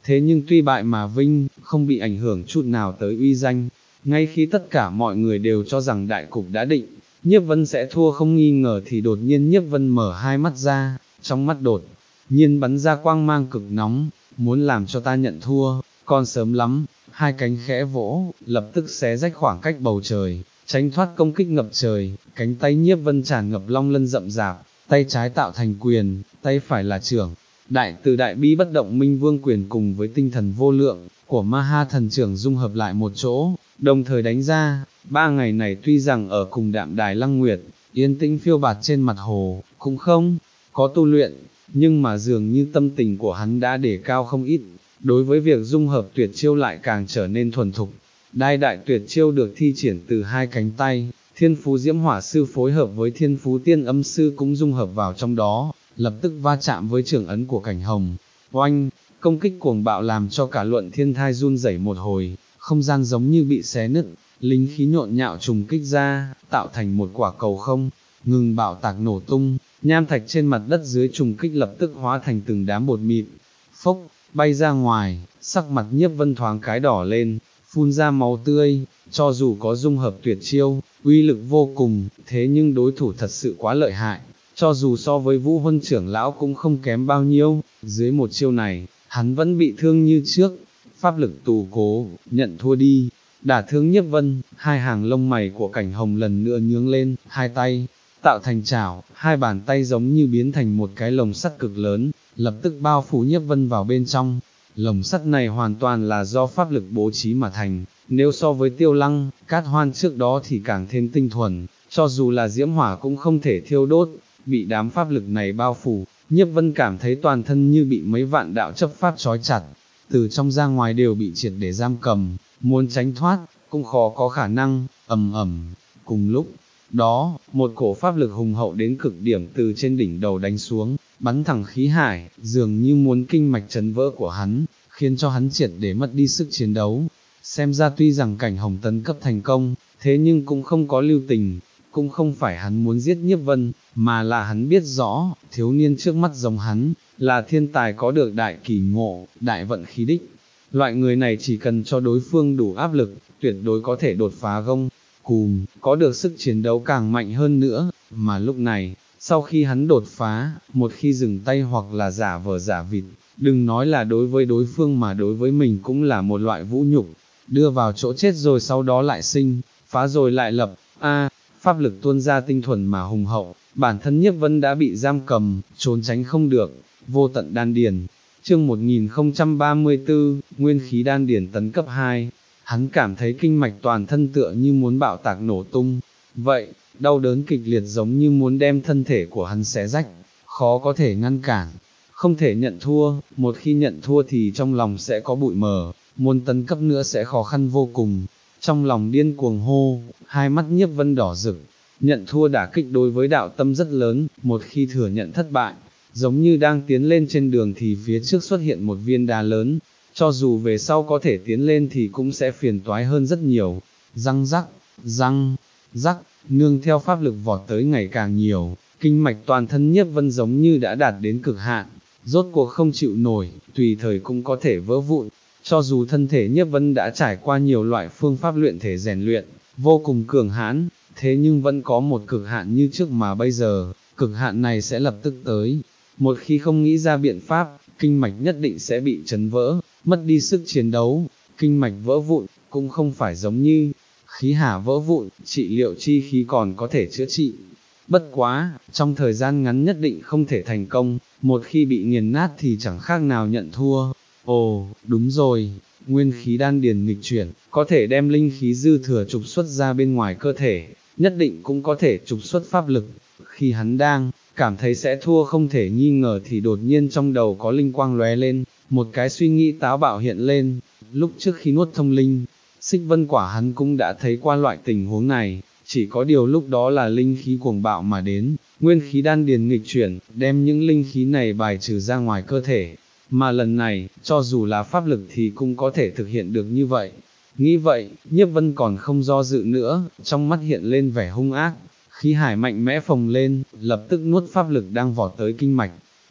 Speaker 1: thế nhưng tuy bại mà vinh, không bị ảnh hưởng chút nào tới uy danh. Ngay khi tất cả mọi người đều cho rằng đại cục đã định, Nhiếp Vân sẽ thua không nghi ngờ thì đột nhiên Nhiếp Vân mở hai mắt ra, trong mắt đột nhiên bắn ra quang mang cực nóng, muốn làm cho ta nhận thua, còn sớm lắm. Hai cánh khẽ vỗ, lập tức xé rách khoảng cách bầu trời, tránh thoát công kích ngập trời. Cánh tay Nhiếp Vân tràn ngập long lân rậm rạp, tay trái tạo thành quyền, tay phải là trưởng. Đại từ đại bi bất động minh vương quyền cùng với tinh thần vô lượng của ma ha thần trưởng dung hợp lại một chỗ, đồng thời đánh ra. Ba ngày này tuy rằng ở cùng đạm đài Lăng Nguyệt, yên tĩnh phiêu bạt trên mặt hồ, cũng không có tu luyện, nhưng mà dường như tâm tình của hắn đã đề cao không ít, đối với việc dung hợp tuyệt chiêu lại càng trở nên thuần thục. Đai đại tuyệt chiêu được thi triển từ hai cánh tay, thiên phú diễm hỏa sư phối hợp với thiên phú tiên âm sư cũng dung hợp vào trong đó, lập tức va chạm với trường ấn của Cảnh Hồng. Oanh, công kích cuồng bạo làm cho cả luận thiên thai run rẩy một hồi, không gian giống như bị xé nứt, linh khí nhộn nhạo trùng kích ra, tạo thành một quả cầu không ngừng bạo tạc nổ tung, nham thạch trên mặt đất dưới trùng kích lập tức hóa thành từng đám bột mịn, phốc, bay ra ngoài. Sắc mặt Nhiếp Vân thoáng cái đỏ lên, phun ra máu tươi. Cho dù có dung hợp tuyệt chiêu, uy lực vô cùng, thế nhưng đối thủ thật sự quá lợi hại, cho dù so với Vũ Huân trưởng lão cũng không kém bao nhiêu. Dưới một chiêu này, hắn vẫn bị thương như trước. Pháp lực tù cố, nhận thua đi. Đả thương Nhiếp Vân, hai hàng lông mày của Cảnh Hồng lần nữa nhướng lên, hai tay tạo thành chảo, hai bàn tay giống như biến thành một cái lồng sắt cực lớn, lập tức bao phủ Nhiếp Vân vào bên trong. Lồng sắt này hoàn toàn là do pháp lực bố trí mà thành, nếu so với Tiêu Lăng, Cát Hoan trước đó thì càng thêm tinh thuần, cho dù là diễm hỏa cũng không thể thiêu đốt. Bị đám pháp lực này bao phủ, Nhiếp Vân cảm thấy toàn thân như bị mấy vạn đạo chấp pháp trói chặt, từ trong ra ngoài đều bị triệt để giam cầm, muốn tránh thoát, cũng khó có khả năng. Ầm ầm. Cùng lúc đó, một cổ pháp lực hùng hậu đến cực điểm từ trên đỉnh đầu đánh xuống, bắn thẳng khí hải, dường như muốn kinh mạch chấn vỡ của hắn, khiến cho hắn triệt để mất đi sức chiến đấu. Xem ra tuy rằng Cảnh Hồng tấn cấp thành công, thế nhưng cũng không có lưu tình, cũng không phải hắn muốn giết Nhiếp Vân, mà là hắn biết rõ, thiếu niên trước mắt giống hắn, là thiên tài có được đại kỳ ngộ, đại vận khí đích. Loại người này chỉ cần cho đối phương đủ áp lực, tuyệt đối có thể đột phá gông cùm, có được sức chiến đấu càng mạnh hơn nữa. Mà lúc này, sau khi hắn đột phá, một khi dừng tay hoặc là giả vờ giả vịt, đừng nói là đối với đối phương mà đối với mình cũng là một loại vũ nhục, đưa vào chỗ chết rồi sau đó lại sinh, phá rồi lại lập. A, pháp lực tuôn ra tinh thuần mà hùng hậu, bản thân Nhiếp Vân đã bị giam cầm, trốn tránh không được. Vô tận đan điền. Chương một nghìn không trăm ba mươi tư, nguyên khí đan điền tấn cấp hai. Hắn cảm thấy kinh mạch toàn thân tựa như muốn bạo tạc nổ tung, vậy, đau đớn kịch liệt giống như muốn đem thân thể của hắn xé rách, khó có thể ngăn cản, không thể nhận thua. Một khi nhận thua thì trong lòng sẽ có bụi mờ, muốn tấn cấp nữa sẽ khó khăn vô cùng. Trong lòng điên cuồng hô, hai mắt Nhiếp Vân đỏ rực. Nhận thua đả kích đối với đạo tâm rất lớn, một khi thừa nhận thất bại, giống như đang tiến lên trên đường thì phía trước xuất hiện một viên đá lớn, cho dù về sau có thể tiến lên thì cũng sẽ phiền toái hơn rất nhiều. Răng rắc, răng rắc, nương theo pháp lực vọt tới ngày càng nhiều, kinh mạch toàn thân Nhiếp Vân giống như đã đạt đến cực hạn, rốt cuộc không chịu nổi, tùy thời cũng có thể vỡ vụn. Cho dù thân thể Nhiếp Vân đã trải qua nhiều loại phương pháp luyện thể rèn luyện, vô cùng cường hãn, thế nhưng vẫn có một cực hạn như trước mà bây giờ, cực hạn này sẽ lập tức tới. Một khi không nghĩ ra biện pháp, kinh mạch nhất định sẽ bị chấn vỡ, mất đi sức chiến đấu. Kinh mạch vỡ vụn, cũng không phải giống như khí hà vỡ vụn, trị liệu chi khí còn có thể chữa trị. Bất quá, trong thời gian ngắn nhất định không thể thành công, một khi bị nghiền nát thì chẳng khác nào nhận thua. Ồ, đúng rồi, nguyên khí đan điền nghịch chuyển, có thể đem linh khí dư thừa trục xuất ra bên ngoài cơ thể, nhất định cũng có thể trục xuất pháp lực. Khi hắn đang cảm thấy sẽ thua không thể nghi ngờ thì đột nhiên trong đầu có linh quang lóe lên, một cái suy nghĩ táo bạo hiện lên. Lúc trước khi nuốt thông linh xích vân quả hắn cũng đã thấy qua loại tình huống này, chỉ có điều lúc đó là linh khí cuồng bạo mà đến, nguyên khí đan điền nghịch chuyển, đem những linh khí này bài trừ ra ngoài cơ thể. Mà lần này, cho dù là pháp lực thì cũng có thể thực hiện được như vậy. Nghĩ vậy, Nhiếp Vân còn không do dự nữa, trong mắt hiện lên vẻ hung ác, khí hải mạnh mẽ phồng lên, lập tức nuốt pháp lực đang vọt tới kinh mạch.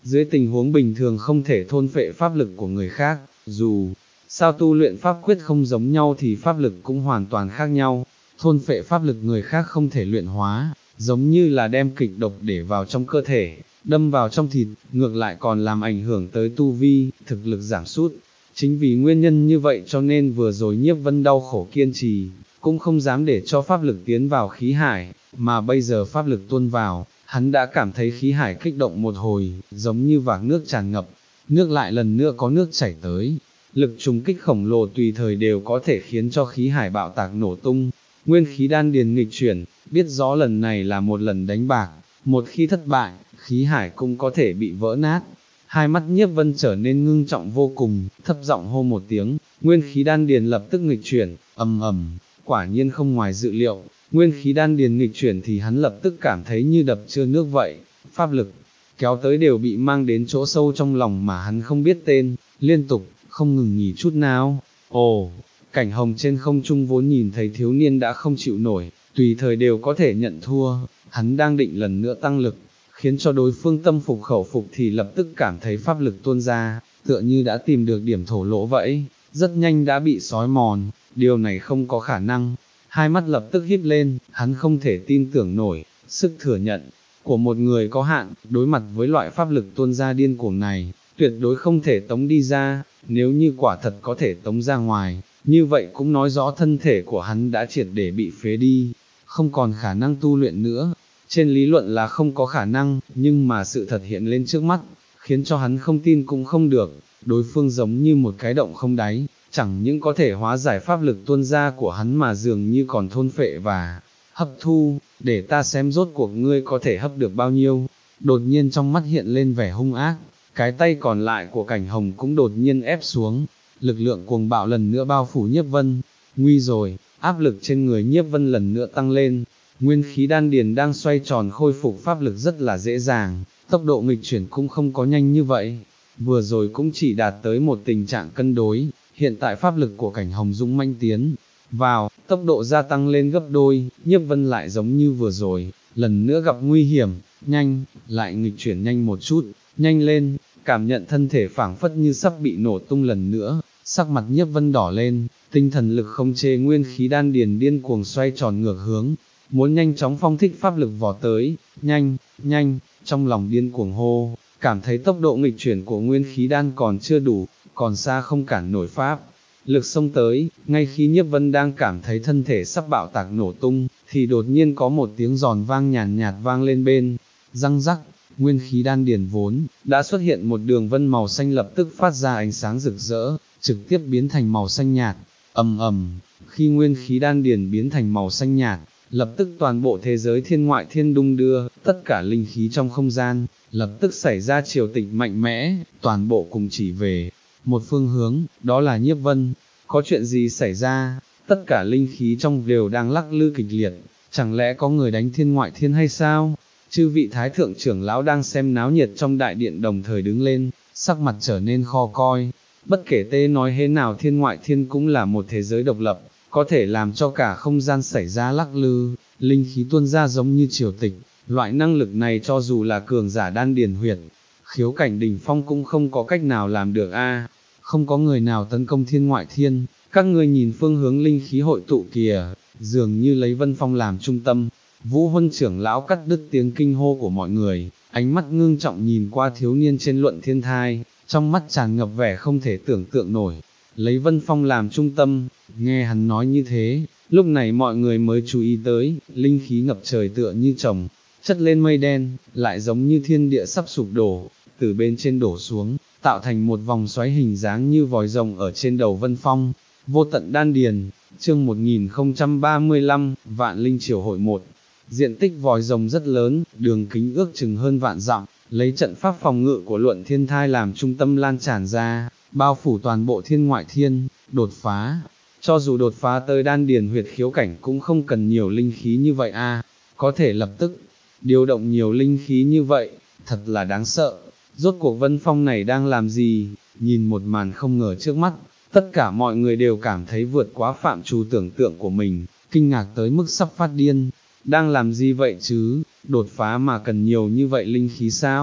Speaker 1: dưới tình huống bình thường không thể thôn phệ pháp lực của người khác, dù sao tu luyện pháp quyết không giống nhau thì pháp lực cũng hoàn toàn khác nhau, thôn phệ pháp lực người khác không thể luyện hóa, giống như là đem kịch độc để vào trong cơ thể, đâm vào trong thịt, ngược lại còn làm ảnh hưởng tới tu vi, thực lực giảm sút. Chính vì nguyên nhân như vậy cho nên vừa rồi Nhiếp Vân đau khổ kiên trì, cũng không dám để cho pháp lực tiến vào khí hải, mà bây giờ pháp lực tuôn vào, hắn đã cảm thấy khí hải kích động một hồi, giống như vạc nước tràn ngập, nước lại lần nữa có nước chảy tới. Lực trùng kích khổng lồ tùy thời đều có thể khiến cho khí hải bạo tạc nổ tung, nguyên khí đan điền nghịch chuyển, biết rõ lần này là một lần đánh bạc, một khi thất bại, khí hải cũng có thể bị vỡ nát. Hai mắt Nhiếp Vân trở nên ngưng trọng vô cùng, thấp giọng hô một tiếng, nguyên khí đan điền lập tức nghịch chuyển, ầm ầm, quả nhiên không ngoài dự liệu, nguyên khí đan điền nghịch chuyển thì hắn lập tức cảm thấy như đập chứa nước vậy, pháp lực kéo tới đều bị mang đến chỗ sâu trong lòng mà hắn không biết tên, liên tục, không ngừng nghỉ chút nào. Ồ, Cảnh Hồng trên không trung vốn nhìn thấy thiếu niên đã không chịu nổi, tùy thời đều có thể nhận thua, hắn đang định lần nữa tăng lực, khiến cho đối phương tâm phục khẩu phục thì lập tức cảm thấy pháp lực tuôn ra, tựa như đã tìm được điểm thổ lỗ vậy, rất nhanh đã bị xói mòn, điều này không có khả năng. Hai mắt lập tức híp lên, hắn không thể tin tưởng nổi, sức thừa nhận của một người có hạn, đối mặt với loại pháp lực tuôn ra điên cuồng này, tuyệt đối không thể tống đi ra, nếu như quả thật có thể tống ra ngoài, như vậy cũng nói rõ thân thể của hắn đã triệt để bị phế đi, không còn khả năng tu luyện nữa. Trên lý luận là không có khả năng, nhưng mà sự thật hiện lên trước mắt, khiến cho hắn không tin cũng không được, đối phương giống như một cái động không đáy, chẳng những có thể hóa giải pháp lực tuôn ra của hắn mà dường như còn thôn phệ và hấp thu, để ta xem rốt cuộc ngươi có thể hấp được bao nhiêu. Đột nhiên trong mắt hiện lên vẻ hung ác, cái tay còn lại của Cảnh Hồng cũng đột nhiên ép xuống, lực lượng cuồng bạo lần nữa bao phủ Nhiếp Vân, nguy rồi, áp lực trên người Nhiếp Vân lần nữa tăng lên. Nguyên khí đan điền đang xoay tròn khôi phục pháp lực rất là dễ dàng, tốc độ nghịch chuyển cũng không có nhanh như vậy, vừa rồi cũng chỉ đạt tới một tình trạng cân đối, hiện tại pháp lực của Cảnh Hồng dũng mãnh tiến vào, tốc độ gia tăng lên gấp đôi, Nhiếp Vân lại giống như vừa rồi, lần nữa gặp nguy hiểm, nhanh, lại nghịch chuyển nhanh một chút, nhanh lên, cảm nhận thân thể phảng phất như sắp bị nổ tung lần nữa, sắc mặt Nhiếp Vân đỏ lên, tinh thần lực không chê nguyên khí đan điền điên cuồng xoay tròn ngược hướng, muốn nhanh chóng phong thích pháp lực vò tới, nhanh, nhanh, trong lòng điên cuồng hô, cảm thấy tốc độ nghịch chuyển của nguyên khí đan còn chưa đủ, còn xa không cản nổi pháp. Lực xông tới, ngay khi Nhiếp Vân đang cảm thấy thân thể sắp bạo tạc nổ tung, thì đột nhiên có một tiếng giòn vang nhàn nhạt, nhạt vang lên bên, răng rắc, nguyên khí đan điền vốn, đã xuất hiện một đường vân màu xanh lập tức phát ra ánh sáng rực rỡ, trực tiếp biến thành màu xanh nhạt, ầm ầm, khi nguyên khí đan điền biến thành màu xanh nhạt, lập tức toàn bộ thế giới thiên ngoại thiên đung đưa, tất cả linh khí trong không gian, lập tức xảy ra triều tịch mạnh mẽ, toàn bộ cùng chỉ về một phương hướng, đó là Nhiếp Vân. Có chuyện gì xảy ra? Tất cả linh khí trong đều đang lắc lư kịch liệt, chẳng lẽ có người đánh thiên ngoại thiên hay sao? Chư vị thái thượng trưởng lão đang xem náo nhiệt trong đại điện đồng thời đứng lên, sắc mặt trở nên khó coi. Bất kể tê nói thế nào thiên ngoại thiên cũng là một thế giới độc lập, có thể làm cho cả không gian xảy ra lắc lư, linh khí tuôn ra giống như triều tịch, loại năng lực này cho dù là cường giả đan điền huyệt, khiếu cảnh đỉnh phong cũng không có cách nào làm được a. Không có người nào tấn công thiên ngoại thiên, các ngươi nhìn phương hướng linh khí hội tụ kìa, dường như lấy Vân Phong làm trung tâm. Vũ Huân trưởng lão cắt đứt tiếng kinh hô của mọi người, ánh mắt ngưng trọng nhìn qua thiếu niên trên luận thiên thai, trong mắt tràn ngập vẻ không thể tưởng tượng nổi. Lấy Vân Phong làm trung tâm, nghe hắn nói như thế, lúc này mọi người mới chú ý tới, linh khí ngập trời tựa như chồng, chất lên mây đen, lại giống như thiên địa sắp sụp đổ, từ bên trên đổ xuống, tạo thành một vòng xoáy hình dáng như vòi rồng ở trên đầu Vân Phong. Vô tận đan điền, chương một nghìn không trăm ba mươi lăm, Vạn Linh Triều hội một. Diện tích vòi rồng rất lớn, đường kính ước chừng hơn vạn dặm, lấy trận pháp phòng ngự của luận thiên thai làm trung tâm lan tràn ra, bao phủ toàn bộ thiên ngoại thiên, đột phá. Cho dù đột phá tới đan điền huyệt khiếu cảnh cũng không cần nhiều linh khí như vậy a, có thể lập tức điều động nhiều linh khí như vậy, thật là đáng sợ. Rốt cuộc Vân Phong này đang làm gì? Nhìn một màn không ngờ trước mắt, tất cả mọi người đều cảm thấy vượt quá phạm trù tưởng tượng của mình, kinh ngạc tới mức sắp phát điên. Đang làm gì vậy chứ? Đột phá mà cần nhiều như vậy linh khí sao?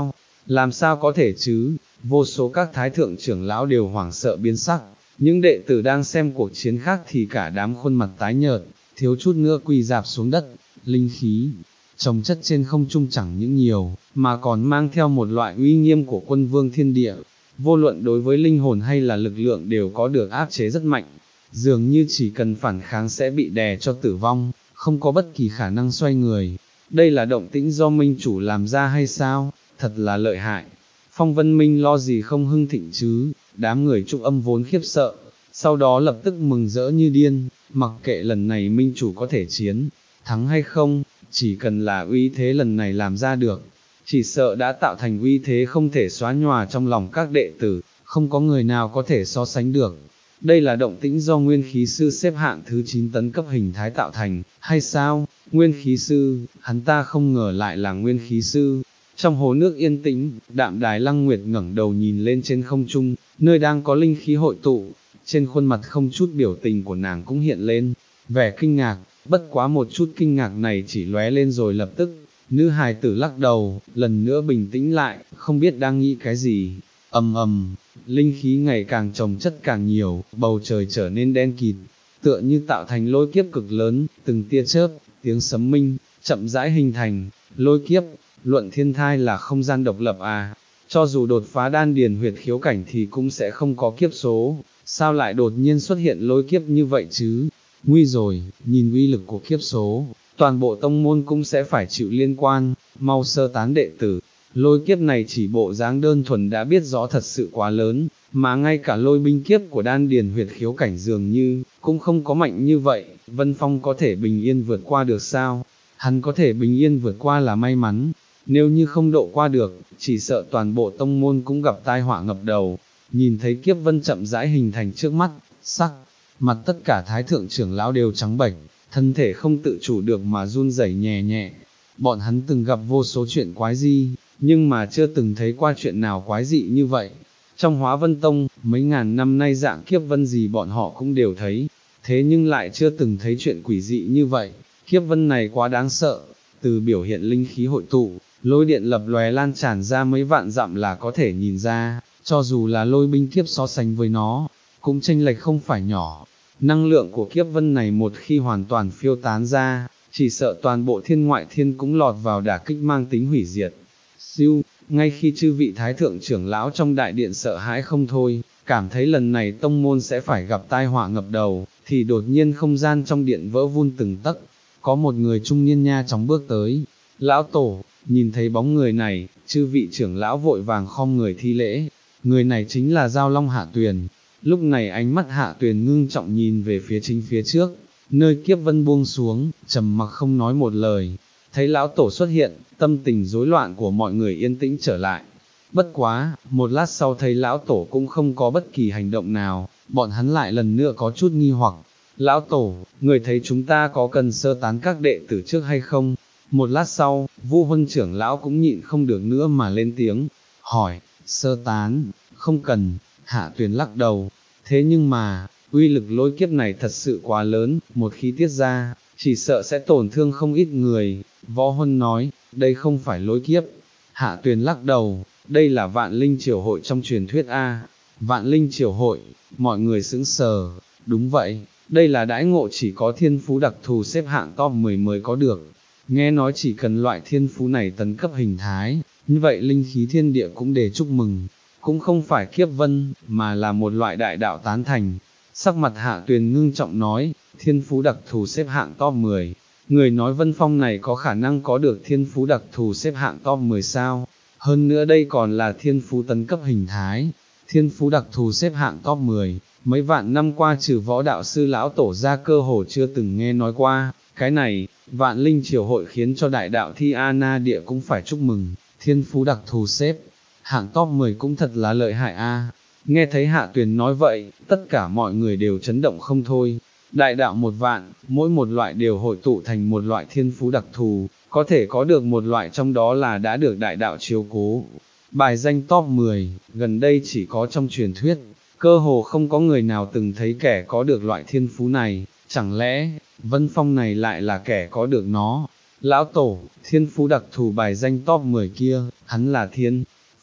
Speaker 1: làm sao có thể chứ, vô số các thái thượng trưởng lão đều hoảng sợ biến sắc, những đệ tử đang xem cuộc chiến khác thì cả đám khuôn mặt tái nhợt, thiếu chút nữa quỳ rạp xuống đất, linh khí, trồng chất trên không trung chẳng những nhiều, mà còn mang theo một loại uy nghiêm của quân vương thiên địa, vô luận đối với linh hồn hay là lực lượng đều có được áp chế rất mạnh, dường như chỉ cần phản kháng sẽ bị đè cho tử vong, không có bất kỳ khả năng xoay người. Đây là động tĩnh do minh chủ làm ra hay sao, thật là lợi hại. Phong Vân Minh lo gì không hưng thịnh chứ, đám người Trúc Âm vốn khiếp sợ, sau đó lập tức mừng rỡ như điên, mặc kệ lần này minh chủ có thể chiến, thắng hay không, chỉ cần là uy thế lần này làm ra được, chỉ sợ đã tạo thành uy thế không thể xóa nhòa trong lòng các đệ tử, không có người nào có thể so sánh được. Đây là động tĩnh do nguyên khí sư xếp hạng thứ chín tấn cấp hình thái tạo thành, hay sao? Nguyên khí sư, hắn ta không ngờ lại là nguyên khí sư. Trong hồ nước yên tĩnh, Đạm Đài Lăng Nguyệt ngẩng đầu nhìn lên trên không trung, nơi đang có linh khí hội tụ, trên khuôn mặt không chút biểu tình của nàng cũng hiện lên, vẻ kinh ngạc, bất quá một chút kinh ngạc này chỉ lóe lên rồi lập tức, nữ hài tử lắc đầu, lần nữa bình tĩnh lại, không biết đang nghĩ cái gì, ầm ầm, linh khí ngày càng chồng chất càng nhiều, bầu trời trở nên đen kịt, tựa như tạo thành lôi kiếp cực lớn, từng tia chớp, tiếng sấm minh, chậm rãi hình thành, lôi kiếp, luận thiên thai là không gian độc lập à, cho dù đột phá đan điền huyệt khiếu cảnh thì cũng sẽ không có kiếp số, sao lại đột nhiên xuất hiện lôi kiếp như vậy chứ, nguy rồi, nhìn uy lực của kiếp số, toàn bộ tông môn cũng sẽ phải chịu liên quan, mau sơ tán đệ tử, lôi kiếp này chỉ bộ dáng đơn thuần đã biết rõ thật sự quá lớn, mà ngay cả lôi binh kiếp của đan điền huyệt khiếu cảnh dường như, cũng không có mạnh như vậy, Vân Phong có thể bình yên vượt qua được sao, hắn có thể bình yên vượt qua là may mắn, nếu như không độ qua được, chỉ sợ toàn bộ tông môn cũng gặp tai họa ngập đầu, nhìn thấy kiếp vân chậm rãi hình thành trước mắt, sắc, mặt tất cả thái thượng trưởng lão đều trắng bệch, thân thể không tự chủ được mà run rẩy nhẹ nhẹ, bọn hắn từng gặp vô số chuyện quái dị, nhưng mà chưa từng thấy qua chuyện nào quái dị như vậy. Trong Hóa Vân Tông, mấy ngàn năm nay dạng kiếp vân gì bọn họ cũng đều thấy, thế nhưng lại chưa từng thấy chuyện quỷ dị như vậy, kiếp vân này quá đáng sợ, từ biểu hiện linh khí hội tụ, lôi điện lập lòe lan tràn ra mấy vạn dặm là có thể nhìn ra, cho dù là lôi binh kiếp so sánh với nó, cũng chênh lệch không phải nhỏ. Năng lượng của kiếp vân này một khi hoàn toàn phiêu tán ra, chỉ sợ toàn bộ thiên ngoại thiên cũng lọt vào đả kích mang tính hủy diệt. Siêu, ngay khi chư vị thái thượng trưởng lão trong đại điện sợ hãi không thôi, cảm thấy lần này tông môn sẽ phải gặp tai họa ngập đầu, thì đột nhiên không gian trong điện vỡ vun từng tấc, có một người trung niên nha chóng bước tới, lão tổ, nhìn thấy bóng người này, chư vị trưởng lão vội vàng khom người thi lễ, người này chính là Giao Long Hạ Tuyền. Lúc này ánh mắt Hạ Tuyền ngưng trọng nhìn về phía chính phía trước, nơi kiếp vân buông xuống, trầm mặc không nói một lời. Thấy lão tổ xuất hiện, tâm tình rối loạn của mọi người yên tĩnh trở lại. Bất quá, một lát sau thấy lão tổ cũng không có bất kỳ hành động nào, bọn hắn lại lần nữa có chút nghi hoặc. Lão tổ, người thấy chúng ta có cần sơ tán các đệ tử trước hay không? Một lát sau, Vu Huân trưởng lão cũng nhịn không được nữa mà lên tiếng, hỏi, sơ tán, không cần. Hạ Tuyền lắc đầu, thế nhưng mà, uy lực lôi kiếp này thật sự quá lớn, một khi tiết ra, chỉ sợ sẽ tổn thương không ít người. Võ Huân nói, đây không phải lôi kiếp. Hạ Tuyền lắc đầu, đây là vạn linh triều hội trong truyền thuyết A. Vạn linh triều hội, mọi người sững sờ, đúng vậy, đây là đãi ngộ chỉ có thiên phú đặc thù xếp hạng top mười mới có được. Nghe nói chỉ cần loại thiên phú này tấn cấp hình thái, như vậy linh khí thiên địa cũng để chúc mừng. Cũng không phải kiếp vân, mà là một loại đại đạo tán thành. Sắc mặt Hạ Tuyền ngưng trọng nói, thiên phú đặc thù xếp hạng top mười. Người nói Vân Phong này có khả năng có được thiên phú đặc thù xếp hạng top mười sao. Hơn nữa đây còn là thiên phú tấn cấp hình thái. Thiên phú đặc thù xếp hạng top mười. Mấy vạn năm qua trừ võ đạo sư lão tổ ra cơ hồ chưa từng nghe nói qua. Cái này, vạn linh triều hội khiến cho đại đạo thi Ana địa cũng phải chúc mừng. Thiên phú đặc thù xếp hạng top mười cũng thật là lợi hại a. Nghe thấy Hạ Tuyền nói vậy, tất cả mọi người đều chấn động không thôi. Đại đạo một vạn, mỗi một loại đều hội tụ thành một loại thiên phú đặc thù, có thể có được một loại trong đó là đã được đại đạo chiếu cố. Bài danh top mười, gần đây chỉ có trong truyền thuyết, cơ hồ không có người nào từng thấy kẻ có được loại thiên phú này, chẳng lẽ, Vân Phong này lại là kẻ có được nó. Lão tổ, thiên phú đặc thù bài danh top mười kia, hắn là thiên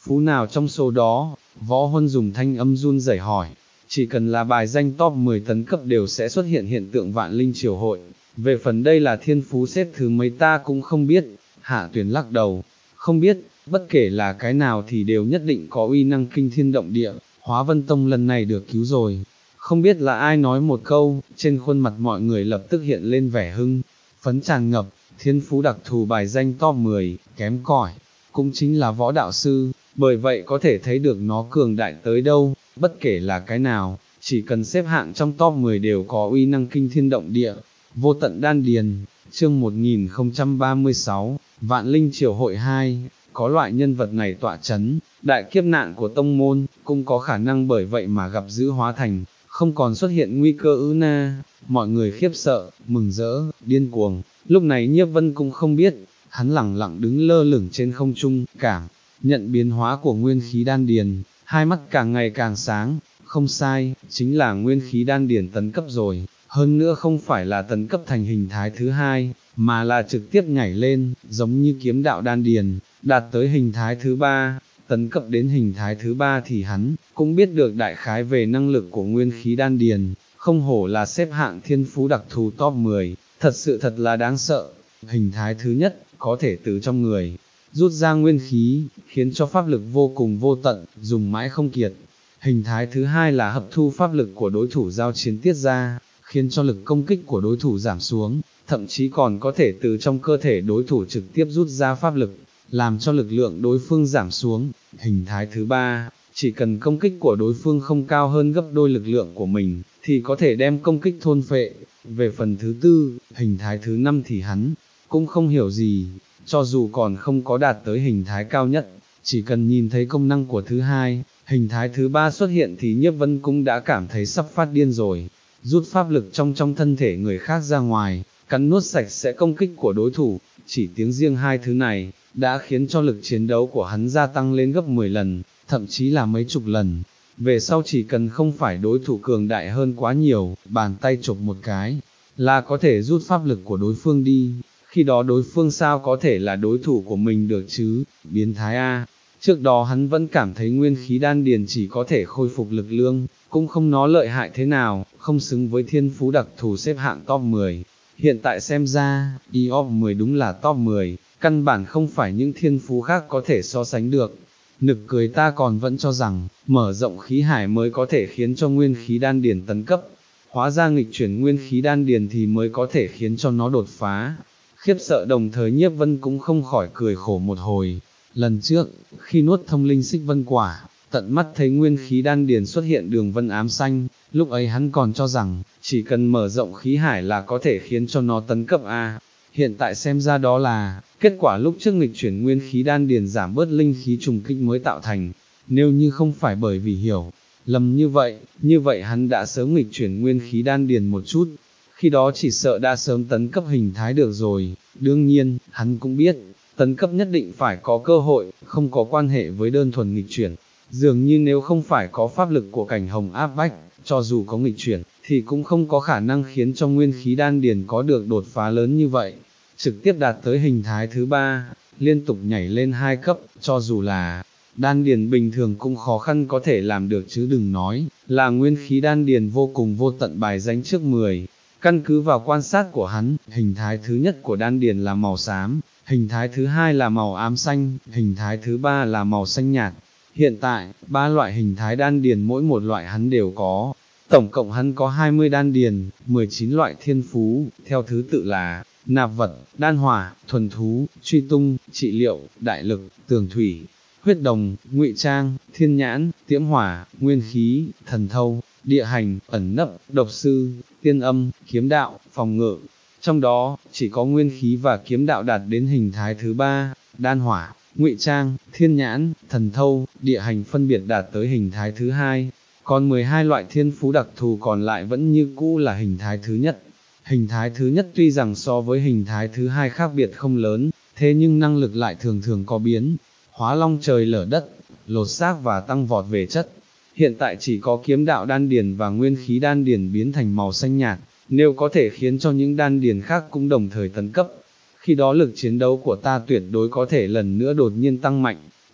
Speaker 1: phú nào trong số đó, Võ Huân dùng thanh âm run rẩy hỏi, chỉ cần là bài danh top mười tấn cấp đều sẽ xuất hiện hiện tượng vạn linh triều hội, về phần đây là thiên phú xếp thứ mấy ta cũng không biết. Hạ Tuyển lắc đầu, không biết, bất kể là cái nào thì đều nhất định có uy năng kinh thiên động địa, Hóa Vân Tông lần này được cứu rồi. Không biết là ai nói một câu, trên khuôn mặt mọi người lập tức hiện lên vẻ hưng phấn tràn ngập, thiên phú đặc thù bài danh top mười, kém cỏi, cũng chính là võ đạo sư, bởi vậy có thể thấy được nó cường đại tới đâu, bất kể là cái nào, chỉ cần xếp hạng trong top mười đều có uy năng kinh thiên động địa. Vô tận đan điền, chương một nghìn không trăm ba mươi sáu, Vạn Linh Triều Hội hai, có loại nhân vật này tọa chấn, đại kiếp nạn của tông môn, cũng có khả năng bởi vậy mà gặp dữ hóa thành, không còn xuất hiện nguy cơ ư na. Mọi người khiếp sợ, mừng rỡ, điên cuồng, lúc này Nhiếp Vân cũng không biết, hắn lẳng lặng đứng lơ lửng trên không trung, cảm nhận biến hóa của nguyên khí đan điền, hai mắt càng ngày càng sáng, không sai, chính là nguyên khí đan điền tấn cấp rồi, hơn nữa không phải là tấn cấp thành hình thái thứ hai, mà là trực tiếp nhảy lên, giống như kiếm đạo đan điền, đạt tới hình thái thứ ba. Tấn cấp đến hình thái thứ ba thì hắn cũng biết được đại khái về năng lực của nguyên khí đan điền, không hổ là xếp hạng thiên phú đặc thù top mười, thật sự thật là đáng sợ. Hình thái thứ nhất, có thể từ trong người rút ra nguyên khí, khiến cho pháp lực vô cùng vô tận, dùng mãi không kiệt. Hình thái thứ hai là hấp thu pháp lực của đối thủ giao chiến tiết ra, khiến cho lực công kích của đối thủ giảm xuống, thậm chí còn có thể từ trong cơ thể đối thủ trực tiếp rút ra pháp lực, làm cho lực lượng đối phương giảm xuống. Hình thái thứ ba, chỉ cần công kích của đối phương không cao hơn gấp đôi lực lượng của mình, thì có thể đem công kích thôn phệ. Về phần thứ tư, hình thái thứ năm thì hắn cũng không hiểu gì, cho dù còn không có đạt tới hình thái cao nhất, chỉ cần nhìn thấy công năng của thứ hai, hình thái thứ ba xuất hiện thì Nhiếp Vân cũng đã cảm thấy sắp phát điên rồi, rút pháp lực trong trong thân thể người khác ra ngoài, cắn nuốt sạch sẽ công kích của đối thủ. Chỉ tiếng riêng hai thứ này, đã khiến cho lực chiến đấu của hắn gia tăng lên gấp mười lần, thậm chí là mấy chục lần. Về sau chỉ cần không phải đối thủ cường đại hơn quá nhiều, bàn tay chộp một cái, là có thể rút pháp lực của đối phương đi, khi đó đối phương sao có thể là đối thủ của mình được chứ, biến thái a. Trước đó hắn vẫn cảm thấy nguyên khí đan điền chỉ có thể khôi phục lực lượng, cũng không nó lợi hại thế nào, không xứng với thiên phú đặc thù xếp hạng top mười. Hiện tại xem ra, i o pê mười đúng là top mười, căn bản không phải những thiên phú khác có thể so sánh được. Nực cười, ta còn vẫn cho rằng, mở rộng khí hải mới có thể khiến cho nguyên khí đan điền tấn cấp, hóa ra nghịch chuyển nguyên khí đan điền thì mới có thể khiến cho nó đột phá. Khiếp sợ đồng thời Nhiếp Vân cũng không khỏi cười khổ một hồi. Lần trước, khi nuốt thông linh xích vân quả, tận mắt thấy nguyên khí đan điền xuất hiện đường vân ám xanh, lúc ấy hắn còn cho rằng, chỉ cần mở rộng khí hải là có thể khiến cho nó tấn cấp A. Hiện tại xem ra đó là, kết quả lúc trước nghịch chuyển nguyên khí đan điền giảm bớt linh khí trùng kích mới tạo thành. Nếu như không phải bởi vì hiểu lầm như vậy, như vậy hắn đã sớm nghịch chuyển nguyên khí đan điền một chút, khi đó chỉ sợ đã sớm tấn cấp hình thái được rồi. Đương nhiên, hắn cũng biết, tấn cấp nhất định phải có cơ hội, không có quan hệ với đơn thuần nghịch chuyển. Dường như nếu không phải có pháp lực của cảnh hồng áp bách, cho dù có nghịch chuyển, thì cũng không có khả năng khiến cho nguyên khí đan điền có được đột phá lớn như vậy. Trực tiếp đạt tới hình thái thứ ba, liên tục nhảy lên hai cấp, cho dù là đan điền bình thường cũng khó khăn có thể làm được chứ đừng nói là nguyên khí đan điền vô cùng vô tận bài danh trước mười. Căn cứ vào quan sát của hắn, hình thái thứ nhất của đan điền là màu xám, hình thái thứ hai là màu ám xanh, hình thái thứ ba là màu xanh nhạt. Hiện tại, ba loại hình thái đan điền mỗi một loại hắn đều có, tổng cộng hắn có hai mươi đan điền, mười chín loại thiên phú, theo thứ tự là nạp vật, đan hỏa, thuần thú, truy tung, trị liệu, đại lực, tường thủy, huyết đồng, ngụy trang, thiên nhãn, tiễm hỏa, nguyên khí, thần thâu, địa hành, ẩn nấp, độc sư, tiên âm, kiếm đạo, phòng ngự. Trong đó, chỉ có nguyên khí và kiếm đạo đạt đến hình thái thứ ba, đan hỏa, ngụy trang, thiên nhãn, thần thâu, địa hành phân biệt đạt tới hình thái thứ hai, còn mười hai loại thiên phú đặc thù còn lại vẫn như cũ là hình thái thứ nhất. Hình thái thứ nhất tuy rằng so với hình thái thứ hai khác biệt không lớn, thế nhưng năng lực lại thường thường có biến, hóa long trời lở đất, lột xác và tăng vọt về chất. Hiện tại chỉ có kiếm đạo đan điền và nguyên khí đan điền biến thành màu xanh nhạt, nếu có thể khiến cho những đan điền khác cũng đồng thời tấn cấp, khi đó lực chiến đấu của ta tuyệt đối có thể lần nữa đột nhiên tăng mạnh,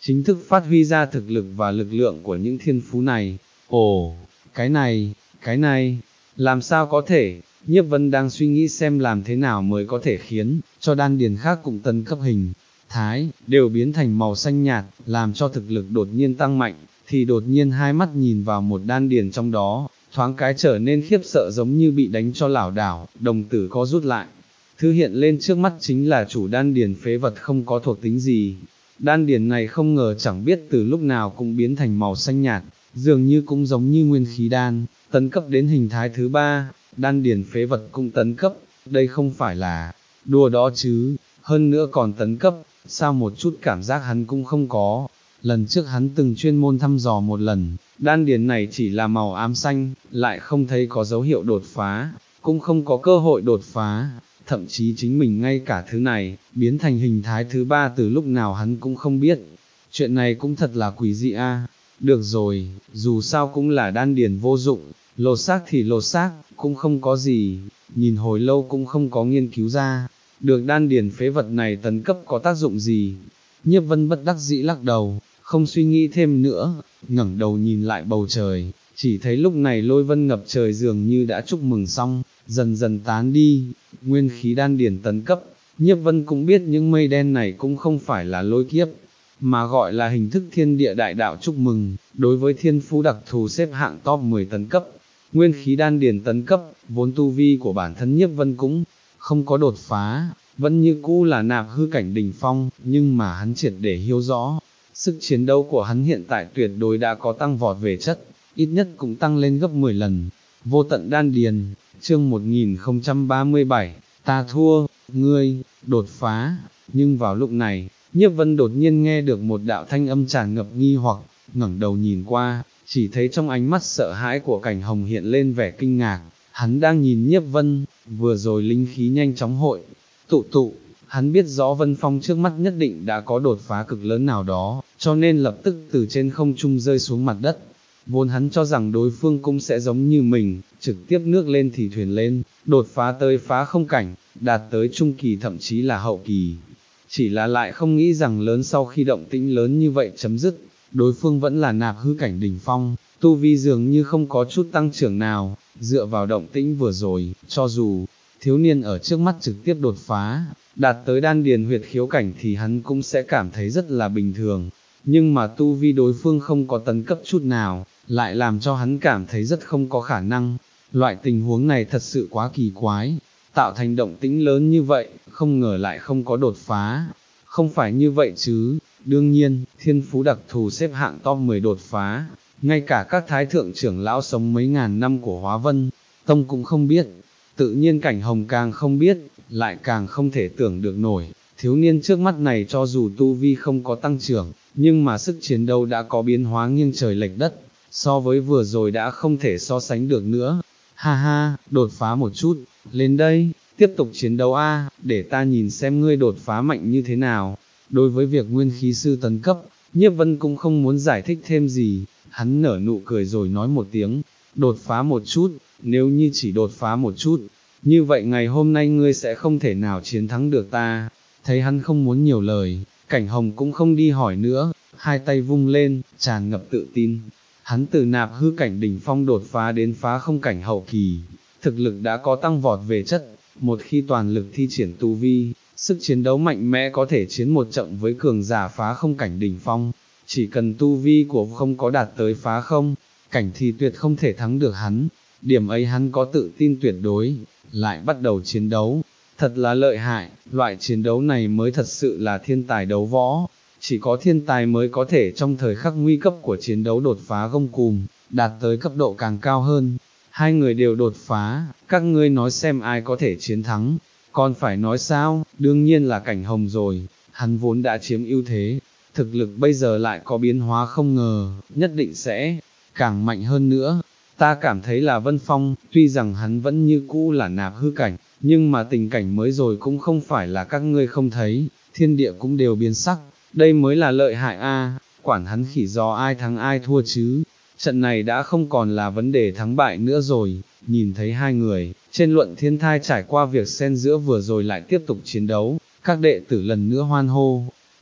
Speaker 1: chính thức phát huy ra thực lực và lực lượng của những thiên phú này. Ồ, cái này, cái này, làm sao có thể? Nhiếp Vân đang suy nghĩ xem làm thế nào mới có thể khiến cho đan điền khác cùng tấn cấp hình thái đều biến thành màu xanh nhạt, làm cho thực lực đột nhiên tăng mạnh, thì đột nhiên hai mắt nhìn vào một đan điền trong đó, thoáng cái trở nên khiếp sợ giống như bị đánh cho lảo đảo, đồng tử co rút lại. Thứ hiện lên trước mắt chính là chủ đan điền phế vật không có thuộc tính gì. Đan điền này không ngờ chẳng biết từ lúc nào cũng biến thành màu xanh nhạt, dường như cũng giống như nguyên khí đan, tấn cấp đến hình thái thứ ba, đan điền phế vật cũng tấn cấp, đây không phải là đùa đó chứ, hơn nữa còn tấn cấp, sao một chút cảm giác hắn cũng không có. Lần trước hắn từng chuyên môn thăm dò một lần, đan điền này chỉ là màu ám xanh, lại không thấy có dấu hiệu đột phá, cũng không có cơ hội đột phá, thậm chí chính mình ngay cả thứ này, biến thành hình thái thứ ba từ lúc nào hắn cũng không biết. Chuyện này cũng thật là quỷ dị a. Được rồi, dù sao cũng là đan điền vô dụng, lột xác thì lột xác, cũng không có gì, nhìn hồi lâu cũng không có nghiên cứu ra, được đan điền phế vật này tấn cấp có tác dụng gì. Nhiếp Vân bất đắc dĩ lắc đầu, không suy nghĩ thêm nữa, ngẩng đầu nhìn lại bầu trời, chỉ thấy lúc này lôi vân ngập trời dường như đã chúc mừng xong, dần dần tán đi, nguyên khí đan điền tấn cấp. Nhiếp Vân cũng biết những mây đen này cũng không phải là lôi kiếp, mà gọi là hình thức thiên địa đại đạo chúc mừng, đối với thiên phú đặc thù xếp hạng top mười tấn cấp. Nguyên khí đan điền tấn cấp, vốn tu vi của bản thân Nhiếp Vân cũng không có đột phá, vẫn như cũ là nạp hư cảnh đỉnh phong, nhưng mà hắn triệt để hiểu rõ, sức chiến đấu của hắn hiện tại tuyệt đối đã có tăng vọt về chất, ít nhất cũng tăng lên gấp mười lần. Vô tận đan điền, chương một nghìn không trăm ba mươi bảy, ta thua, ngươi, đột phá. Nhưng vào lúc này, Nhiếp Vân đột nhiên nghe được một đạo thanh âm tràn ngập nghi hoặc, ngẩng đầu nhìn qua, chỉ thấy trong ánh mắt sợ hãi của Cảnh Hồng hiện lên vẻ kinh ngạc, hắn đang nhìn Nhiếp Vân, vừa rồi linh khí nhanh chóng hội, tụ tụ, hắn biết rõ Vân Phong trước mắt nhất định đã có đột phá cực lớn nào đó, cho nên lập tức từ trên không trung rơi xuống mặt đất. Vốn hắn cho rằng đối phương cũng sẽ giống như mình, trực tiếp nước lên thì thuyền lên, đột phá tới phá không cảnh, đạt tới trung kỳ thậm chí là hậu kỳ. Chỉ là lại không nghĩ rằng lớn sau khi động tĩnh lớn như vậy chấm dứt, đối phương vẫn là nạp hư cảnh đỉnh phong, tu vi dường như không có chút tăng trưởng nào, dựa vào động tĩnh vừa rồi, cho dù thiếu niên ở trước mắt trực tiếp đột phá, đạt tới đan điền huyệt khiếu cảnh thì hắn cũng sẽ cảm thấy rất là bình thường, nhưng mà tu vi đối phương không có tấn cấp chút nào, lại làm cho hắn cảm thấy rất không có khả năng. Loại tình huống này thật sự quá kỳ quái, tạo thành động tĩnh lớn như vậy, không ngờ lại không có đột phá. Không phải như vậy chứ, đương nhiên, thiên phú đặc thù xếp hạng top mười đột phá, ngay cả các thái thượng trưởng lão sống mấy ngàn năm của Hóa Vân Tông cũng không biết, tự nhiên Cảnh Hồng càng không biết, lại càng không thể tưởng được nổi. Thiếu niên trước mắt này cho dù tu vi không có tăng trưởng, nhưng mà sức chiến đấu đã có biến hóa nghiêng trời lệch đất, so với vừa rồi đã không thể so sánh được nữa. Ha ha, đột phá một chút, lên đây, tiếp tục chiến đấu a, để ta nhìn xem ngươi đột phá mạnh như thế nào. Đối với việc nguyên khí sư tấn cấp, Nhiếp Vân cũng không muốn giải thích thêm gì, hắn nở nụ cười rồi nói một tiếng, đột phá một chút, nếu như chỉ đột phá một chút, như vậy ngày hôm nay ngươi sẽ không thể nào chiến thắng được ta. Thấy hắn không muốn nhiều lời, Cảnh Hồng cũng không đi hỏi nữa, hai tay vung lên, tràn ngập tự tin. Hắn từ nạp hư cảnh đỉnh phong đột phá đến phá không cảnh hậu kỳ, thực lực đã có tăng vọt về chất, một khi toàn lực thi triển tu vi, sức chiến đấu mạnh mẽ có thể chiến một trận với cường giả phá không cảnh đỉnh phong, chỉ cần tu vi của không có đạt tới phá không cảnh thì tuyệt không thể thắng được hắn, điểm ấy hắn có tự tin tuyệt đối. Lại bắt đầu chiến đấu, thật là lợi hại, loại chiến đấu này mới thật sự là thiên tài đấu võ, chỉ có thiên tài mới có thể trong thời khắc nguy cấp của chiến đấu đột phá gông cùm, đạt tới cấp độ càng cao hơn. Hai người đều đột phá, các ngươi nói xem ai có thể chiến thắng, còn phải nói sao, đương nhiên là Cảnh Hồng rồi, hắn vốn đã chiếm ưu thế, thực lực bây giờ lại có biến hóa không ngờ, nhất định sẽ càng mạnh hơn nữa. Ta cảm thấy là Vân Phong, tuy rằng hắn vẫn như cũ là nạp hư cảnh, nhưng mà tình cảnh mới rồi cũng không phải là các ngươi không thấy, thiên địa cũng đều biến sắc, đây mới là lợi hại a, quản hắn khỉ gió ai thắng ai thua chứ, trận này đã không còn là vấn đề thắng bại nữa rồi. Nhìn thấy hai người, trên luận thiên thai trải qua việc xen giữa vừa rồi lại tiếp tục chiến đấu, các đệ tử lần nữa hoan hô,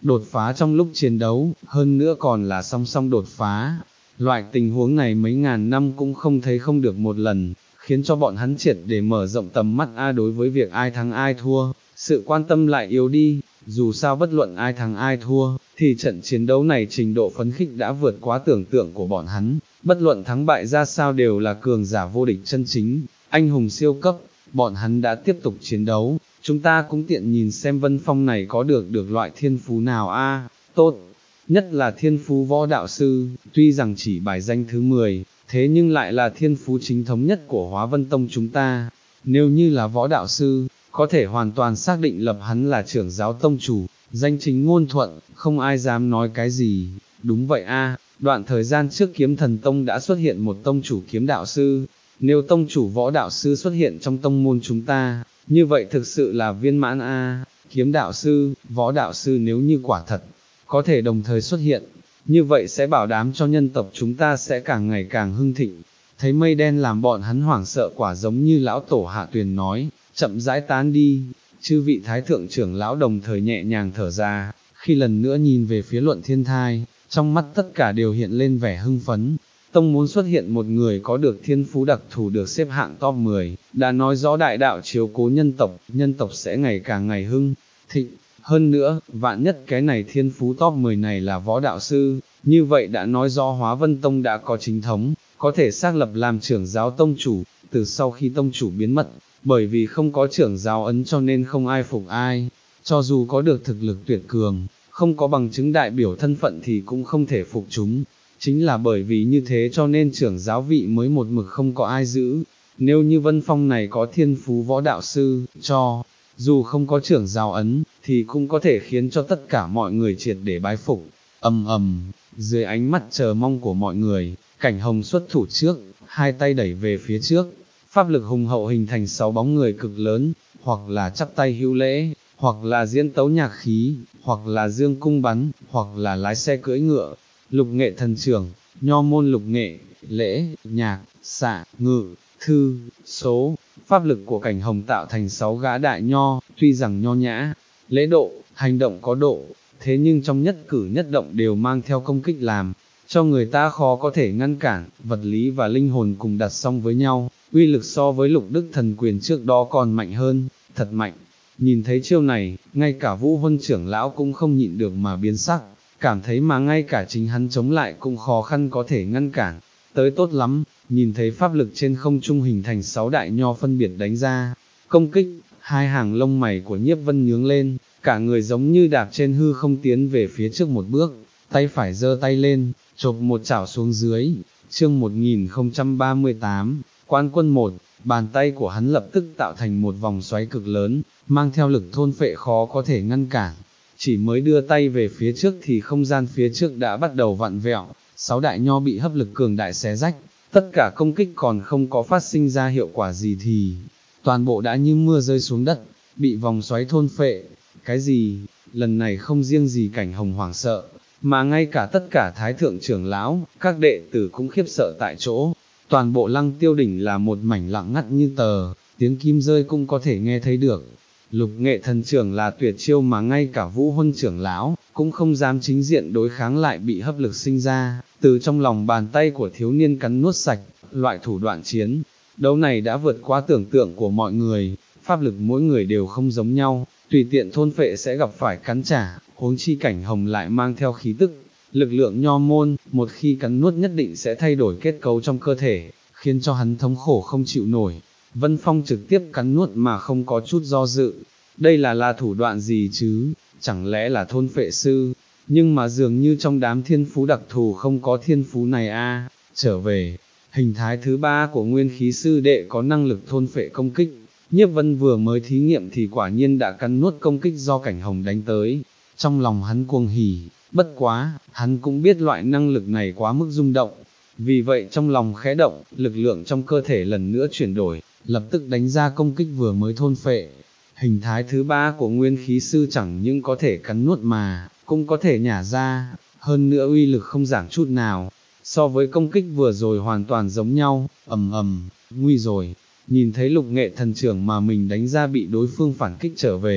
Speaker 1: đột phá trong lúc chiến đấu, hơn nữa còn là song song đột phá. Loại tình huống này mấy ngàn năm cũng không thấy không được một lần, khiến cho bọn hắn triệt để mở rộng tầm mắt a đối với việc ai thắng ai thua, sự quan tâm lại yếu đi, dù sao bất luận ai thắng ai thua, thì trận chiến đấu này trình độ phấn khích đã vượt quá tưởng tượng của bọn hắn, bất luận thắng bại ra sao đều là cường giả vô địch chân chính, anh hùng siêu cấp, bọn hắn đã tiếp tục chiến đấu, chúng ta cũng tiện nhìn xem Vân Phong này có được được loại thiên phú nào a tốt. Nhất là thiên phú võ đạo sư, tuy rằng chỉ bài danh thứ mười, thế nhưng lại là thiên phú chính thống nhất của Hóa Vân Tông chúng ta. Nếu như là võ đạo sư, có thể hoàn toàn xác định lập hắn là trưởng giáo tông chủ, danh chính ngôn thuận, không ai dám nói cái gì. Đúng vậy a, đoạn thời gian trước Kiếm Thần Tông đã xuất hiện một tông chủ kiếm đạo sư, nếu tông chủ võ đạo sư xuất hiện trong tông môn chúng ta, như vậy thực sự là viên mãn a. Kiếm đạo sư, võ đạo sư nếu như quả thật có thể đồng thời xuất hiện, như vậy sẽ bảo đảm cho nhân tộc chúng ta sẽ càng ngày càng hưng thịnh. Thấy mây đen làm bọn hắn hoảng sợ quả giống như lão tổ Hạ Tuyền nói, chậm rãi tán đi, chư vị thái thượng trưởng lão đồng thời nhẹ nhàng thở ra, khi lần nữa nhìn về phía Luận Thiên Thai, trong mắt tất cả đều hiện lên vẻ hưng phấn. Tông muốn xuất hiện một người có được thiên phú đặc thù được xếp hạng top mười, đã nói rõ đại đạo chiếu cố nhân tộc, nhân tộc sẽ ngày càng ngày hưng thịnh. Hơn nữa, vạn nhất cái này thiên phú top mười này là võ đạo sư, như vậy đã nói rõ Hóa Vân Tông đã có chính thống, có thể xác lập làm trưởng giáo tông chủ, từ sau khi tông chủ biến mất, bởi vì không có trưởng giáo ấn cho nên không ai phục ai, cho dù có được thực lực tuyệt cường, không có bằng chứng đại biểu thân phận thì cũng không thể phục chúng, chính là bởi vì như thế cho nên trưởng giáo vị mới một mực không có ai giữ, nếu như Vân Phong này có thiên phú võ đạo sư, cho dù không có trưởng giáo ấn, thì cũng có thể khiến cho tất cả mọi người triệt để bái phục. Ầm ầm, dưới ánh mắt chờ mong của mọi người, Cảnh Hồng xuất thủ trước, hai tay đẩy về phía trước, pháp lực hùng hậu hình thành sáu bóng người cực lớn, hoặc là chắp tay hữu lễ, hoặc là diễn tấu nhạc khí, hoặc là dương cung bắn, hoặc là lái xe cưỡi ngựa. Lục nghệ thần trưởng, nho môn lục nghệ, lễ, nhạc, xạ, ngự, thư, số, pháp lực của Cảnh Hồng tạo thành sáu gã đại nho, tuy rằng nho nhã, lễ độ, hành động có độ, thế nhưng trong nhất cử nhất động đều mang theo công kích làm, cho người ta khó có thể ngăn cản, vật lý và linh hồn cùng đặt song với nhau, uy lực so với lục đức thần quyền trước đó còn mạnh hơn, thật mạnh. Nhìn thấy chiêu này, ngay cả Vũ Huân trưởng lão cũng không nhịn được mà biến sắc, cảm thấy mà ngay cả chính hắn chống lại cũng khó khăn có thể ngăn cản, tới tốt lắm, nhìn thấy pháp lực trên không trung hình thành sáu đại nho phân biệt đánh ra, công kích, hai hàng lông mày của Nhiếp Vân nhướng lên, cả người giống như đạp trên hư không tiến về phía trước một bước, tay phải giơ tay lên, chộp một chảo xuống dưới, chương một nghìn không trăm ba mươi tám, Quan Quân một, bàn tay của hắn lập tức tạo thành một vòng xoáy cực lớn, mang theo lực thôn phệ khó có thể ngăn cản. Chỉ mới đưa tay về phía trước thì không gian phía trước đã bắt đầu vặn vẹo, sáu đại nho bị hấp lực cường đại xé rách, tất cả công kích còn không có phát sinh ra hiệu quả gì thì, toàn bộ đã như mưa rơi xuống đất, bị vòng xoáy thôn phệ. Cái gì, lần này không riêng gì Cảnh Hồng hoảng sợ, mà ngay cả tất cả thái thượng trưởng lão, các đệ tử cũng khiếp sợ tại chỗ, toàn bộ Lăng Tiêu đỉnh là một mảnh lặng ngắt như tờ, tiếng kim rơi cũng có thể nghe thấy được. Lục nghệ thần trưởng là tuyệt chiêu mà ngay cả Vũ Huân trưởng lão, cũng không dám chính diện đối kháng lại bị hấp lực sinh ra, từ trong lòng bàn tay của thiếu niên cắn nuốt sạch, loại thủ đoạn chiến. Đấu này đã vượt quá tưởng tượng của mọi người, pháp lực mỗi người đều không giống nhau, tùy tiện thôn phệ sẽ gặp phải cắn trả, huống chi Cảnh Hồng lại mang theo khí tức. Lực lượng nho môn, một khi cắn nuốt nhất định sẽ thay đổi kết cấu trong cơ thể, khiến cho hắn thống khổ không chịu nổi. Vân Phong trực tiếp cắn nuốt mà không có chút do dự. Đây là là thủ đoạn gì chứ, chẳng lẽ là thôn phệ sư, nhưng mà dường như trong đám thiên phú đặc thù không có thiên phú này a. Trở về, hình thái thứ ba của nguyên khí sư đệ có năng lực thôn phệ công kích, Nhiếp Vân vừa mới thí nghiệm thì quả nhiên đã cắn nuốt công kích do Cảnh Hồng đánh tới, trong lòng hắn cuồng hỉ, bất quá, hắn cũng biết loại năng lực này quá mức rung động, vì vậy trong lòng khẽ động, lực lượng trong cơ thể lần nữa chuyển đổi, lập tức đánh ra công kích vừa mới thôn phệ. Hình thái thứ ba của nguyên khí sư chẳng những có thể cắn nuốt mà, cũng có thể nhả ra, hơn nữa uy lực không giảm chút nào, so với công kích vừa rồi hoàn toàn giống nhau. Ầm ầm, nguy rồi, nhìn thấy lục nghệ thần trưởng mà mình đánh ra bị đối phương phản kích trở về,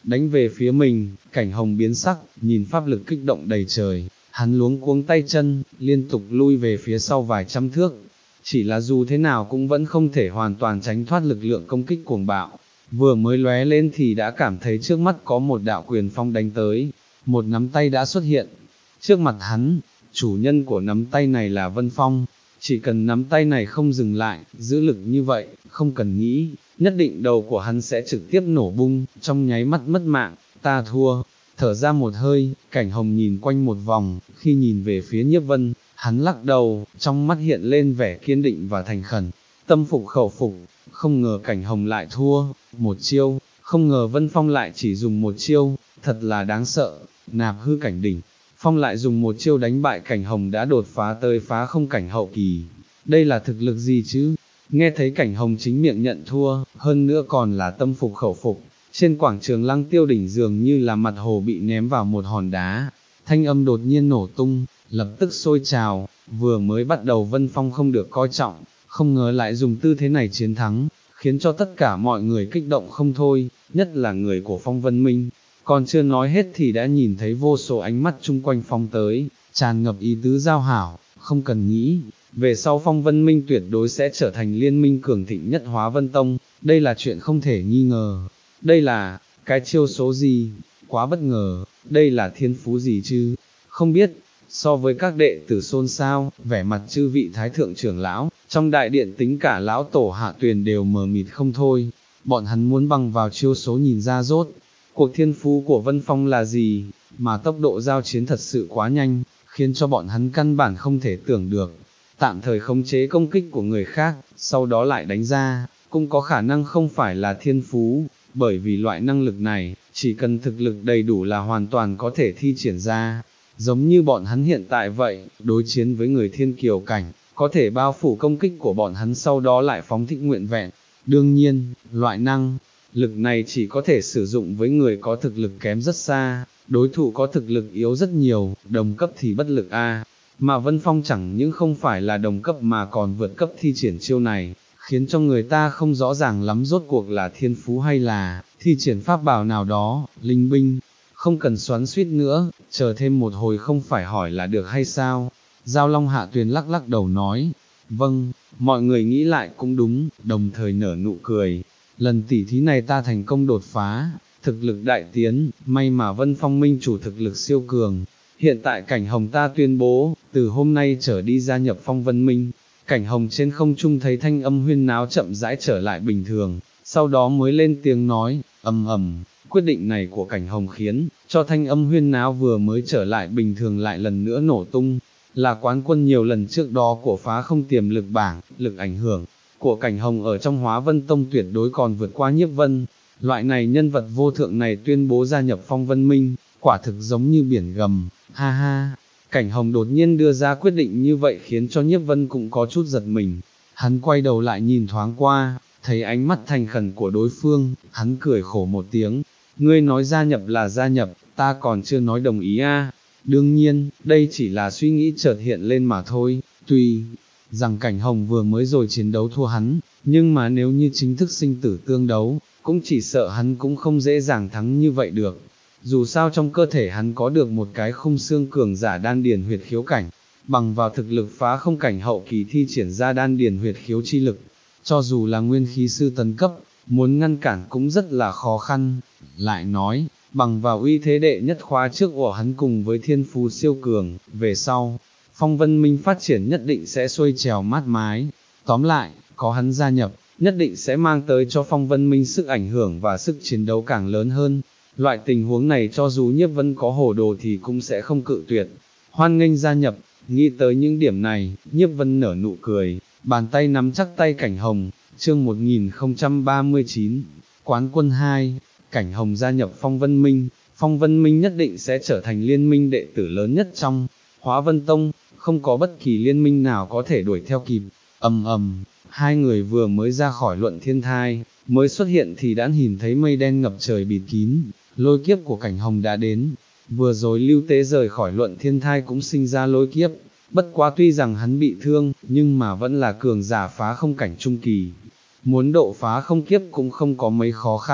Speaker 1: đánh về phía mình, Cảnh Hồng biến sắc, nhìn pháp lực kích động đầy trời, hắn luống cuống tay chân, liên tục lui về phía sau vài trăm thước, chỉ là dù thế nào cũng vẫn không thể hoàn toàn tránh thoát lực lượng công kích cuồng bạo, vừa mới lóe lên thì đã cảm thấy trước mắt có một đạo quyền phong đánh tới, một nắm tay đã xuất hiện, trước mặt hắn, chủ nhân của nắm tay này là Vân Phong, chỉ cần nắm tay này không dừng lại, giữ lực như vậy, không cần nghĩ, nhất định đầu của hắn sẽ trực tiếp nổ bung, trong nháy mắt mất mạng, ta thua, thở ra một hơi, Cảnh Hồng nhìn quanh một vòng, khi nhìn về phía Nhiếp Vân, hắn lắc đầu, trong mắt hiện lên vẻ kiên định và thành khẩn, tâm phục khẩu phục, không ngờ Cảnh Hồng lại thua, một chiêu, không ngờ Vân Phong lại chỉ dùng một chiêu, thật là đáng sợ, nạp hư cảnh đỉnh. Phong lại dùng một chiêu đánh bại Cảnh Hồng đã đột phá tới phá không cảnh hậu kỳ, đây là thực lực gì chứ? Nghe thấy Cảnh Hồng chính miệng nhận thua, hơn nữa còn là tâm phục khẩu phục, trên quảng trường Lăng Tiêu đỉnh dường như là mặt hồ bị ném vào một hòn đá, thanh âm đột nhiên nổ tung, lập tức sôi trào, vừa mới bắt đầu Vân Phong không được coi trọng, không ngờ lại dùng tư thế này chiến thắng, khiến cho tất cả mọi người kích động không thôi, nhất là người của Phong Vân Minh. Còn chưa nói hết thì đã nhìn thấy vô số ánh mắt chung quanh Phong tới, tràn ngập ý tứ giao hảo, không cần nghĩ, về sau Phong Vân Minh tuyệt đối sẽ trở thành liên minh cường thịnh nhất Hóa Vân Tông, đây là chuyện không thể nghi ngờ. Đây là, cái chiêu số gì, quá bất ngờ, đây là thiên phú gì chứ, không biết, so với các đệ tử xôn xao, vẻ mặt chư vị thái thượng trưởng lão, trong đại điện tính cả lão tổ Hạ Tuyền đều mờ mịt không thôi, bọn hắn muốn bằng vào chiêu số nhìn ra rốt. Cuộc thiên phú của Vân Phong là gì, mà tốc độ giao chiến thật sự quá nhanh, khiến cho bọn hắn căn bản không thể tưởng được. Tạm thời khống chế công kích của người khác, sau đó lại đánh ra, cũng có khả năng không phải là thiên phú, bởi vì loại năng lực này, chỉ cần thực lực đầy đủ là hoàn toàn có thể thi triển ra. Giống như bọn hắn hiện tại vậy, đối chiến với người thiên kiều cảnh, có thể bao phủ công kích của bọn hắn sau đó lại phóng thích nguyện vẹn. Đương nhiên, loại năng lực này chỉ có thể sử dụng với người có thực lực kém rất xa, đối thủ có thực lực yếu rất nhiều, đồng cấp thì bất lực a. Mà Vân Phong chẳng những không phải là đồng cấp mà còn vượt cấp thi triển chiêu này, khiến cho người ta không rõ ràng lắm rốt cuộc là thiên phú hay là thi triển pháp bảo nào đó, linh binh. Không cần xoắn suýt nữa, chờ thêm một hồi không phải hỏi là được hay sao? Giao Long Hạ Tuyền lắc lắc đầu nói, vâng, mọi người nghĩ lại cũng đúng, đồng thời nở nụ cười. Lần tỉ thí này ta thành công đột phá, thực lực đại tiến, may mà Vân Phong minh chủ thực lực siêu cường. Hiện tại Cảnh Hồng ta tuyên bố, từ hôm nay trở đi gia nhập Phong Vân Minh. Cảnh Hồng trên không trung thấy thanh âm huyên náo chậm rãi trở lại bình thường, sau đó mới lên tiếng nói, ầm ầm. Quyết định này của Cảnh Hồng khiến cho thanh âm huyên náo vừa mới trở lại bình thường lại lần nữa nổ tung, là quán quân nhiều lần trước đó của phá không tiềm lực bảng, lực ảnh hưởng của Cảnh Hồng ở trong Hóa Vân Tông tuyệt đối còn vượt qua Nhiếp Vân. Loại này nhân vật vô thượng này tuyên bố gia nhập Phong Vân Minh, quả thực giống như biển gầm, ha ha. Cảnh Hồng đột nhiên đưa ra quyết định như vậy khiến cho Nhiếp Vân cũng có chút giật mình, hắn quay đầu lại nhìn thoáng qua, thấy ánh mắt thành khẩn của đối phương, hắn cười khổ một tiếng, ngươi nói gia nhập là gia nhập, ta còn chưa nói đồng ý a. À. Đương nhiên, đây chỉ là suy nghĩ chợt hiện lên mà thôi, tuy rằng Cảnh Hồng vừa mới rồi chiến đấu thua hắn, nhưng mà nếu như chính thức sinh tử tương đấu, cũng chỉ sợ hắn cũng không dễ dàng thắng như vậy được. Dù sao trong cơ thể hắn có được một cái khung xương cường giả đan điền huyệt khiếu cảnh, bằng vào thực lực phá không cảnh hậu kỳ thi triển ra đan điền huyệt khiếu chi lực, cho dù là nguyên khí sư tấn cấp, muốn ngăn cản cũng rất là khó khăn. Lại nói, bằng vào uy thế đệ nhất khóa trước của hắn cùng với thiên phú siêu cường, về sau, Phong Vân Minh phát triển nhất định sẽ xuôi trèo mát mái. Tóm lại, có hắn gia nhập, nhất định sẽ mang tới cho Phong Vân Minh sức ảnh hưởng và sức chiến đấu càng lớn hơn. Loại tình huống này cho dù Nhiếp Vân có hồ đồ thì cũng sẽ không cự tuyệt, hoan nghênh gia nhập. Nghĩ tới những điểm này, Nhiếp Vân nở nụ cười, bàn tay nắm chắc tay Cảnh Hồng. Chương một nghìn không trăm ba mươi chín, Quán quân hai, Cảnh Hồng gia nhập Phong Vân Minh. Phong Vân Minh nhất định sẽ trở thành liên minh đệ tử lớn nhất trong Hóa Vân Tông, không có bất kỳ liên minh nào có thể đuổi theo kịp. Ầm ầm, hai người vừa mới ra khỏi luận thiên thai, mới xuất hiện thì đã nhìn thấy mây đen ngập trời bịt kín, lôi kiếp của Cảnh Hồng đã đến. Vừa rồi Lưu Tế rời khỏi luận thiên thai cũng sinh ra lôi kiếp, bất quá tuy rằng hắn bị thương, nhưng mà vẫn là cường giả phá không cảnh trung kỳ. Muốn độ phá không kiếp cũng không có mấy khó khăn,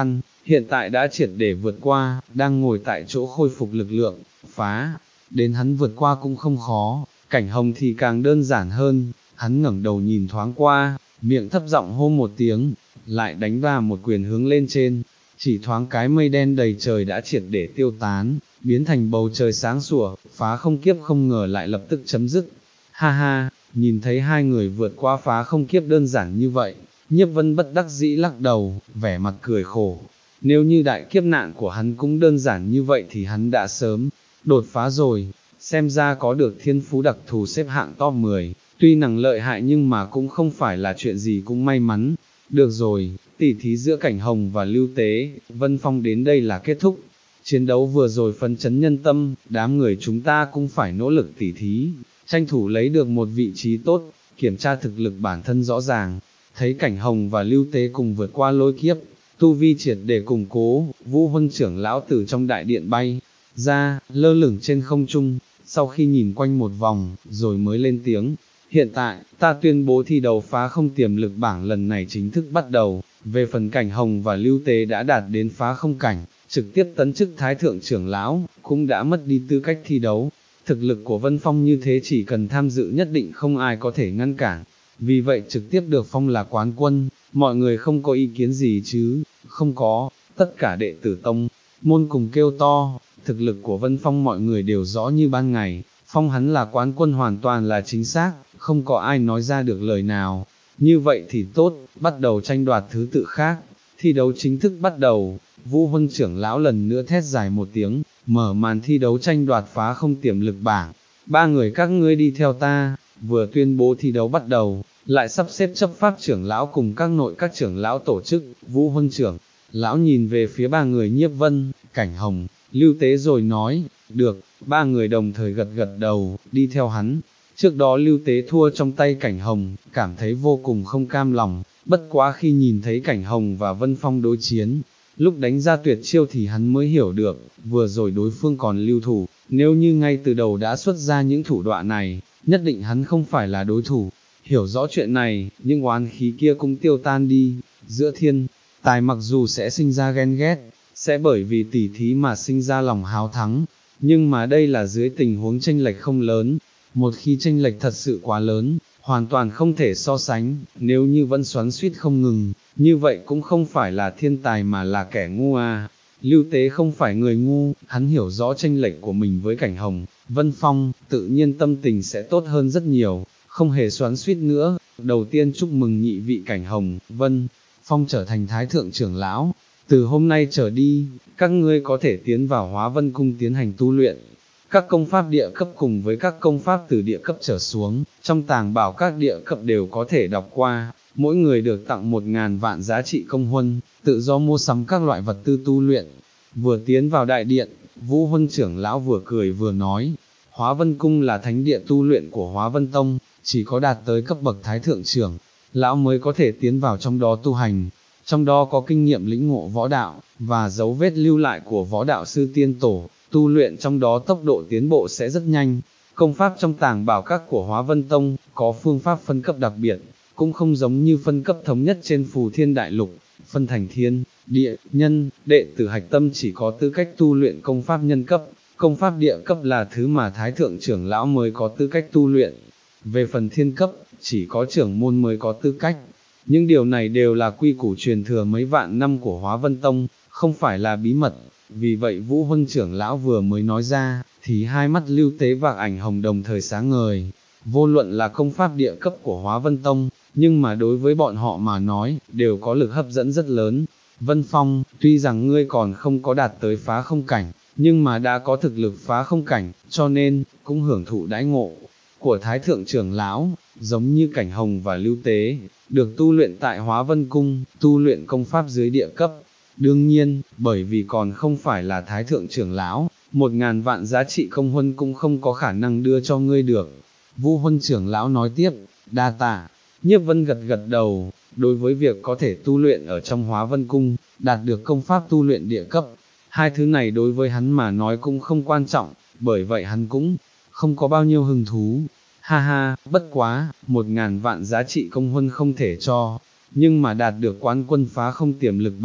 Speaker 1: hiện tại đã triệt để vượt qua, đang ngồi tại chỗ khôi phục lực lượng, phá, đến hắn vượt qua cũng không khó, Cảnh Hồng thì càng đơn giản hơn, hắn ngẩng đầu nhìn thoáng qua, miệng thấp giọng hô một tiếng, lại đánh vào một quyền hướng lên trên, chỉ thoáng cái mây đen đầy trời đã triệt để tiêu tán, biến thành bầu trời sáng sủa, phá không kiếp không ngờ lại lập tức chấm dứt. Ha ha, nhìn thấy hai người vượt qua phá không kiếp đơn giản như vậy, Nhiếp Vân bất đắc dĩ lắc đầu, vẻ mặt cười khổ. Nếu như đại kiếp nạn của hắn cũng đơn giản như vậy thì hắn đã sớm đột phá rồi, xem ra có được thiên phú đặc thù xếp hạng top mười, tuy năng lợi hại nhưng mà cũng không phải là chuyện gì cũng may mắn. Được rồi, tỉ thí giữa Cảnh Hồng và Lưu Tế, Vân Phong đến đây là kết thúc. Chiến đấu vừa rồi phấn chấn nhân tâm, đám người chúng ta cũng phải nỗ lực tỉ thí, tranh thủ lấy được một vị trí tốt, kiểm tra thực lực bản thân rõ ràng. Thấy Cảnh Hồng và Lưu Tế cùng vượt qua lôi kiếp, tu vi triệt để củng cố, Vũ Huân trưởng lão từ trong đại điện bay ra, lơ lửng trên không trung, sau khi nhìn quanh một vòng, rồi mới lên tiếng. Hiện tại, ta tuyên bố thi đấu phá không tiềm lực bảng lần này chính thức bắt đầu, về phần Cảnh Hồng và Lưu Tế đã đạt đến phá không cảnh, trực tiếp tấn chức Thái Thượng trưởng lão, cũng đã mất đi tư cách thi đấu. Thực lực của Vân Phong như thế chỉ cần tham dự nhất định không ai có thể ngăn cản, vì vậy trực tiếp được phong là quán quân, mọi người không có ý kiến gì chứ, không có, tất cả đệ tử tông, môn cùng kêu to, thực lực của Vân Phong mọi người đều rõ như ban ngày, phong hắn là quán quân hoàn toàn là chính xác, không có ai nói ra được lời nào, như vậy thì tốt, bắt đầu tranh đoạt thứ tự khác, thi đấu chính thức bắt đầu, Vũ Huân trưởng lão lần nữa thét dài một tiếng, mở màn thi đấu tranh đoạt phá không tiềm lực bảng, ba người các ngươi đi theo ta, vừa tuyên bố thi đấu bắt đầu, lại sắp xếp chấp pháp trưởng lão cùng các nội các trưởng lão tổ chức, Vũ Huân trưởng, lão nhìn về phía ba người Nhiếp Vân, Cảnh Hồng, Lưu Tế rồi nói, được, ba người đồng thời gật gật đầu, đi theo hắn. Trước đó Lưu Tế thua trong tay Cảnh Hồng, cảm thấy vô cùng không cam lòng, bất quá khi nhìn thấy Cảnh Hồng và Vân Phong đối chiến, lúc đánh ra tuyệt chiêu thì hắn mới hiểu được, vừa rồi đối phương còn lưu thủ, nếu như ngay từ đầu đã xuất ra những thủ đoạn này, nhất định hắn không phải là đối thủ. Hiểu rõ chuyện này, những oán khí kia cũng tiêu tan đi, giữa thiên, tài mặc dù sẽ sinh ra ghen ghét, sẽ bởi vì tỉ thí mà sinh ra lòng háo thắng, nhưng mà đây là dưới tình huống chênh lệch không lớn, một khi chênh lệch thật sự quá lớn, hoàn toàn không thể so sánh, nếu như vẫn xoắn suýt không ngừng, như vậy cũng không phải là thiên tài mà là kẻ ngu à. Lưu Tế không phải người ngu, hắn hiểu rõ chênh lệch của mình với Cảnh Hồng, Vân Phong, tự nhiên tâm tình sẽ tốt hơn rất nhiều, không hề xoắn suýt nữa. Đầu tiên chúc mừng nhị vị Cảnh Hồng, Vân Phong trở thành Thái Thượng trưởng lão, từ hôm nay trở đi, các ngươi có thể tiến vào Hóa Vân Cung tiến hành tu luyện. Các công pháp địa cấp cùng với các công pháp từ địa cấp trở xuống, trong tàng bảo các địa cấp đều có thể đọc qua, mỗi người được tặng một ngàn vạn giá trị công huân, tự do mua sắm các loại vật tư tu luyện. Vừa tiến vào đại điện, Vũ Huân trưởng lão vừa cười vừa nói, Hóa Vân Cung là thánh địa tu luyện của Hóa Vân Tông, chỉ có đạt tới cấp bậc Thái Thượng trưởng, lão mới có thể tiến vào trong đó tu hành, trong đó có kinh nghiệm lĩnh ngộ võ đạo, và dấu vết lưu lại của võ đạo sư tiên tổ, tu luyện trong đó tốc độ tiến bộ sẽ rất nhanh. Công pháp trong tàng bảo các của Hóa Vân Tông, có phương pháp phân cấp đặc biệt, cũng không giống như phân cấp thống nhất trên phù thiên đại lục, phân thành thiên, địa, nhân, đệ tử hạch tâm chỉ có tư cách tu luyện công pháp nhân cấp, công pháp địa cấp là thứ mà Thái Thượng trưởng lão mới có tư cách tu luyện. Về phần thiên cấp, chỉ có trưởng môn mới có tư cách. Những điều này đều là quy củ truyền thừa mấy vạn năm của Hóa Vân Tông, không phải là bí mật. Vì vậy Vũ Huân trưởng lão vừa mới nói ra, thì hai mắt Lưu Tế và Ảnh Hồng đồng thời sáng ngời. Vô luận là công pháp địa cấp của Hóa Vân Tông, nhưng mà đối với bọn họ mà nói, đều có lực hấp dẫn rất lớn. Vân Phong, tuy rằng ngươi còn không có đạt tới phá không cảnh, nhưng mà đã có thực lực phá không cảnh, cho nên, cũng hưởng thụ đãi ngộ của Thái Thượng trưởng lão, giống như Cảnh Hồng và Lưu Tế, được tu luyện tại Hóa Vân Cung, tu luyện công pháp dưới địa cấp. Đương nhiên, bởi vì còn không phải là Thái Thượng trưởng lão, một ngàn vạn giá trị công huân cũng không có khả năng đưa cho ngươi được. Vũ Huân trưởng lão nói tiếp, đa tạ. Nhiếp Vân gật gật đầu, đối với việc có thể tu luyện ở trong Hóa Vân Cung, đạt được công pháp tu luyện địa cấp, hai thứ này đối với hắn mà nói cũng không quan trọng, bởi vậy hắn cũng không có bao nhiêu hứng thú. Ha ha, bất quá, một ngàn vạn giá trị công huân không thể cho, nhưng mà đạt được quán quân phá không tiềm lực bảng,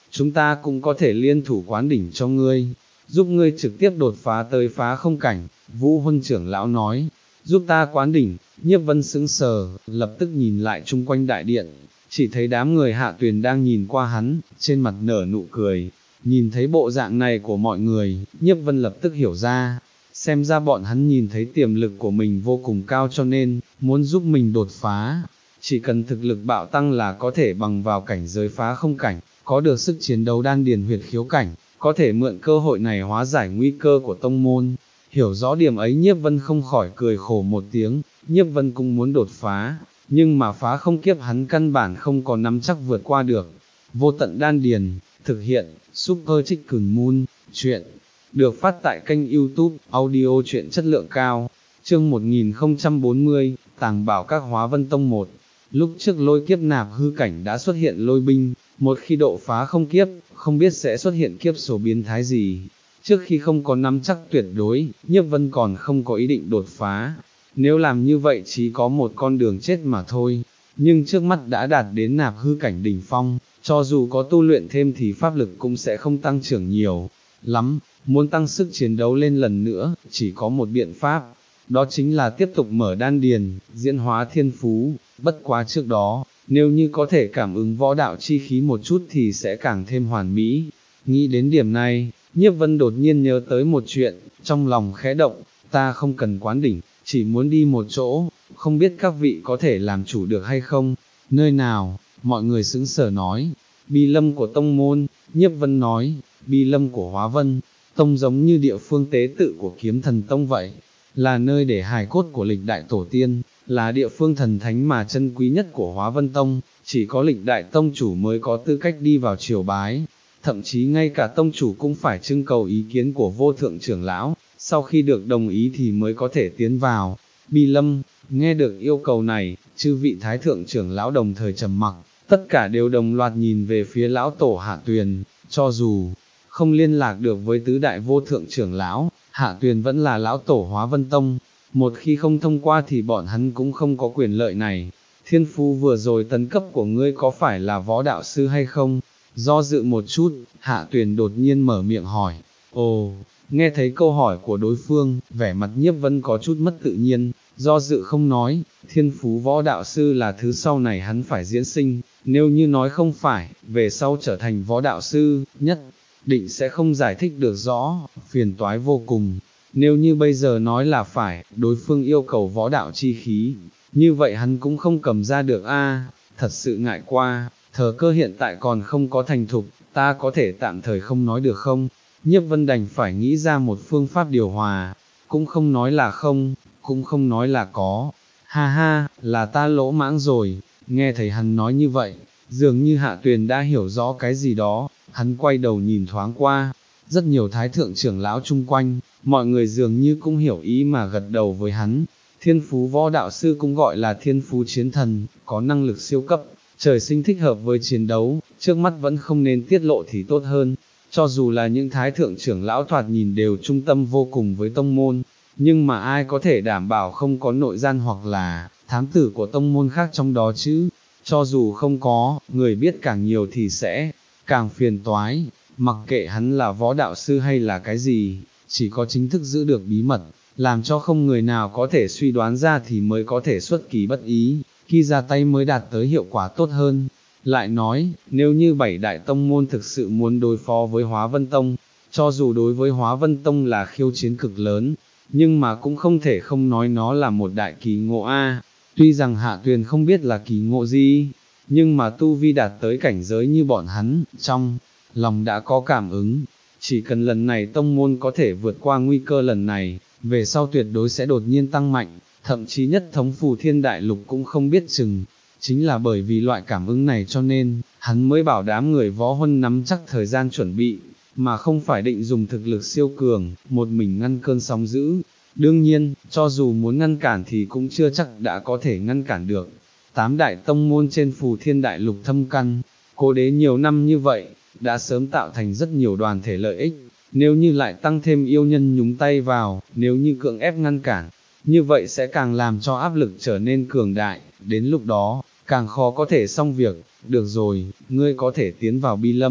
Speaker 1: chúng ta cũng có thể liên thủ quán đỉnh cho ngươi, giúp ngươi trực tiếp đột phá tới phá không cảnh. Vũ Huân trưởng lão nói, giúp ta quán đỉnh. Nhiếp Vân sững sờ, lập tức nhìn lại chung quanh đại điện, chỉ thấy đám người Hạ Tuyền đang nhìn qua hắn, trên mặt nở nụ cười. Nhìn thấy bộ dạng này của mọi người, Nhiếp Vân lập tức hiểu ra, xem ra bọn hắn nhìn thấy tiềm lực của mình vô cùng cao cho nên, muốn giúp mình đột phá. Chỉ cần thực lực bạo tăng là có thể bằng vào cảnh giới phá không cảnh, có được sức chiến đấu đan điền huyệt khiếu cảnh, có thể mượn cơ hội này hóa giải nguy cơ của tông môn. Hiểu rõ điểm ấy Nhiếp Vân không khỏi cười khổ một tiếng. Nhiếp Vân cũng muốn đột phá, nhưng mà phá không kiếp hắn căn bản không có nắm chắc vượt qua được. Vô tận đan điền, thực hiện, Super Chicken Moon, chuyện, được phát tại kênh YouTube, audio truyện chất lượng cao, chương một nghìn không trăm bốn mươi, Tàng bảo các Hóa Vân Tông một. Lúc trước lôi kiếp nạp hư cảnh đã xuất hiện lôi binh, một khi độ phá không kiếp, không biết sẽ xuất hiện kiếp số biến thái gì. Trước khi không có nắm chắc tuyệt đối, Nhiếp Vân còn không có ý định đột phá. Nếu làm như vậy chỉ có một con đường chết mà thôi, nhưng trước mắt đã đạt đến nạp hư cảnh đỉnh phong, cho dù có tu luyện thêm thì pháp lực cũng sẽ không tăng trưởng nhiều lắm. Muốn tăng sức chiến đấu lên lần nữa, chỉ có một biện pháp, đó chính là tiếp tục mở đan điền, diễn hóa thiên phú. Bất quá trước đó, nếu như có thể cảm ứng võ đạo chi khí một chút thì sẽ càng thêm hoàn mỹ. Nghĩ đến điểm này, Nhiếp Vân đột nhiên nhớ tới một chuyện, trong lòng khẽ động, ta không cần quán đỉnh, chỉ muốn đi một chỗ, không biết các vị có thể làm chủ được hay không. Nơi nào? Mọi người sững sờ nói. Bi lâm của tông môn. Nhiếp Vân nói, bi lâm của Hóa Vân Tông giống như địa phương tế tự của Kiếm Thần Tông vậy, là nơi để hài cốt của lịch đại tổ tiên, là địa phương thần thánh mà chân quý nhất của Hóa Vân Tông, chỉ có lịch đại tông chủ mới có tư cách đi vào triều bái, thậm chí ngay cả tông chủ cũng phải trưng cầu ý kiến của vô thượng trưởng lão, sau khi được đồng ý thì mới có thể tiến vào. Bi lâm, nghe được yêu cầu này, chư vị thái thượng trưởng lão đồng thời trầm mặc, tất cả đều đồng loạt nhìn về phía lão tổ Hạ Tuyền. Cho dù không liên lạc được với tứ đại vô thượng trưởng lão, Hạ Tuyền vẫn là lão tổ Hóa Vân Tông, một khi không thông qua thì bọn hắn cũng không có quyền lợi này. Thiên phú vừa rồi tấn cấp của ngươi có phải là võ đạo sư hay không? Do dự một chút, Hạ Tuyền đột nhiên mở miệng hỏi. Ồ, nghe thấy câu hỏi của đối phương, vẻ mặt Nhiếp Vân có chút mất tự nhiên, do dự không nói. Thiên phú võ đạo sư là thứ sau này hắn phải diễn sinh, nếu như nói không phải, về sau trở thành võ đạo sư, nhất định sẽ không giải thích được rõ, phiền toái vô cùng. Nếu như bây giờ nói là phải, đối phương yêu cầu võ đạo chi khí, như vậy hắn cũng không cầm ra được a, thật sự ngại qua, thời cơ hiện tại còn không có thành thục, ta có thể tạm thời không nói được không? Nhiếp Vân đành phải nghĩ ra một phương pháp điều hòa, cũng không nói là không, cũng không nói là có. Ha ha, là ta lỗ mãng rồi. Nghe thấy hắn nói như vậy, dường như Hạ Tuyền đã hiểu rõ cái gì đó, hắn quay đầu nhìn thoáng qua, rất nhiều thái thượng trưởng lão chung quanh, mọi người dường như cũng hiểu ý mà gật đầu với hắn. Thiên phú võ đạo sư cũng gọi là thiên phú chiến thần, có năng lực siêu cấp, trời sinh thích hợp với chiến đấu, trước mắt vẫn không nên tiết lộ thì tốt hơn. Cho dù là những thái thượng trưởng lão thoạt nhìn đều trung tâm vô cùng với tông môn, nhưng mà ai có thể đảm bảo không có nội gian hoặc là thám tử của tông môn khác trong đó chứ? Cho dù không có, người biết càng nhiều thì sẽ càng phiền toái. Mặc kệ hắn là võ đạo sư hay là cái gì, chỉ có chính thức giữ được bí mật, làm cho không người nào có thể suy đoán ra thì mới có thể xuất kỳ bất ý, khi ra tay mới đạt tới hiệu quả tốt hơn. Lại nói, nếu như bảy đại tông môn thực sự muốn đối phó với Hóa Vân Tông, cho dù đối với Hóa Vân Tông là khiêu chiến cực lớn, nhưng mà cũng không thể không nói nó là một đại kỳ ngộ a. Tuy rằng Hạ Tuyền không biết là kỳ ngộ gì, nhưng mà tu vi đạt tới cảnh giới như bọn hắn, trong lòng đã có cảm ứng, chỉ cần lần này tông môn có thể vượt qua nguy cơ lần này, về sau tuyệt đối sẽ đột nhiên tăng mạnh, thậm chí nhất thống phù thiên đại lục cũng không biết chừng. Chính là bởi vì loại cảm ứng này cho nên, hắn mới bảo đám người võ huân nắm chắc thời gian chuẩn bị, mà không phải định dùng thực lực siêu cường, một mình ngăn cơn sóng dữ. Đương nhiên, cho dù muốn ngăn cản thì cũng chưa chắc đã có thể ngăn cản được. Tám đại tông môn trên phù thiên đại lục thâm căn, cố đế nhiều năm như vậy, đã sớm tạo thành rất nhiều đoàn thể lợi ích, nếu như lại tăng thêm yêu nhân nhúng tay vào, nếu như cưỡng ép ngăn cản, như vậy sẽ càng làm cho áp lực trở nên cường đại, đến lúc đó, càng khó có thể xong việc. Được rồi, ngươi có thể tiến vào bi lâm,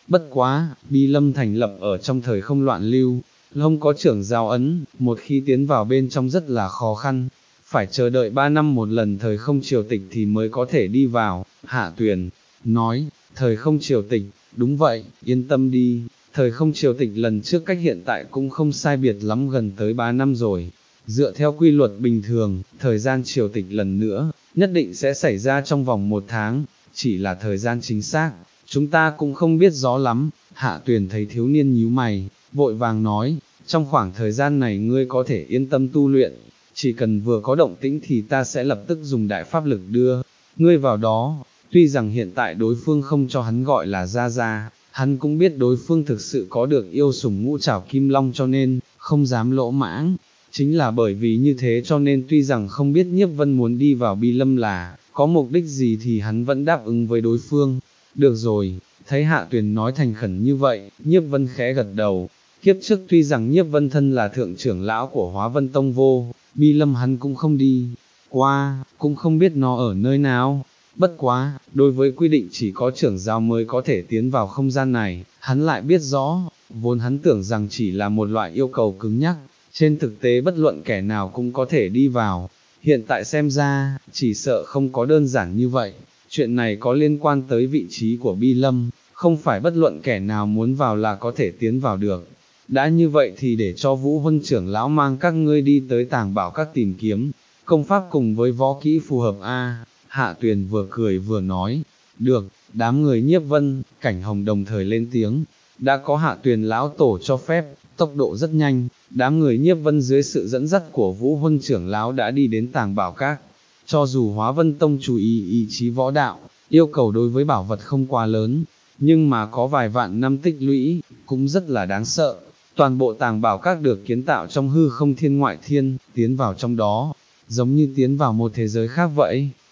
Speaker 1: Bất quá, Bi Lâm thành lập ở trong thời không loạn lưu, không có trưởng giáo ấn, một khi tiến vào bên trong rất là khó khăn, phải chờ đợi ba năm một lần thời không triều tịch thì mới có thể đi vào. Hạ Tuyền nói, thời không triều tịch, đúng vậy, yên tâm đi, thời không triều tịch lần trước cách hiện tại cũng không sai biệt lắm, gần tới ba năm rồi. Dựa theo quy luật bình thường, thời gian triều tịch lần nữa, nhất định sẽ xảy ra trong vòng một tháng, chỉ là thời gian chính xác, chúng ta cũng không biết rõ lắm. Hạ Tuyền thấy thiếu niên nhíu mày, vội vàng nói, trong khoảng thời gian này ngươi có thể yên tâm tu luyện, chỉ cần vừa có động tĩnh thì ta sẽ lập tức dùng đại pháp lực đưa ngươi vào đó. Tuy rằng hiện tại đối phương không cho hắn gọi là gia gia, hắn cũng biết đối phương thực sự có được yêu sủng ngũ trảo kim long cho nên, không dám lỗ mãng. Chính là bởi vì như thế cho nên tuy rằng không biết Nhiếp Vân muốn đi vào Bi Lâm là có mục đích gì thì hắn vẫn đáp ứng với đối phương. Được rồi, thấy Hạ Tuyền nói thành khẩn như vậy, Nhiếp Vân khẽ gật đầu. Kiếp trước tuy rằng Nhiếp Vân thân là thượng trưởng lão của Hóa Vân Tông vô, Bi Lâm hắn cũng không đi qua, cũng không biết nó ở nơi nào. Bất quá, đối với quy định chỉ có trưởng giáo mới có thể tiến vào không gian này, hắn lại biết rõ, vốn hắn tưởng rằng chỉ là một loại yêu cầu cứng nhắc, trên thực tế bất luận kẻ nào cũng có thể đi vào. Hiện tại xem ra, chỉ sợ không có đơn giản như vậy, chuyện này có liên quan tới vị trí của Bi Lâm, không phải bất luận kẻ nào muốn vào là có thể tiến vào được. Đã như vậy thì để cho Vũ Huân trưởng lão mang các ngươi đi tới Tàng Bảo Các tìm kiếm công pháp cùng với võ kỹ phù hợp a. Hạ Tuyền vừa cười vừa nói, được. Đám người Nhiếp Vân, Cảnh Hồng đồng thời lên tiếng, đã có Hạ Tuyền lão tổ cho phép, tốc độ rất nhanh, đám người Nhiếp Vân dưới sự dẫn dắt của Vũ Huân trưởng lão đã đi đến Tàng Bảo Các. Cho dù Hóa Vân Tông chú ý ý chí võ đạo, yêu cầu đối với bảo vật không quá lớn, nhưng mà có vài vạn năm tích lũy, cũng rất là đáng sợ. Toàn bộ Tàng Bảo Các được kiến tạo trong hư không thiên ngoại thiên, tiến vào trong đó, giống như tiến vào một thế giới khác vậy.